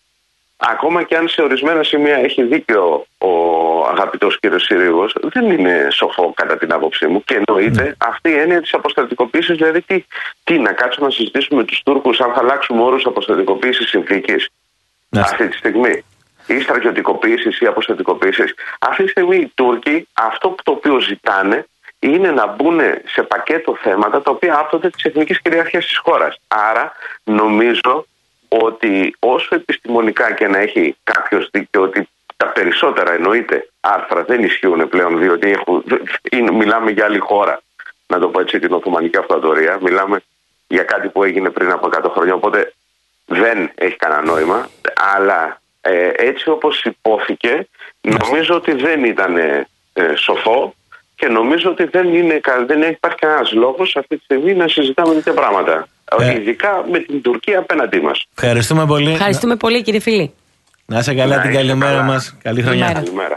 ακόμα και αν σε ορισμένα σημεία έχει δίκιο ο αγαπητός κ. Συρίγος, δεν είναι σοφό κατά την άποψή μου. Και εννοείται mm. αυτή η έννοια της αποστρατικοποίησης, δηλαδή τι, τι να κάτσουμε να συζητήσουμε με τους Τούρκους αν θα αλλάξουμε όρους αποστρατικοποίησης συνθήκης mm. αυτή τη στιγμή. Ή στρατιωτικοποίησης ή αποστρατικοποίησης. Αυτή τη στιγμή οι Τούρκοι αυτό το οποίο ζητάνε είναι να μπουν σε πακέτο θέματα τα οποία άπτονται της εθνικής κυριαρχίας της χώρας. Άρα νομίζω ότι όσο επιστημονικά και να έχει κάποιος δίκιο ότι τα περισσότερα εννοείται άρθρα δεν ισχύουν πλέον, διότι έχουν, μιλάμε για άλλη χώρα, να το πω έτσι, την Οθωμανική Αυτοκρατορία, μιλάμε για κάτι που έγινε πριν από εκατό χρόνια, οπότε δεν έχει κανένα νόημα, αλλά Ε, έτσι όπως υπόθηκε, νομίζω ότι δεν ήταν ε, σοφό και νομίζω ότι δεν, είναι, δεν υπάρχει κανένας λόγος αυτή τη στιγμή να συζητάμε τέτοια πράγματα. Ε. Ειδικά με την Τουρκία απέναντί μας. Ευχαριστούμε πολύ. Ευχαριστούμε πολύ, κύριε φίλη. Να είσαι καλά, να την καλημέρα μας. Καλή χρονιά. Καλημέρα.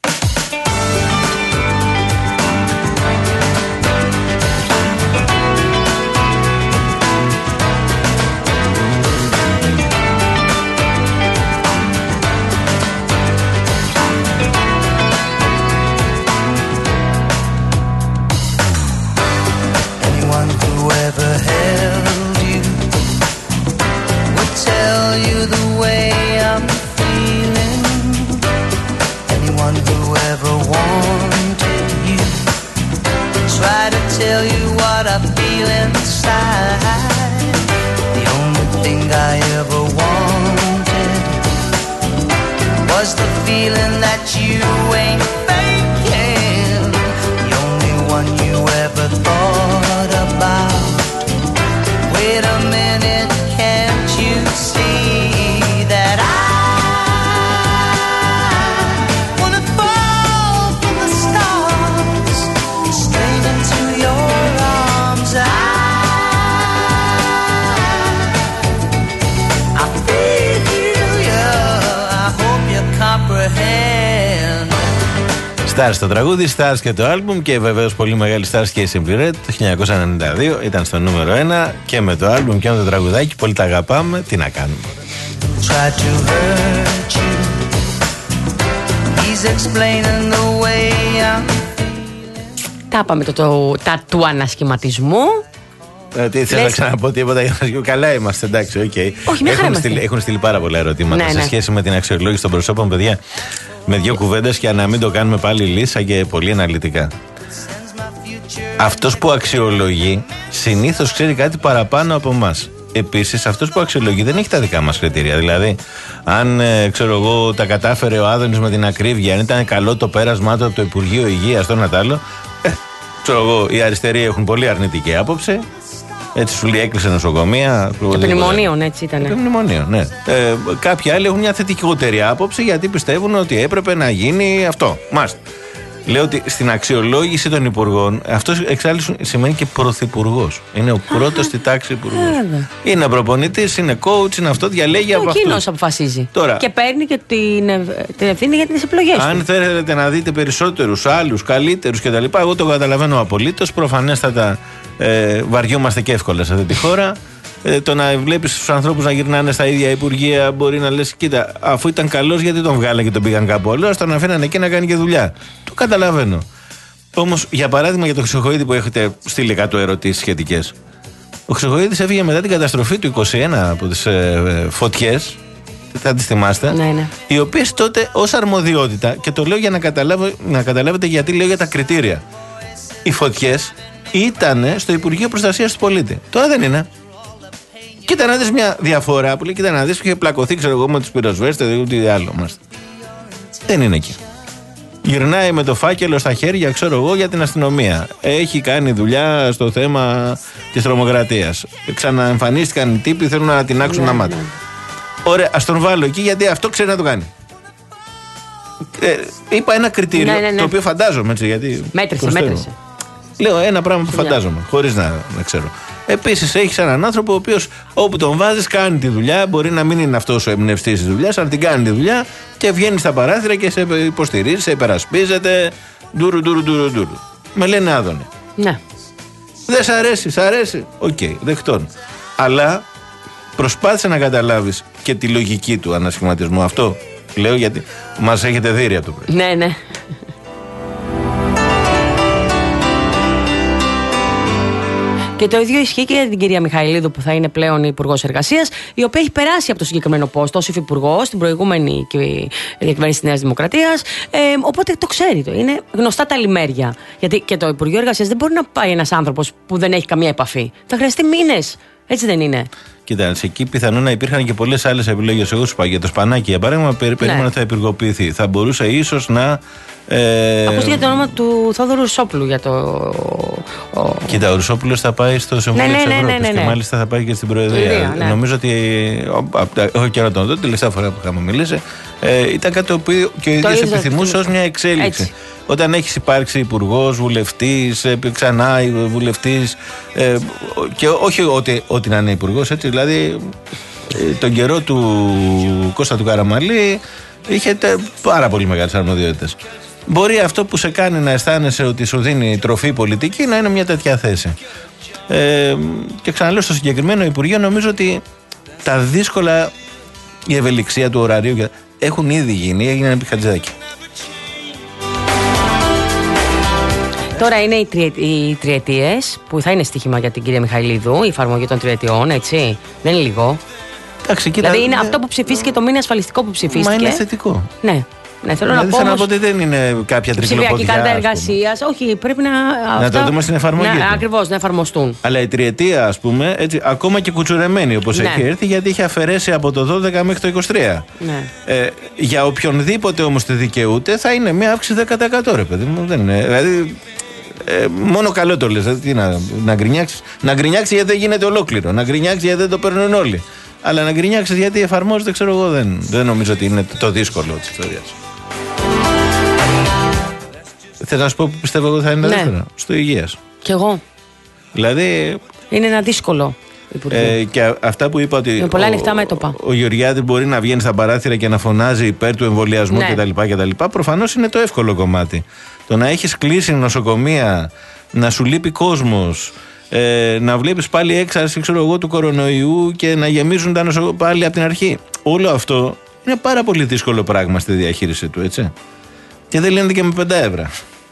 Tell you what I feel inside. The only thing I ever wanted was the feeling that you ain't faking. The only one you ever thought about. Wait a minute, can't you see that I Stars το τραγούδι, Stars και το άλμπουμ και βεβαίως πολύ μεγάλη Stars και η Simply Red το χίλια εννιακόσια ενενήντα δύο ήταν στο νούμερο ένα και με το άλμπουμ και με το τραγουδάκι. Πολύ τα αγαπάμε, τι να κάνουμε. Τα είπαμε το, το, τα του ανασχηματισμού. Ε, τι θέλω να ξαναπώ τίποτα για να καλά είμαστε, εντάξει, οκ. Okay. Όχι, μια χαρά έχουν, στείλει, έχουν στείλει πάρα πολλά ερωτήματα ναι, σε ναι. σχέση με την αξιολόγηση των προσώπων, παιδιά. Με δύο κουβέντες και να μην το κάνουμε πάλι λύσα και πολύ αναλυτικά. Αυτός που αξιολογεί συνήθως ξέρει κάτι παραπάνω από εμάς. Επίσης, αυτός που αξιολογεί δεν έχει τα δικά μας κριτήρια. Δηλαδή, αν ε, ξέρω εγώ, τα κατάφερε ο Άδωνης με την ακρίβεια, αν ήταν καλό το πέρασμά του από το Υπουργείο Υγείας, το ένα τ' άλλο, ε, ξέρω εγώ, οι αριστεροί έχουν πολύ αρνητική άποψη. Έτσι σου λέει έκλεισε νοσοκομεία. Και πνημονίων, έτσι ήταν. Και πνημονίων, ναι. Ε, κάποιοι άλλοι έχουν μια θετικότερη άποψη γιατί πιστεύουν ότι έπρεπε να γίνει αυτό. Μάστε. Λέω ότι στην αξιολόγηση των υπουργών, αυτό εξάλλου σημαίνει και πρωθυπουργός. Είναι ο πρώτος στη τάξη υπουργός. Είναι προπονητής, είναι coach, είναι αυτό, διαλέγει από αυτό. Εκείνος αποφασίζει. Τώρα, και παίρνει και την, την ευθύνη για τις επιλογές του. Αν θέλετε να δείτε περισσότερους, άλλους, καλύτερους κτλ., εγώ το καταλαβαίνω απολύτως. Προφανέστατα ε, βαριόμαστε και εύκολα σε αυτή τη χώρα. Ε, το να βλέπεις τους ανθρώπους να γυρνάνε στα ίδια υπουργεία μπορεί να λες, κοίτα, αφού ήταν καλός, γιατί τον βγάλανε και τον πήγαν κάπου αλλού, ας τον αφήνανε εκεί να κάνει και δουλειά. Το καταλαβαίνω. Όμως, για παράδειγμα, για τον Χρυσοχοΐδη που έχετε στείλει εκατό ερωτήσεις σχετικές. Ο Χρυσοχοΐδης έφυγε μετά την καταστροφή του είκοσι ένα από τις ε, φωτιές. Θα τις θυμάστε. Ναι, ναι. Οι οποίες τότε ως αρμοδιότητα, και το λέω για να, καταλάβω, να καταλάβετε γιατί λέω για τα κριτήρια. Οι φωτιές ήταν στο Υπουργείο Προστασίας του Πολίτη. Τώρα δεν είναι. Κοίτα να δεις μια διαφορά που λέει: κοίτα να δεις που είχε πλακωθεί, ξέρω εγώ, με τους πυροσβέστες ή ούτε άλλο μας. Δεν είναι εκεί. Γυρνάει με το φάκελο στα χέρια, ξέρω εγώ, για την αστυνομία. Έχει κάνει δουλειά στο θέμα της τρομοκρατίας. Ξαναεμφανίστηκαν οι τύποι, θέλουν να την άξουν ναι, να μάθουν. Ναι. Ωραία, ας τον βάλω εκεί γιατί αυτό ξέρει να το κάνει. Ε, είπα ένα κριτήριο, ναι, ναι, ναι. το οποίο φαντάζομαι έτσι. Γιατί μέτρησε, μέτρησε. Λέω ένα πράγμα που φαντάζομαι, χωρίς να, να ξέρω. Επίσης, έχεις έναν άνθρωπο ο οποίος όπου τον βάζεις κάνει τη δουλειά. Μπορεί να μην είναι αυτός ο εμπνευστής της δουλειάς, αλλά την κάνει τη δουλειά και βγαίνει στα παράθυρα και σε υποστηρίζει, σε υπερασπίζεται. Ντουρου, ντουρου, ντουρου, ντουρου. Με λένε Άδωνη. Ναι. Δεν σ' αρέσει, σ' αρέσει. Οκ, okay, δεκτών. Αλλά προσπάθησε να καταλάβεις και τη λογική του ανασχηματισμού. Αυτό λέω γιατί μας έχετε δει από το πρωί. Ναι, ναι. Και το ίδιο ισχύει και για την κυρία Μιχαηλίδου, που θα είναι πλέον Υπουργός Εργασίας, η οποία έχει περάσει από το συγκεκριμένο πόστο ως υφυπουργός στην προηγούμενη διακυβέρνηση της Νέας Δημοκρατίας. Ε, οπότε το ξέρει, το είναι γνωστά τα λιμέρια. Γιατί και το Υπουργείο Εργασίας δεν μπορεί να πάει ένας άνθρωπος που δεν έχει καμία επαφή. Θα χρειαστεί μήνες. Έτσι δεν είναι. Κοίτα, εκεί πιθανόν να υπήρχαν και πολλές άλλες επιλογές. Εγώ σου είπα για το Σπανάκι, για παράδειγμα, περίμενα ναι. ότι θα υπουργοποιηθεί. Θα μπορούσε ίσως να. Ε... Ακούστηκε το όνομα του Θόδωρου Ρουσόπουλου για το. Ο... Κοίτα, ο Ρουσόπουλος θα πάει στο Συμβούλιο ναι, της ναι, Ευρώπης ναι, ναι, ναι. και μάλιστα θα πάει και στην Προεδρία. Ναι. Νομίζω ότι. Έχω καιρό τον δω, τελευταία φορά που είχαμε μιλήσει. Ε, ήταν κάτι το οποίο και ο ίδιος επιθυμούσε ως μια εξέλιξη. Έτσι. Όταν έχεις υπάρξει υπουργός, βουλευτής, ξανά βουλευτής, ε, και όχι ότι, ότι να είναι υπουργός, έτσι, δηλαδή ε, τον καιρό του Κώστα του Καραμαλή είχε πάρα πολύ μεγάλες αρμοδιότητες. Μπορεί αυτό που σε κάνει να αισθάνεσαι ότι σου δίνει τροφή πολιτική να είναι μια τέτοια θέση. Ε, και ξαναλέω, στο συγκεκριμένο Υπουργείο νομίζω ότι τα δύσκολα, η ευελιξία του ωραρίου έχουν ήδη γίνει, έγιναν επί Χατζηδάκη. Τώρα είναι οι, τρι, οι τριετίες που θα είναι στοίχημα για την κυρία Μιχαηλίδου, η εφαρμογή των τριετιών, έτσι. Δεν είναι λίγο. Εντάξει, κοίτα, δηλαδή είναι δε... αυτό που ψηφίστηκε, το μήνα ασφαλιστικό που ψηφίστηκε. Μα είναι θετικό. Ναι. Ναι, θέλω δηλαδή, να πω. Θέλω να πω ότι δεν είναι κάποια τρικλοποδιά. Ψηφιακή κάρτα εργασίας. Όχι, πρέπει να. Να αυτά... το δούμε στην εφαρμογή. Ναι, ακριβώς, να εφαρμοστούν. Αλλά η τριετία, ας πούμε, έτσι, ακόμα και κουτσουρεμένη όπως ναι. έχει έρθει, γιατί έχει αφαιρέσει από το δώδεκα μέχρι το είκοσι τρία. Ναι. Ε, για οποιονδήποτε όμως τη δικαιούται, θα είναι μια αύξηση δέκα τοις εκατό, ρε παιδί μου. Δεν είναι. Δηλαδή, ε, μόνο καλό το λες. Δηλαδή, να, να γκρινιάξεις. Να γκρινιάξεις γιατί δεν γίνεται ολόκληρο. Να γκρινιάξεις γιατί δεν το παίρνουν όλοι. Αλλά να γκρινιάξεις γιατί εφαρμόζεται, ξέρω εγώ, δεν, δεν νομίζω ότι είναι το δύσκολο της ιστορίας. Θέλω να σου πω που πιστεύω εγώ θα είναι ναι. δεύτερο. Στο υγείας. Κι εγώ. Δηλαδή. Είναι ένα δύσκολο. Ε, και αυτά που είπα ότι. Με πολλά ανοιχτά μέτωπα. Ο, ο Γεωργιάδης μπορεί να βγαίνει στα παράθυρα και να φωνάζει υπέρ του εμβολιασμού ναι. κτλ. Προφανώς είναι το εύκολο κομμάτι. Το να έχεις κλείσει νοσοκομεία, να σου λείπει κόσμος, ε, να βλέπεις πάλι έξαρση ξέρω εγώ, του κορονοϊού και να γεμίζουν τα νοσοκομεία πάλι από την αρχή. Όλο αυτό είναι πάρα πολύ δύσκολο πράγμα στη διαχείριση του, έτσι. Και δεν λύνεται και με πέντε ευρώ.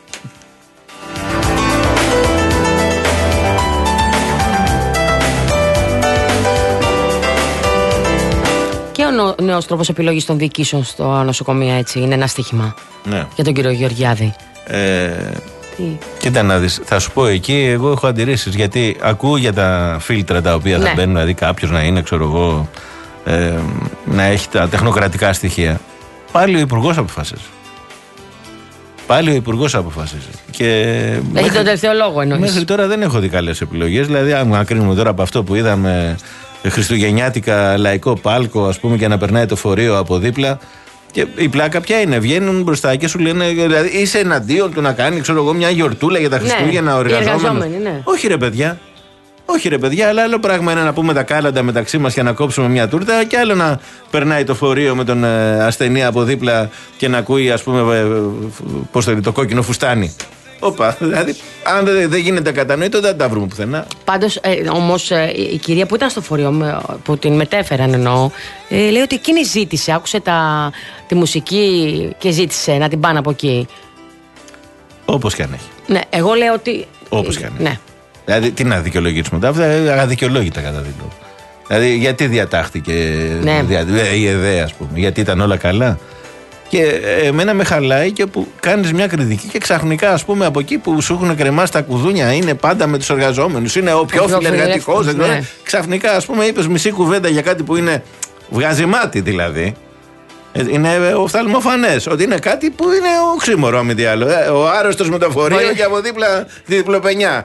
Και ο νέος τρόπος επιλογής των διοικήσεων στο νοσοκομεία, έτσι, είναι ένα στοίχημα. Ναι. Για τον κύριο Γεωργιάδη. Ε, Τι? Κοίτα να δεις, θα σου πω εκεί, εγώ έχω αντιρρήσεις. Γιατί ακούω για τα φίλτρα τα οποία ναι. θα μπαίνουν, δηλαδή κάποιος να είναι, ξέρω εγώ, ε, να έχει τα τεχνοκρατικά στοιχεία. Πάλι ο Υπουργός αποφασίζει. Πάλι ο Υπουργός αποφασίζει. Και έχει μέχρι, τον τελευταίο λόγο εννοείς. Μέχρι τώρα δεν έχω δει καλές επιλογές. Δηλαδή, αν κρίνουμε τώρα από αυτό που είδαμε χριστουγεννιάτικα λαϊκό πάλκο, ας πούμε, και να περνάει το φορείο από δίπλα. Και η πλάκα ποια είναι, βγαίνουν μπροστά και σου λένε, δηλαδή είσαι εναντίον του να κάνει, ξέρω εγώ, μια γιορτούλα για τα Χριστούγεννα, ναι, ο εργαζόμενος. Ναι. Όχι ρε παιδιά. Όχι ρε παιδιά, αλλά άλλο πράγμα είναι να πούμε τα κάλαντα μεταξύ μας και να κόψουμε μια τούρτα, και άλλο να περνάει το φορείο με τον ε, ασθενή από δίπλα και να ακούει, ας πούμε, ε, πώς το, το κόκκινο φουστάνι. Όπα, δηλαδή, αν δεν δε γίνεται κατανοητό, δεν τα βρούμε πουθενά. Πάντως, ε, όμως, ε, η κυρία που ήταν στο φορείο, που την μετέφεραν εννοώ, ε, λέει ότι εκείνη ζήτησε, άκουσε τα, τη μουσική και ζήτησε να την πάνε από εκεί. Όπως και αν έχει. Ναι, εγώ λέω ότι. Όπως και αν έχει. Ναι. Δηλαδή, τι να δικαιολογήσουμε τα αυτά, αδικαιολόγητα κατά δίπλα. Δηλαδή, γιατί διατάχθηκε ναι. δια, η ΕΔΕ, ας πούμε, γιατί ήταν όλα καλά. Και εμένα με χαλάει και που κάνεις μια κριτική και ξαφνικά, ας πούμε, από εκεί που σου έχουν κρεμάσει τα κουδούνια, είναι πάντα με τους εργαζόμενους, είναι ο πιο φιλεργατικός. Ναι. Ξαφνικά, ας πούμε, είπες μισή κουβέντα για κάτι που είναι. Βγάζει μάτι δηλαδή. Είναι οφθαλμοφανές ότι είναι κάτι που είναι οξύμορο, αν μη τι άλλο. Ο άρρωστος με το φορείο και από δίπλα τη διπλοπενιά.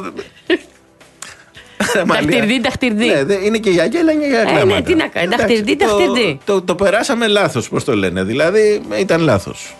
Ταχτυρδί, ταχτυρδί. Ναι, είναι και για γέλα και για κλάματα. Ναι, τι να κάνει, ταχτυρδί, ταχτυρδί. Το, το, το περάσαμε λάθος, πώς το λένε. Δηλαδή ήταν λάθος.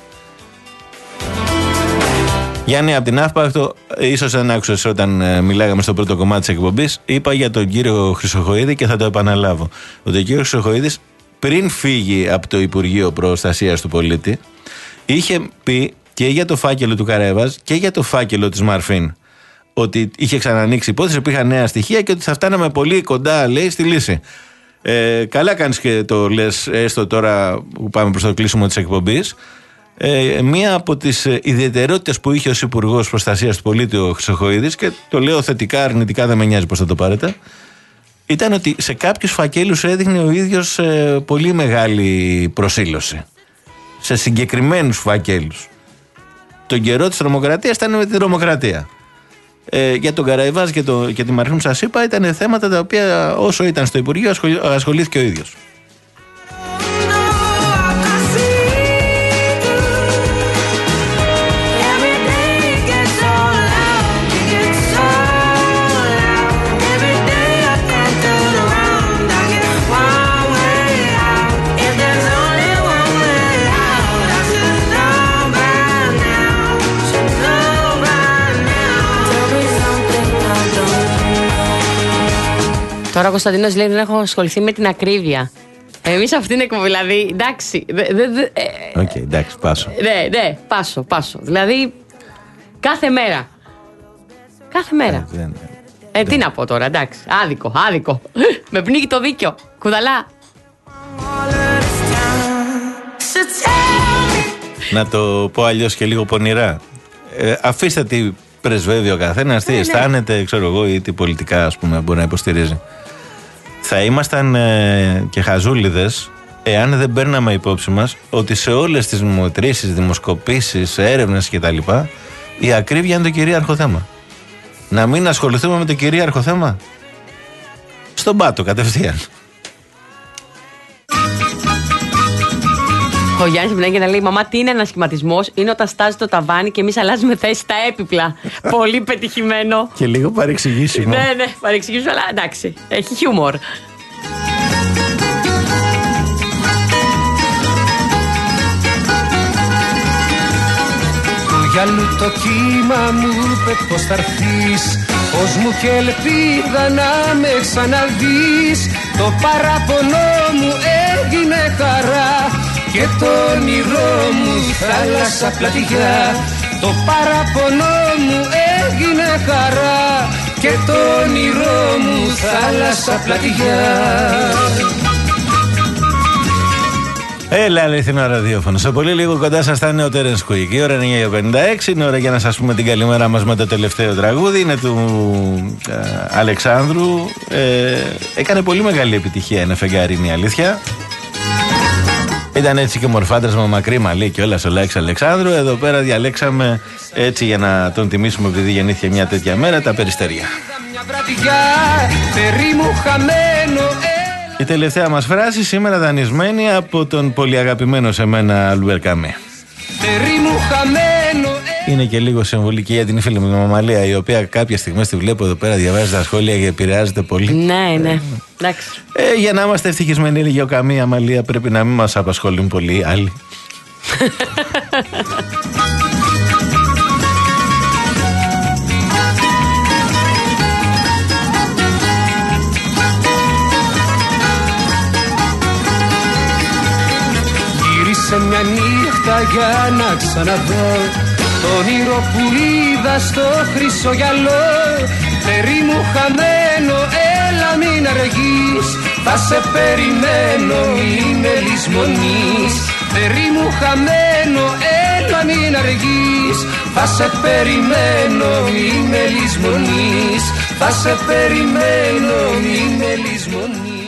Γιάννη, από την Αύπακτο, ίσως δεν άκουσες όταν ε, μιλάγαμε στο πρώτο κομμάτι της εκπομπής, είπα για τον κύριο Χρυσοχοΐδη και θα το επαναλάβω. Ότι ο κύριος Χρυσοχοΐδης, πριν φύγει από το Υπουργείο Προστασίας του Πολίτη, είχε πει και για το φάκελο του Καραϊβάζ και για το φάκελο της Μαρφίν ότι είχε ξανανοίξει υπόθεση, υπήρχαν νέα στοιχεία και ότι θα φτάναμε πολύ κοντά, λέει, στη λύση. Ε, καλά κάνεις και το λες, έστω τώρα που πάμε προς το κλείσιμο της εκπομπής. Ε, μία από τις ιδιαιτερότητες που είχε ως Υπουργός Προστασίας του Πολίτη ο Χρυσοχοΐδης, και το λέω θετικά, αρνητικά δεν με νοιάζει πώς θα το πάρετε, ήταν ότι σε κάποιους φακέλους έδειχνε ο ίδιος ε, πολύ μεγάλη προσήλωση. Σε συγκεκριμένους φακέλους. Τον καιρό της τρομοκρατίας ήταν με την τρομοκρατία. Ε, για τον Καραϊβάζ και, το, και τη Μαρφίν, σας είπα, ήταν θέματα τα οποία όσο ήταν στο Υπουργείο ασχολήθηκε ο ίδιος. Τώρα ο Κωνσταντίνος λέει δεν έχω ασχοληθεί με την ακρίβεια. Εμείς αυτήν την εκπομπή, δηλαδή, εντάξει. Οκ, ε, okay, εντάξει, πάσο. Ναι, ναι, πάσο, πάσο. Δηλαδή, κάθε μέρα. Κάθε μέρα. Ε, δεν, ε, τι δεν. να πω τώρα, εντάξει. Άδικο, άδικο. Με πνίγει το δίκιο. Κουδαλά. Να το πω αλλιώς και λίγο πονηρά. Ε, αφήστε τι πρεσβεύει ο καθένας, τι ναι, αισθάνεται, ναι. ξέρω εγώ, ή τι πολιτικά, ας πούμε, μπορεί να υποστηρίζει. Θα ήμασταν ε, και χαζούλιδες εάν δεν παίρναμε υπόψη μας ότι σε όλες τις μετρήσεις, δημοσκοπήσεις, έρευνες κτλ. Η ακρίβεια είναι το κυρίαρχο θέμα. Να μην ασχοληθούμε με το κυρίαρχο θέμα. Στον πάτο κατευθείαν. Ο Γιάννης μιλάει και να λέει: Μαμά, τι είναι ανασχηματισμός? Είναι όταν στάζει το ταβάνι και εμείς αλλάζουμε θέση στα έπιπλα. Πολύ πετυχημένο. Και λίγο παρεξηγήσιμο. Ναι, ναι, παρεξηγήσιμο, αλλά εντάξει. Έχει χιούμορ. Του γυαλού το κύμα μου είπε πως θα έρθεις. φως μου και ελπίδα να με ξαναδείς. Το παράπονο μου έγινε χαρά και το όνειρό μου θάλασσα πλατιά. Το παράπονο μου έγινε χαρά και το όνειρό μου θάλασσα πλατιά. Έλα, αληθινό ραδιόφωνο. Σε πολύ λίγο κοντά σας θα είναι ο Terence Quick. Η ώρα είναι εννιά και πενήντα έξι. Είναι ώρα για να σας πούμε την καλημέρα μας με το τελευταίο τραγούδι. Είναι του ε, Αλεξάνδρου. Ε, έκανε πολύ μεγάλη επιτυχία. Είναι φεγγάρι, είναι η αλήθεια. Ήταν έτσι και μορφάντρασμα, μακρύ μαλλί και όλα, ο Λάκης Αλεξάνδρου. Εδώ πέρα διαλέξαμε έτσι για να τον τιμήσουμε, επειδή γεννήθηκε μια τέτοια μέρα, τα Περιστεριά. Η τελευταία μας φράση σήμερα δανεισμένη από τον πολύ αγαπημένο σε μένα Αλμπέρ Καμί. Είναι και λίγο συμβολική για την φίλη μου την Αμαλία, η οποία κάποια στιγμή τη βλέπω εδώ πέρα, διαβάζει τα σχόλια και επηρεάζεται πολύ. Ναι, ναι. Εντάξει. Ε, για να είμαστε ευτυχισμένοι, έλεγε ο Καμί, Αμαλία, πρέπει να μην μας απασχολούν πολύ άλλοι. Γύρισε μια νύχτα για να ξαναδώ το όνειρο που είδα στο χρυσό γυαλό. Τερί μου χαμένο, έλα μην αργείς, θα σε περιμένω, μην με λησμονείς. Τερί μου χαμένο, έλα μην αργείς, θα σε περιμένω, μην με λησμονείς. Θα σε περιμένω, μην με λησμονείς.